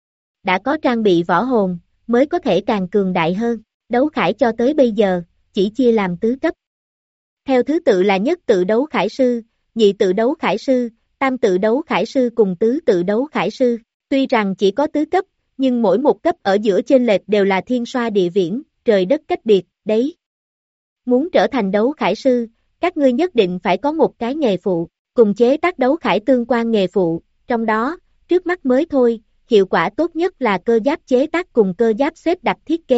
Đã có trang bị võ hồn, mới có thể càng cường đại hơn, đấu khải cho tới bây giờ, chỉ chia làm tứ cấp. Theo thứ tự là nhất tự đấu khải sư, nhị tự đấu khải sư, tam tự đấu khải sư cùng tứ tự đấu khải sư, tuy rằng chỉ có tứ cấp, nhưng mỗi một cấp ở giữa chênh lệch đều là thiên xoa địa viễn, trời đất cách biệt, đấy. Muốn trở thành đấu khải sư, các ngươi nhất định phải có một cái nghề phụ, cùng chế tác đấu khải tương quan nghề phụ, trong đó, trước mắt mới thôi, hiệu quả tốt nhất là cơ giáp chế tác cùng cơ giáp xếp đặt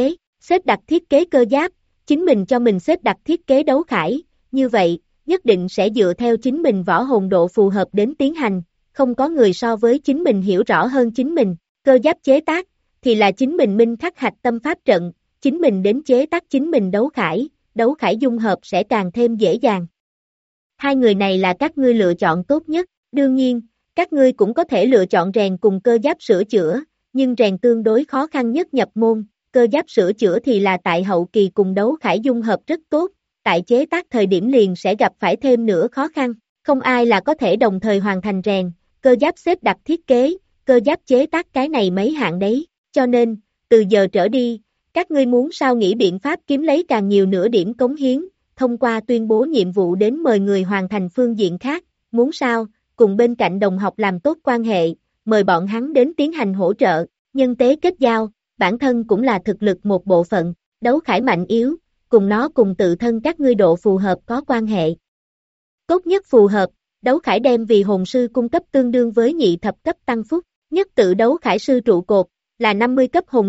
thiết kế cơ giáp, chính mình cho mình xếp đặt thiết kế đấu khải, như vậy, nhất định sẽ dựa theo chính mình võ hồn độ phù hợp đến tiến hành, không có người so với chính mình hiểu rõ hơn chính mình, cơ giáp chế tác, thì là chính mình minh khắc hạch tâm pháp trận, chính mình đến chế tác chính mình đấu khải dung hợp sẽ càng thêm dễ dàng. Hai người này là các ngươi lựa chọn tốt nhất, đương nhiên, các ngươi cũng có thể lựa chọn rèn cùng cơ giáp sửa chữa, nhưng rèn tương đối khó khăn nhất nhập môn, cơ giáp sửa chữa thì là tại hậu kỳ cùng đấu khải dung hợp rất tốt, tại chế tác thời điểm liền sẽ gặp phải thêm nữa khó khăn, không ai là có thể đồng thời hoàn thành rèn, cơ giáp xếp đặt thiết kế, cơ giáp chế tác cái này mấy hạng đấy, cho nên, từ giờ trở đi, các ngươi muốn sao nghĩ biện pháp kiếm lấy càng nhiều nửa điểm cống hiến, thông qua tuyên bố nhiệm vụ đến mời người hoàn thành phương diện khác, muốn sao, cùng bên cạnh đồng học làm tốt quan hệ, mời bọn hắn đến tiến hành hỗ trợ, nhân tế kết giao, bản thân cũng là thực lực một bộ phận, đấu khải mạnh yếu, cùng nó cùng tự thân các ngươi độ phù hợp có quan hệ. Tốt nhất phù hợp, đấu khải đem vì hồn sư cung cấp tương đương với nhị thập cấp tăng phúc, nhất tự đấu khải sư trụ cột, là 50 cấp hồn lực,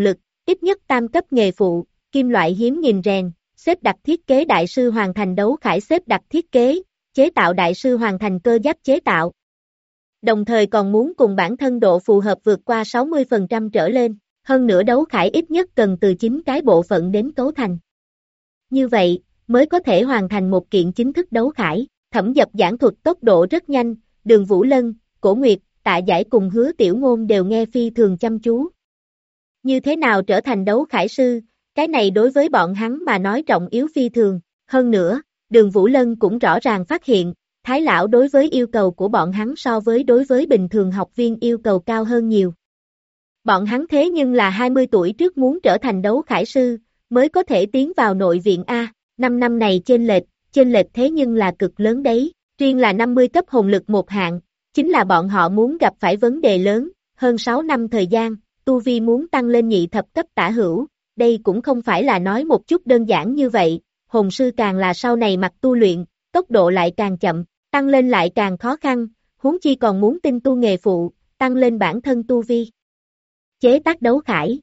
ít nhất tam cấp nghề phụ, kim loại hiếm nghìn rèn, xếp đặt thiết kế đại sư hoàn thành đấu khải xếp đặt thiết kế, chế tạo đại sư hoàn thành cơ giáp chế tạo. Đồng thời còn muốn cùng bản thân độ phù hợp vượt qua 60% trở lên, hơn nữa đấu khải ít nhất cần từ 9 cái bộ phận đến cấu thành. Như vậy, mới có thể hoàn thành một kiện chính thức đấu khải. Thẩm Dập giảng thuật tốc độ rất nhanh, Đường Vũ Lân, Cổ Nguyệt, Tạ Giải cùng Hứa Tiểu Ngôn đều nghe phi thường chăm chú. Như thế nào trở thành đấu khải sư, cái này đối với bọn hắn mà nói trọng yếu phi thường. Hơn nữa, Đường Vũ Lân cũng rõ ràng phát hiện, Thái Lão đối với yêu cầu của bọn hắn so với đối với bình thường học viên yêu cầu cao hơn nhiều. Bọn hắn thế nhưng là 20 tuổi trước muốn trở thành đấu khải sư, mới có thể tiến vào nội viện A, 5 năm này chênh lệch thế nhưng là cực lớn đấy, riêng là 50 cấp hồn lực một hạng, chính là bọn họ muốn gặp phải vấn đề lớn, hơn 6 năm thời gian, tu vi muốn tăng lên nhị thập cấp tả hữu, đây cũng không phải là nói một chút đơn giản như vậy, hồn sư càng là sau này mặt tu luyện, tốc độ lại càng chậm, tăng lên lại càng khó khăn, huống chi còn muốn tinh tu nghề phụ, tăng lên bản thân tu vi. Chế tác đấu khải.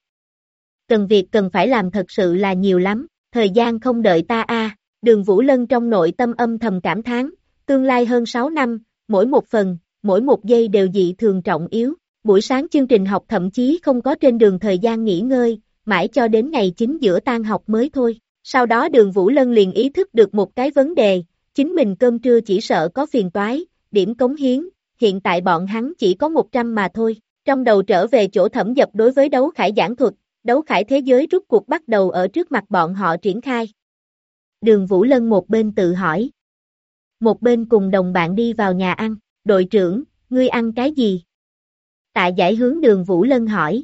Cần phải làm thật sự là nhiều lắm, thời gian không đợi ta a. Đường Vũ Lân trong nội tâm âm thầm cảm thán, tương lai hơn 6 năm, mỗi một phần, mỗi một giây đều dị thường trọng yếu, buổi sáng chương trình học thậm chí không có trên đường thời gian nghỉ ngơi, mãi cho đến ngày chính giữa tan học mới thôi. Sau đó Đường Vũ Lân liền ý thức được một cái vấn đề, chính mình cơm trưa chỉ sợ có phiền toái, điểm cống hiến, hiện tại bọn hắn chỉ có 100 mà thôi. Trong đầu trở về chỗ Thẩm Dập đối với đấu khải giảng thuật, đấu khải thế giới rút cuộc bắt đầu ở trước mặt bọn họ triển khai. Đường Vũ Lân một bên tự hỏi, một bên cùng đồng bạn đi vào nhà ăn, đội trưởng, ngươi ăn cái gì? Tạ Giải hướng Đường Vũ Lân hỏi,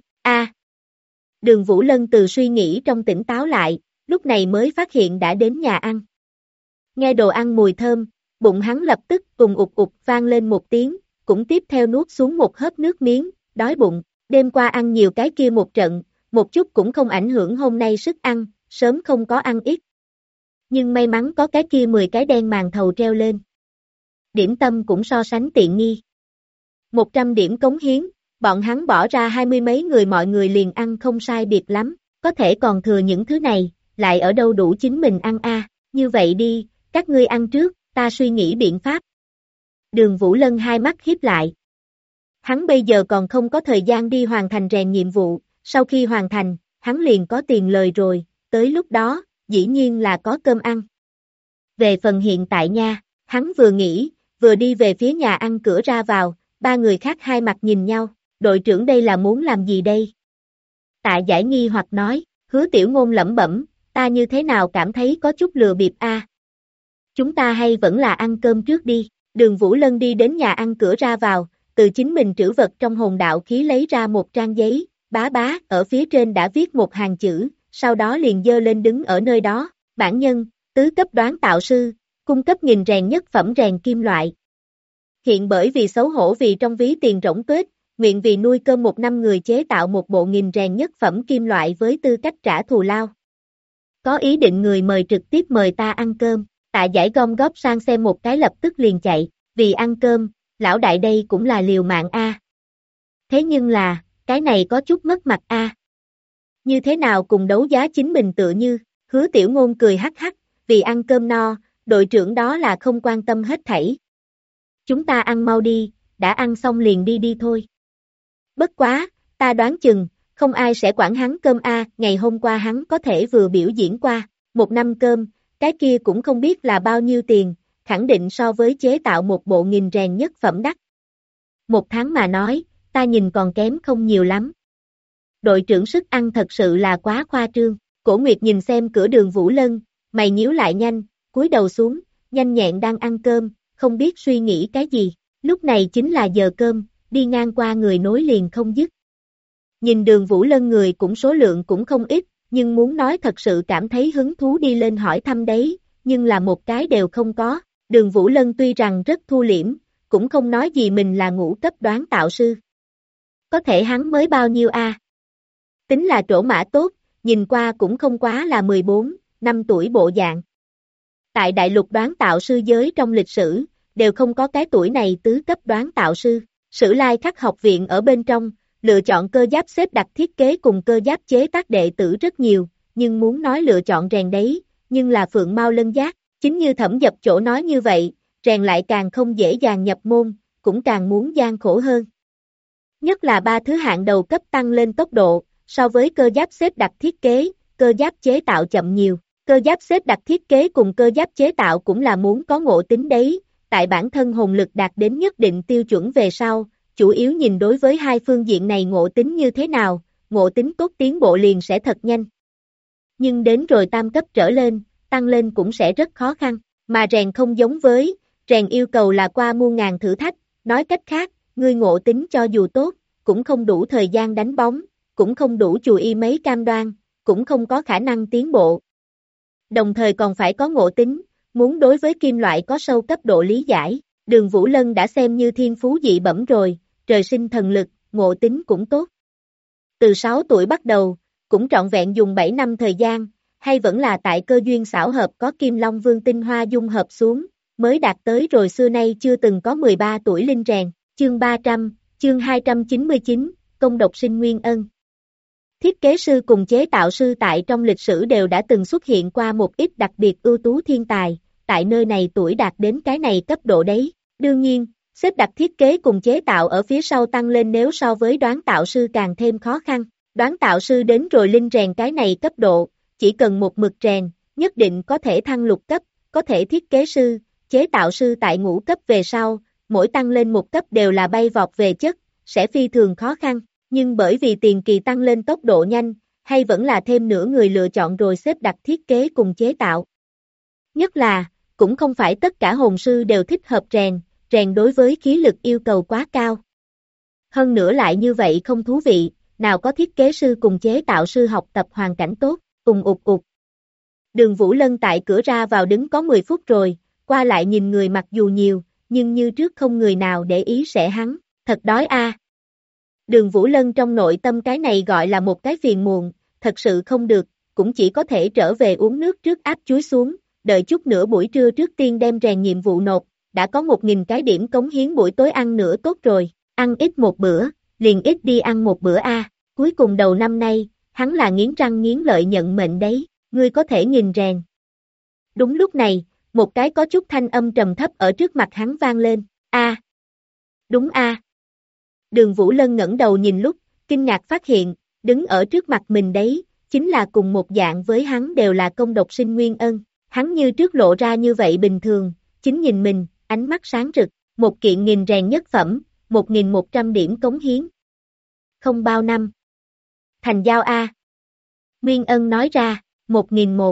Đường Vũ Lân từ suy nghĩ trong tỉnh táo lại, lúc này mới phát hiện đã đến nhà ăn. Nghe đồ ăn mùi thơm, bụng hắn lập tức cùng ụt ụt vang lên một tiếng, cũng tiếp theo nuốt xuống một hớp nước miếng, đói bụng, đêm qua ăn nhiều cái kia một trận, một chút cũng không ảnh hưởng hôm nay sức ăn, sớm không có ăn ít. Nhưng may mắn có cái kia 10 cái đen màn thầu treo lên. Điểm tâm cũng so sánh tiện nghi. 100 điểm cống hiến, bọn hắn bỏ ra 20 mấy người mọi người liền ăn không sai biệt lắm, có thể còn thừa những thứ này, lại ở đâu đủ chính mình ăn a? Như vậy đi, các ngươi ăn trước, ta suy nghĩ biện pháp. Đường Vũ Lân hai mắt híp lại. Hắn bây giờ còn không có thời gian đi hoàn thành rèn nhiệm vụ, sau khi hoàn thành, hắn liền có tiền lời rồi, tới lúc đó, dĩ nhiên là có cơm ăn. Về phần hiện tại nha, hắn vừa nghĩ, vừa đi về phía nhà ăn cửa ra vào, ba người khác hai mặt nhìn nhau, đội trưởng đây là muốn làm gì đây? Tạ Giải nghi hoặc nói, Hứa Tiểu Ngôn lẩm bẩm, ta như thế nào cảm thấy có chút lừa bịp a? Chúng ta hay vẫn là ăn cơm trước đi. Đường Vũ Lân đi đến nhà ăn cửa ra vào, từ chính mình trữ vật trong hồn đạo khí lấy ra một trang giấy, bá, ở phía trên đã viết một hàng chữ, sau đó liền giơ lên đứng ở nơi đó, bản nhân, tứ cấp đoán tạo sư, cung cấp nghìn rèn nhất phẩm rèn kim loại. Hiện bởi vì xấu hổ vì trong ví tiền rỗng tuếch, nguyện vì nuôi cơm một năm người chế tạo một bộ nghìn rèn nhất phẩm kim loại với tư cách trả thù lao. Có ý định người mời trực tiếp mời ta ăn cơm. Tạ Giải gom góp sang xem một cái lập tức liền chạy, vì ăn cơm, lão đại đây cũng là liều mạng a. Thế nhưng là, cái này có chút mất mặt a. Như thế nào cùng đấu giá chính mình tựa như, Hứa Tiểu Ngôn cười hắc hắc, vì ăn cơm no, đội trưởng đó là không quan tâm hết thảy. Chúng ta ăn mau đi, đã ăn xong liền đi thôi. Bất quá, ta đoán chừng, không ai sẽ quản hắn cơm a, ngày hôm qua hắn có thể vừa biểu diễn qua, 1 năm cơm, cái kia cũng không biết là bao nhiêu tiền, khẳng định so với chế tạo một bộ nghìn rèn nhất phẩm đắt. 1 tháng mà nói, ta nhìn còn kém không nhiều lắm. Đội trưởng sức ăn thật sự là quá khoa trương. Cổ Nguyệt nhìn xem cửa Đường Vũ Lân, mày nhíu lại nhanh, cúi đầu xuống, nhanh nhẹn đang ăn cơm, không biết suy nghĩ cái gì. Lúc này chính là giờ cơm, đi ngang qua người nối liền không dứt. Nhìn Đường Vũ Lân người cũng số lượng cũng không ít, nhưng muốn nói thật sự cảm thấy hứng thú đi lên hỏi thăm đấy, nhưng là một cái đều không có. Đường Vũ Lân tuy rằng rất thu liễm, cũng không nói gì mình là ngũ cấp đoán tạo sư. Có thể hắn mới bao nhiêu a? Tính là trổ mã tốt, nhìn qua cũng không quá là 14, 5 tuổi bộ dạng. Tại đại lục đoán tạo sư giới trong lịch sử, đều không có cái tuổi này tứ cấp đoán tạo sư. Sử Lai Khắc học viện ở bên trong, lựa chọn cơ giáp xếp đặt thiết kế cùng cơ giáp chế tác đệ tử rất nhiều, nhưng muốn nói lựa chọn rèn đấy, nhưng là Phượng Mao Lân Giác, chính như Thẩm Dập Chỗ nói như vậy, rèn lại càng không dễ dàng nhập môn, cũng càng muốn gian khổ hơn. Nhất là ba thứ hạng đầu cấp tăng lên tốc độ, so với cơ giáp xếp đặt thiết kế, cơ giáp chế tạo chậm nhiều. Cơ giáp xếp đặt thiết kế cùng cơ giáp chế tạo cũng là muốn có ngộ tính đấy, tại bản thân hồn lực đạt đến nhất định tiêu chuẩn về sau, chủ yếu nhìn đối với hai phương diện này ngộ tính như thế nào, ngộ tính tốt tiến bộ liền sẽ thật nhanh. Nhưng đến rồi tam cấp trở lên, tăng lên cũng sẽ rất khó khăn, mà rèn không giống với, rèn yêu cầu là qua muôn ngàn thử thách, nói cách khác, ngươi ngộ tính cho dù tốt, cũng không đủ thời gian đánh bóng, cũng không đủ chú ý mấy cam đoan, cũng không có khả năng tiến bộ. Đồng thời còn phải có ngộ tính, muốn đối với kim loại có sâu cấp độ lý giải, Đường Vũ Lân đã xem như thiên phú dị bẩm rồi, trời sinh thần lực, ngộ tính cũng tốt. Từ 6 tuổi bắt đầu, cũng trọn vẹn dùng 7 năm thời gian, hay vẫn là tại cơ duyên xảo hợp có Kim Long Vương tinh hoa dung hợp xuống, mới đạt tới rồi xưa nay chưa từng có 13 tuổi linh rèn, chương 300, chương 299, công độc sinh nguyên ân. Thiết kế sư cùng chế tạo sư tại trong lịch sử đều đã từng xuất hiện qua một ít đặc biệt ưu tú thiên tài, tại nơi này tuổi đạt đến cái này cấp độ đấy. Đương nhiên, xếp đặt thiết kế cùng chế tạo ở phía sau tăng lên nếu so với đoán tạo sư càng thêm khó khăn. Đoán tạo sư đến rồi linh rèn cái này cấp độ, chỉ cần một mực rèn, nhất định có thể thăng lục cấp, có thể thiết kế sư, chế tạo sư tại ngũ cấp về sau, mỗi tăng lên một cấp đều là bay vọt về chất, sẽ phi thường khó khăn. Nhưng bởi vì tiền kỳ tăng lên tốc độ nhanh, hay vẫn là thêm nửa người lựa chọn rồi xếp đặt thiết kế cùng chế tạo. Nhất là, cũng không phải tất cả hồn sư đều thích hợp rèn đối với khí lực yêu cầu quá cao. Hơn nữa lại như vậy không thú vị, nào có thiết kế sư cùng chế tạo sư học tập hoàn cảnh tốt, ụt. Đường Vũ Lân tại cửa ra vào đứng có 10 phút rồi, qua lại nhìn người mặc dù nhiều, nhưng như trước không người nào để ý sẽ hắn, thật đói a. Đường Vũ Lân trong nội tâm cái này gọi là một cái phiền muộn, thật sự không được, cũng chỉ có thể trở về uống nước trước áp chuối xuống, đợi chút nữa buổi trưa trước tiên đem rèn nhiệm vụ nộp, đã có 1.000 cái điểm cống hiến buổi tối ăn nữa tốt rồi, ăn ít một bữa, liền ít đi ăn một bữa a. Cuối cùng đầu năm nay, hắn là nghiến răng nghiến lợi nhận mệnh đấy, ngươi có thể nghìn rèn. Đúng lúc này, một cái có chút thanh âm trầm thấp ở trước mặt hắn vang lên, a. Đúng a. Đường Vũ Lân ngẩng đầu nhìn lúc, kinh ngạc phát hiện, đứng ở trước mặt mình đấy, chính là cùng một dạng với hắn đều là công độc sinh nguyên ân, hắn như trước lộ ra như vậy bình thường, chính nhìn mình, ánh mắt sáng rực, một kiện nghìn rèn nhất phẩm, 1.100 điểm cống hiến. Không bao năm. Thành giao a. Nguyên ân nói ra, 1.001.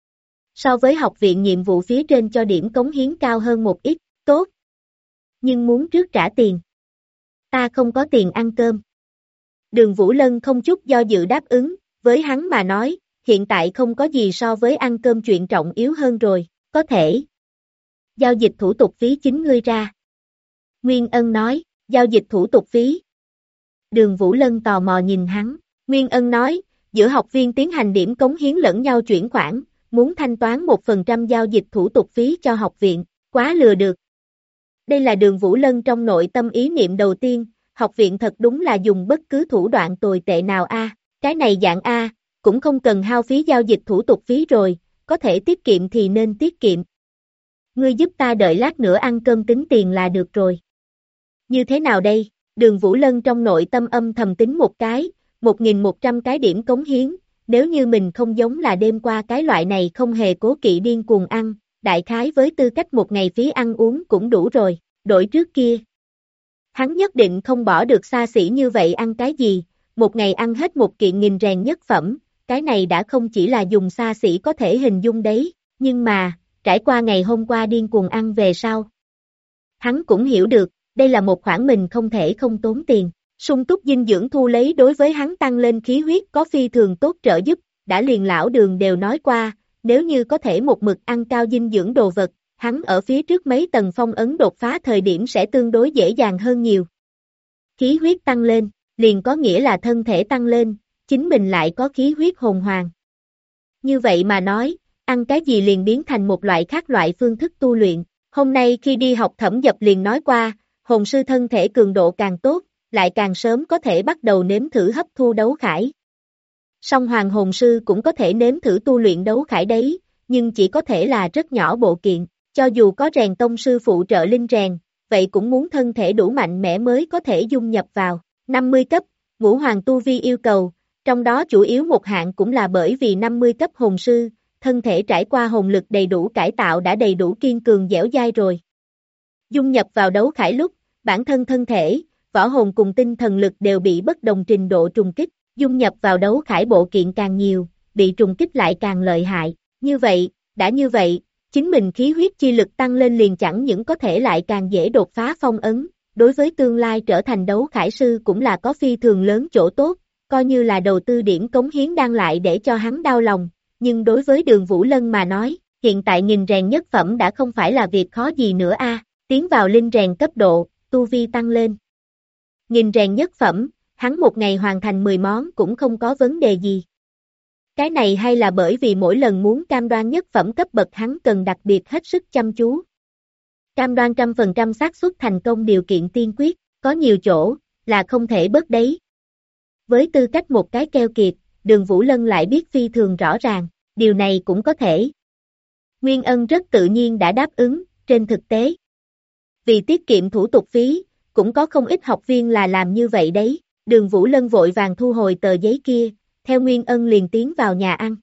So với học viện nhiệm vụ phía trên cho điểm cống hiến cao hơn một ít, tốt. Nhưng muốn trước trả tiền. Ta không có tiền ăn cơm. Đường Vũ Lân không chút do dự đáp ứng, với hắn mà nói, hiện tại không có gì so với ăn cơm chuyện trọng yếu hơn rồi, có thể. Giao dịch thủ tục phí chính ngươi ra. Nguyên Ân nói, giao dịch thủ tục phí. Đường Vũ Lân tò mò nhìn hắn, Nguyên Ân nói, giữa học viên tiến hành điểm cống hiến lẫn nhau chuyển khoản, muốn thanh toán 1% giao dịch thủ tục phí cho học viện, quá lừa được. Đây là Đường Vũ Lân trong nội tâm ý niệm đầu tiên, học viện thật đúng là dùng bất cứ thủ đoạn tồi tệ nào a, cái này dạng a, cũng không cần hao phí giao dịch thủ tục phí rồi, có thể tiết kiệm thì nên tiết kiệm. Ngươi giúp ta đợi lát nữa ăn cơm tính tiền là được rồi. Như thế nào đây? Đường Vũ Lân trong nội tâm âm thầm tính một cái, 1.100 cái điểm cống hiến, nếu như mình không giống là đêm qua cái loại này không hề cố kỵ điên cuồng ăn, đại khái với tư cách một ngày phí ăn uống cũng đủ rồi, đổi trước kia. Hắn nhất định không bỏ được xa xỉ như vậy ăn cái gì, một ngày ăn hết một kiện nghìn rèn nhất phẩm, cái này đã không chỉ là dùng xa xỉ có thể hình dung đấy, nhưng mà, trải qua ngày hôm qua điên cuồng ăn về sau. Hắn cũng hiểu được, đây là một khoản mình không thể không tốn tiền, sung túc dinh dưỡng thu lấy đối với hắn tăng lên khí huyết có phi thường tốt trợ giúp, đã liền lão Đường đều nói qua, nếu như có thể một mực ăn cao dinh dưỡng đồ vật, hắn ở phía trước mấy tầng phong ấn đột phá thời điểm sẽ tương đối dễ dàng hơn nhiều. Khí huyết tăng lên, liền có nghĩa là thân thể tăng lên, chính mình lại có khí huyết hồn hoàng. Như vậy mà nói, ăn cái gì liền biến thành một loại khác loại phương thức tu luyện. Hôm nay khi đi học Thẩm Dập liền nói qua, hồn sư thân thể cường độ càng tốt, lại càng sớm có thể bắt đầu nếm thử hấp thu đấu khải. Song Hoàng Hồn Sư cũng có thể nếm thử tu luyện đấu khải đấy, nhưng chỉ có thể là rất nhỏ bộ kiện, cho dù có rèn tông sư phụ trợ linh rèn, vậy cũng muốn thân thể đủ mạnh mẽ mới có thể dung nhập vào. 50 cấp, Ngũ Hoàng tu vi yêu cầu, trong đó chủ yếu một hạng cũng là bởi vì 50 cấp hồn sư, thân thể trải qua hồn lực đầy đủ cải tạo đã đầy đủ kiên cường dẻo dai rồi. Dung nhập vào đấu khải lúc, bản thân thân thể, võ hồn cùng tinh thần lực đều bị bất đồng trình độ trùng kích, dung nhập vào đấu khải bộ kiện càng nhiều, bị trùng kích lại càng lợi hại. Như vậy, chính mình khí huyết chi lực tăng lên liền chẳng những có thể lại càng dễ đột phá phong ấn, đối với tương lai trở thành đấu khải sư cũng là có phi thường lớn chỗ tốt, coi như là đầu tư điểm cống hiến đang lại để cho hắn đau lòng, nhưng đối với Đường Vũ Lân mà nói, hiện tại nghìn rèn nhất phẩm đã không phải là việc khó gì nữa tiến vào linh rèn cấp độ, tu vi tăng lên. Nghìn rèn nhất phẩm, hắn một ngày hoàn thành 10 món cũng không có vấn đề gì. Cái này hay là bởi vì mỗi lần muốn cam đoan nhất phẩm cấp bậc hắn cần đặc biệt hết sức chăm chú. Cam đoan 100% xác suất thành công điều kiện tiên quyết, có nhiều chỗ, là không thể bớt đấy. Với tư cách một cái keo kiệt, Đường Vũ Lân lại biết phi thường rõ ràng, điều này cũng có thể. Nguyên Ân rất tự nhiên đã đáp ứng, trên thực tế. Vì tiết kiệm thủ tục phí, cũng có không ít học viên là làm như vậy đấy. Đường Vũ Lân vội vàng thu hồi tờ giấy kia, theo Nguyên Ân liền tiến vào nhà ăn.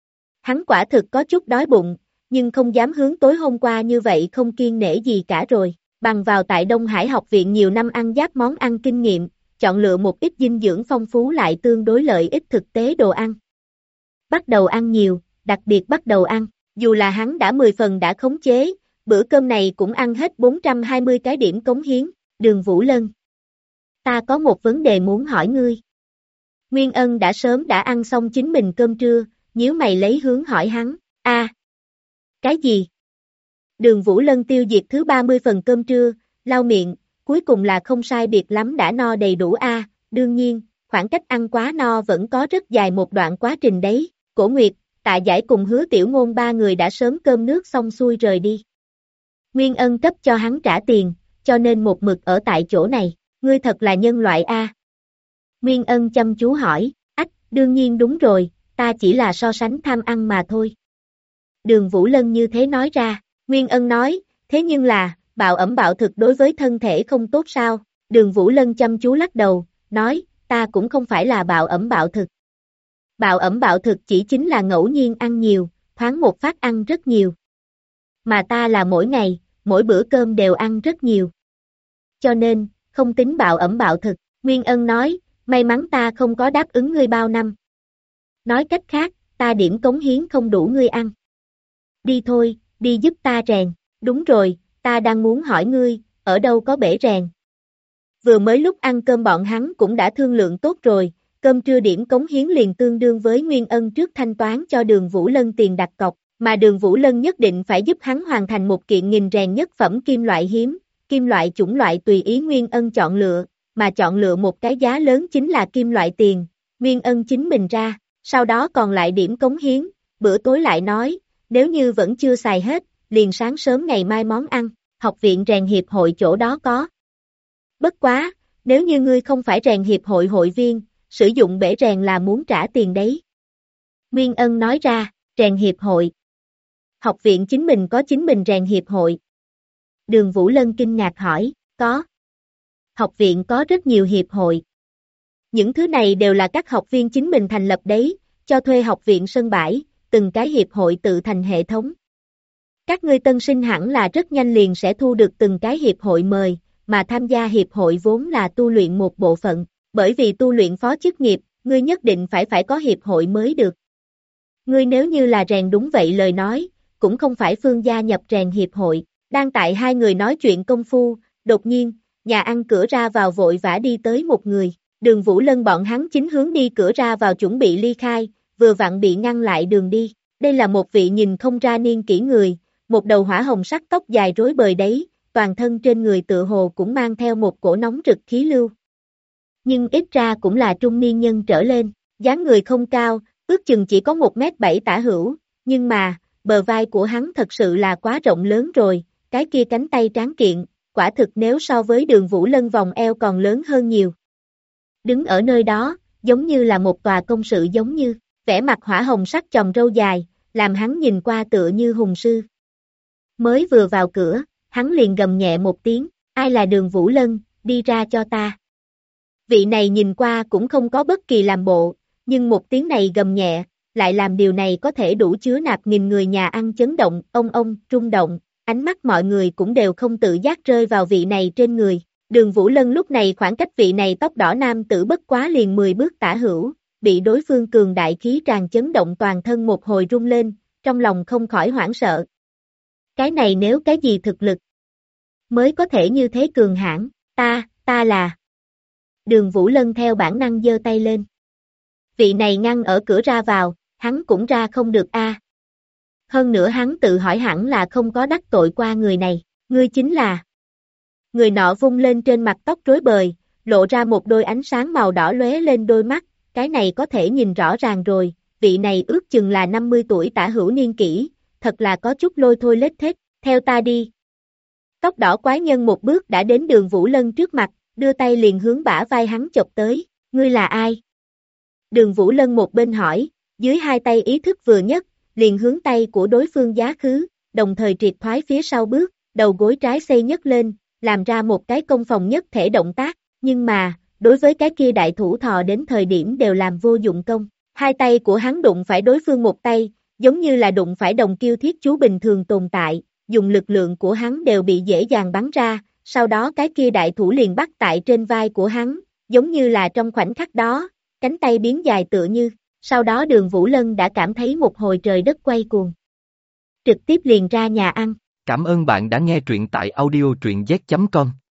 Hắn quả thực có chút đói bụng, nhưng không dám hướng tối hôm qua như vậy không kiêng nể gì cả rồi. Bằng vào tại Đông Hải học viện nhiều năm ăn giáp món ăn kinh nghiệm, chọn lựa một ít dinh dưỡng phong phú lại tương đối lợi ích thực tế đồ ăn. Bắt đầu ăn nhiều, đặc biệt bắt đầu ăn, dù là hắn đã 10 phần đã khống chế, bữa cơm này cũng ăn hết 420 cái điểm cống hiến. Đường Vũ Lân, ta có một vấn đề muốn hỏi ngươi. Nguyên Ân đã sớm đã ăn xong chính mình cơm trưa, nhíu mày lấy hướng hỏi hắn, cái gì? Đường Vũ Lân tiêu diệt thứ 30 phần cơm trưa, lau miệng, cuối cùng là không sai biệt lắm đã no đầy đủ đương nhiên, khoảng cách ăn quá no vẫn có rất dài một đoạn quá trình đấy. Cổ Nguyệt, Tạ Giải cùng Hứa Tiểu Ngôn ba người đã sớm cơm nước xong xuôi rời đi. Nguyên Ân cấp cho hắn trả tiền, cho nên một mực ở tại chỗ này, ngươi thật là nhân loại Nguyên Ân chăm chú hỏi, đương nhiên đúng rồi, ta chỉ là so sánh tham ăn mà thôi. Đường Vũ Lân như thế nói ra, Nguyên Ân nói, thế nhưng là, bạo ẩm bạo thực đối với thân thể không tốt sao? Đường Vũ Lân chăm chú lắc đầu, nói, ta cũng không phải là bạo ẩm bạo thực. Bạo ẩm bạo thực chỉ chính là ngẫu nhiên ăn nhiều, thoáng một phát ăn rất nhiều. Mà ta là mỗi ngày, mỗi bữa cơm đều ăn rất nhiều. Cho nên, không tính bạo ẩm bạo thực. Nguyên Ân nói, may mắn ta không có đáp ứng ngươi bao năm. Nói cách khác, ta điểm cống hiến không đủ ngươi ăn. Đi thôi, đi giúp ta rèn. Đúng rồi, ta đang muốn hỏi ngươi, ở đâu có bể rèn. Vừa mới lúc ăn cơm bọn hắn cũng đã thương lượng tốt rồi, cơm trưa điểm cống hiến liền tương đương với Nguyên Ân trước thanh toán cho Đường Vũ Lân tiền đặt cọc, mà Đường Vũ Lân nhất định phải giúp hắn hoàn thành một kiện nghìn rèn nhất phẩm kim loại hiếm, kim loại chủng loại tùy ý Nguyên Ân chọn lựa, mà chọn lựa một cái giá lớn chính là kim loại tiền, Nguyên Ân chính mình ra, sau đó còn lại điểm cống hiến, bữa tối lại nói, nếu như vẫn chưa xài hết, liền sáng sớm ngày mai món ăn, học viện rèn hiệp hội chỗ đó có. Bất quá, nếu như ngươi không phải rèn hiệp hội hội viên, sử dụng bể rèn là muốn trả tiền đấy. Nguyên Ân nói ra, rèn hiệp hội. Học viện chính mình có chính mình rèn hiệp hội. Đường Vũ Lân kinh ngạc hỏi, có. Học viện có rất nhiều hiệp hội. Những thứ này đều là các học viên chính mình thành lập đấy, cho thuê học viện sân bãi, từng cái hiệp hội tự thành hệ thống. Các ngươi tân sinh hẳn là rất nhanh liền sẽ thu được từng cái hiệp hội mời, mà tham gia hiệp hội vốn là tu luyện một bộ phận, bởi vì tu luyện phó chức nghiệp, ngươi nhất định phải có hiệp hội mới được. Ngươi nếu như là rèn đúng vậy lời nói, cũng không phải phương gia nhập rèn hiệp hội, đang tại hai người nói chuyện công phu, đột nhiên, nhà ăn cửa ra vào vội vã đi tới một người, Đường Vũ Lân bọn hắn chính hướng đi cửa ra vào chuẩn bị ly khai, vừa vặn bị ngăn lại đường đi, đây là một vị nhìn không ra niên kỷ người, một đầu hỏa hồng sắc tóc dài rối bời đấy, toàn thân trên người tựa hồ cũng mang theo một cổ nóng rực khí lưu. Nhưng ít ra cũng là trung niên nhân trở lên, dáng người không cao, ước chừng chỉ có 1m7 tả hữu, nhưng mà, bờ vai của hắn thật sự là quá rộng lớn rồi, cái kia cánh tay tráng kiện, quả thực nếu so với Đường Vũ Lân vòng eo còn lớn hơn nhiều, đứng ở nơi đó, giống như là một tòa công sự giống như, vẻ mặt hỏa hồng sắc chòm râu dài, làm hắn nhìn qua tựa như hùng sư. Mới vừa vào cửa, hắn liền gầm nhẹ một tiếng, ai là Đường Vũ Lân, đi ra cho ta. Vị này nhìn qua cũng không có bất kỳ làm bộ, nhưng một tiếng này gầm nhẹ, lại làm điều này có thể đủ chứa nạp nghìn người nhà ăn chấn động, ông, rung động, ánh mắt mọi người cũng đều không tự giác rơi vào vị này trên người. Đường Vũ Lân lúc này khoảng cách vị này tóc đỏ nam tử bất quá liền 10 bước tả hữu, bị đối phương cường đại khí tràn chấn động toàn thân một hồi rung lên, trong lòng không khỏi hoảng sợ. Cái này nếu cái gì thực lực mới có thể như thế cường hãn, ta là. Đường Vũ Lân theo bản năng giơ tay lên. Vị này ngăn ở cửa ra vào, hắn cũng ra không được a. Hơn nữa hắn tự hỏi hẳn là không có đắc tội qua người này, ngươi chính là. Người nọ vung lên trên mặt tóc rối bời, lộ ra một đôi ánh sáng màu đỏ lóe lên đôi mắt, cái này có thể nhìn rõ ràng rồi, vị này ước chừng là 50 tuổi tả hữu niên kỷ, thật là có chút lôi thôi lết thết, theo ta đi. Tóc đỏ quái nhân một bước đã đến Đường Vũ Lân trước mặt, đưa tay liền hướng bả vai hắn chộp tới, ngươi là ai? Đường Vũ Lân một bên hỏi, dưới hai tay ý thức vừa nhất, liền hướng tay của đối phương giá khứ, đồng thời triệt thoái phía sau bước, đầu gối trái xây nhấc lên, làm ra một cái công phòng nhất thể động tác, nhưng mà, đối với cái kia đại thủ thò đến thời điểm đều làm vô dụng công. Hai tay của hắn đụng phải đối phương một tay, giống như là đụng phải đồng kiêu thiết chú bình thường tồn tại, dùng lực lượng của hắn đều bị dễ dàng bắn ra, sau đó cái kia đại thủ liền bắt tại trên vai của hắn, giống như là trong khoảnh khắc đó, cánh tay biến dài tựa như, sau đó Đường Vũ Lân đã cảm thấy một hồi trời đất quay cuồng. Trực tiếp liền ra nhà ăn. Cảm ơn bạn đã nghe truyện tại audio truyện z.com.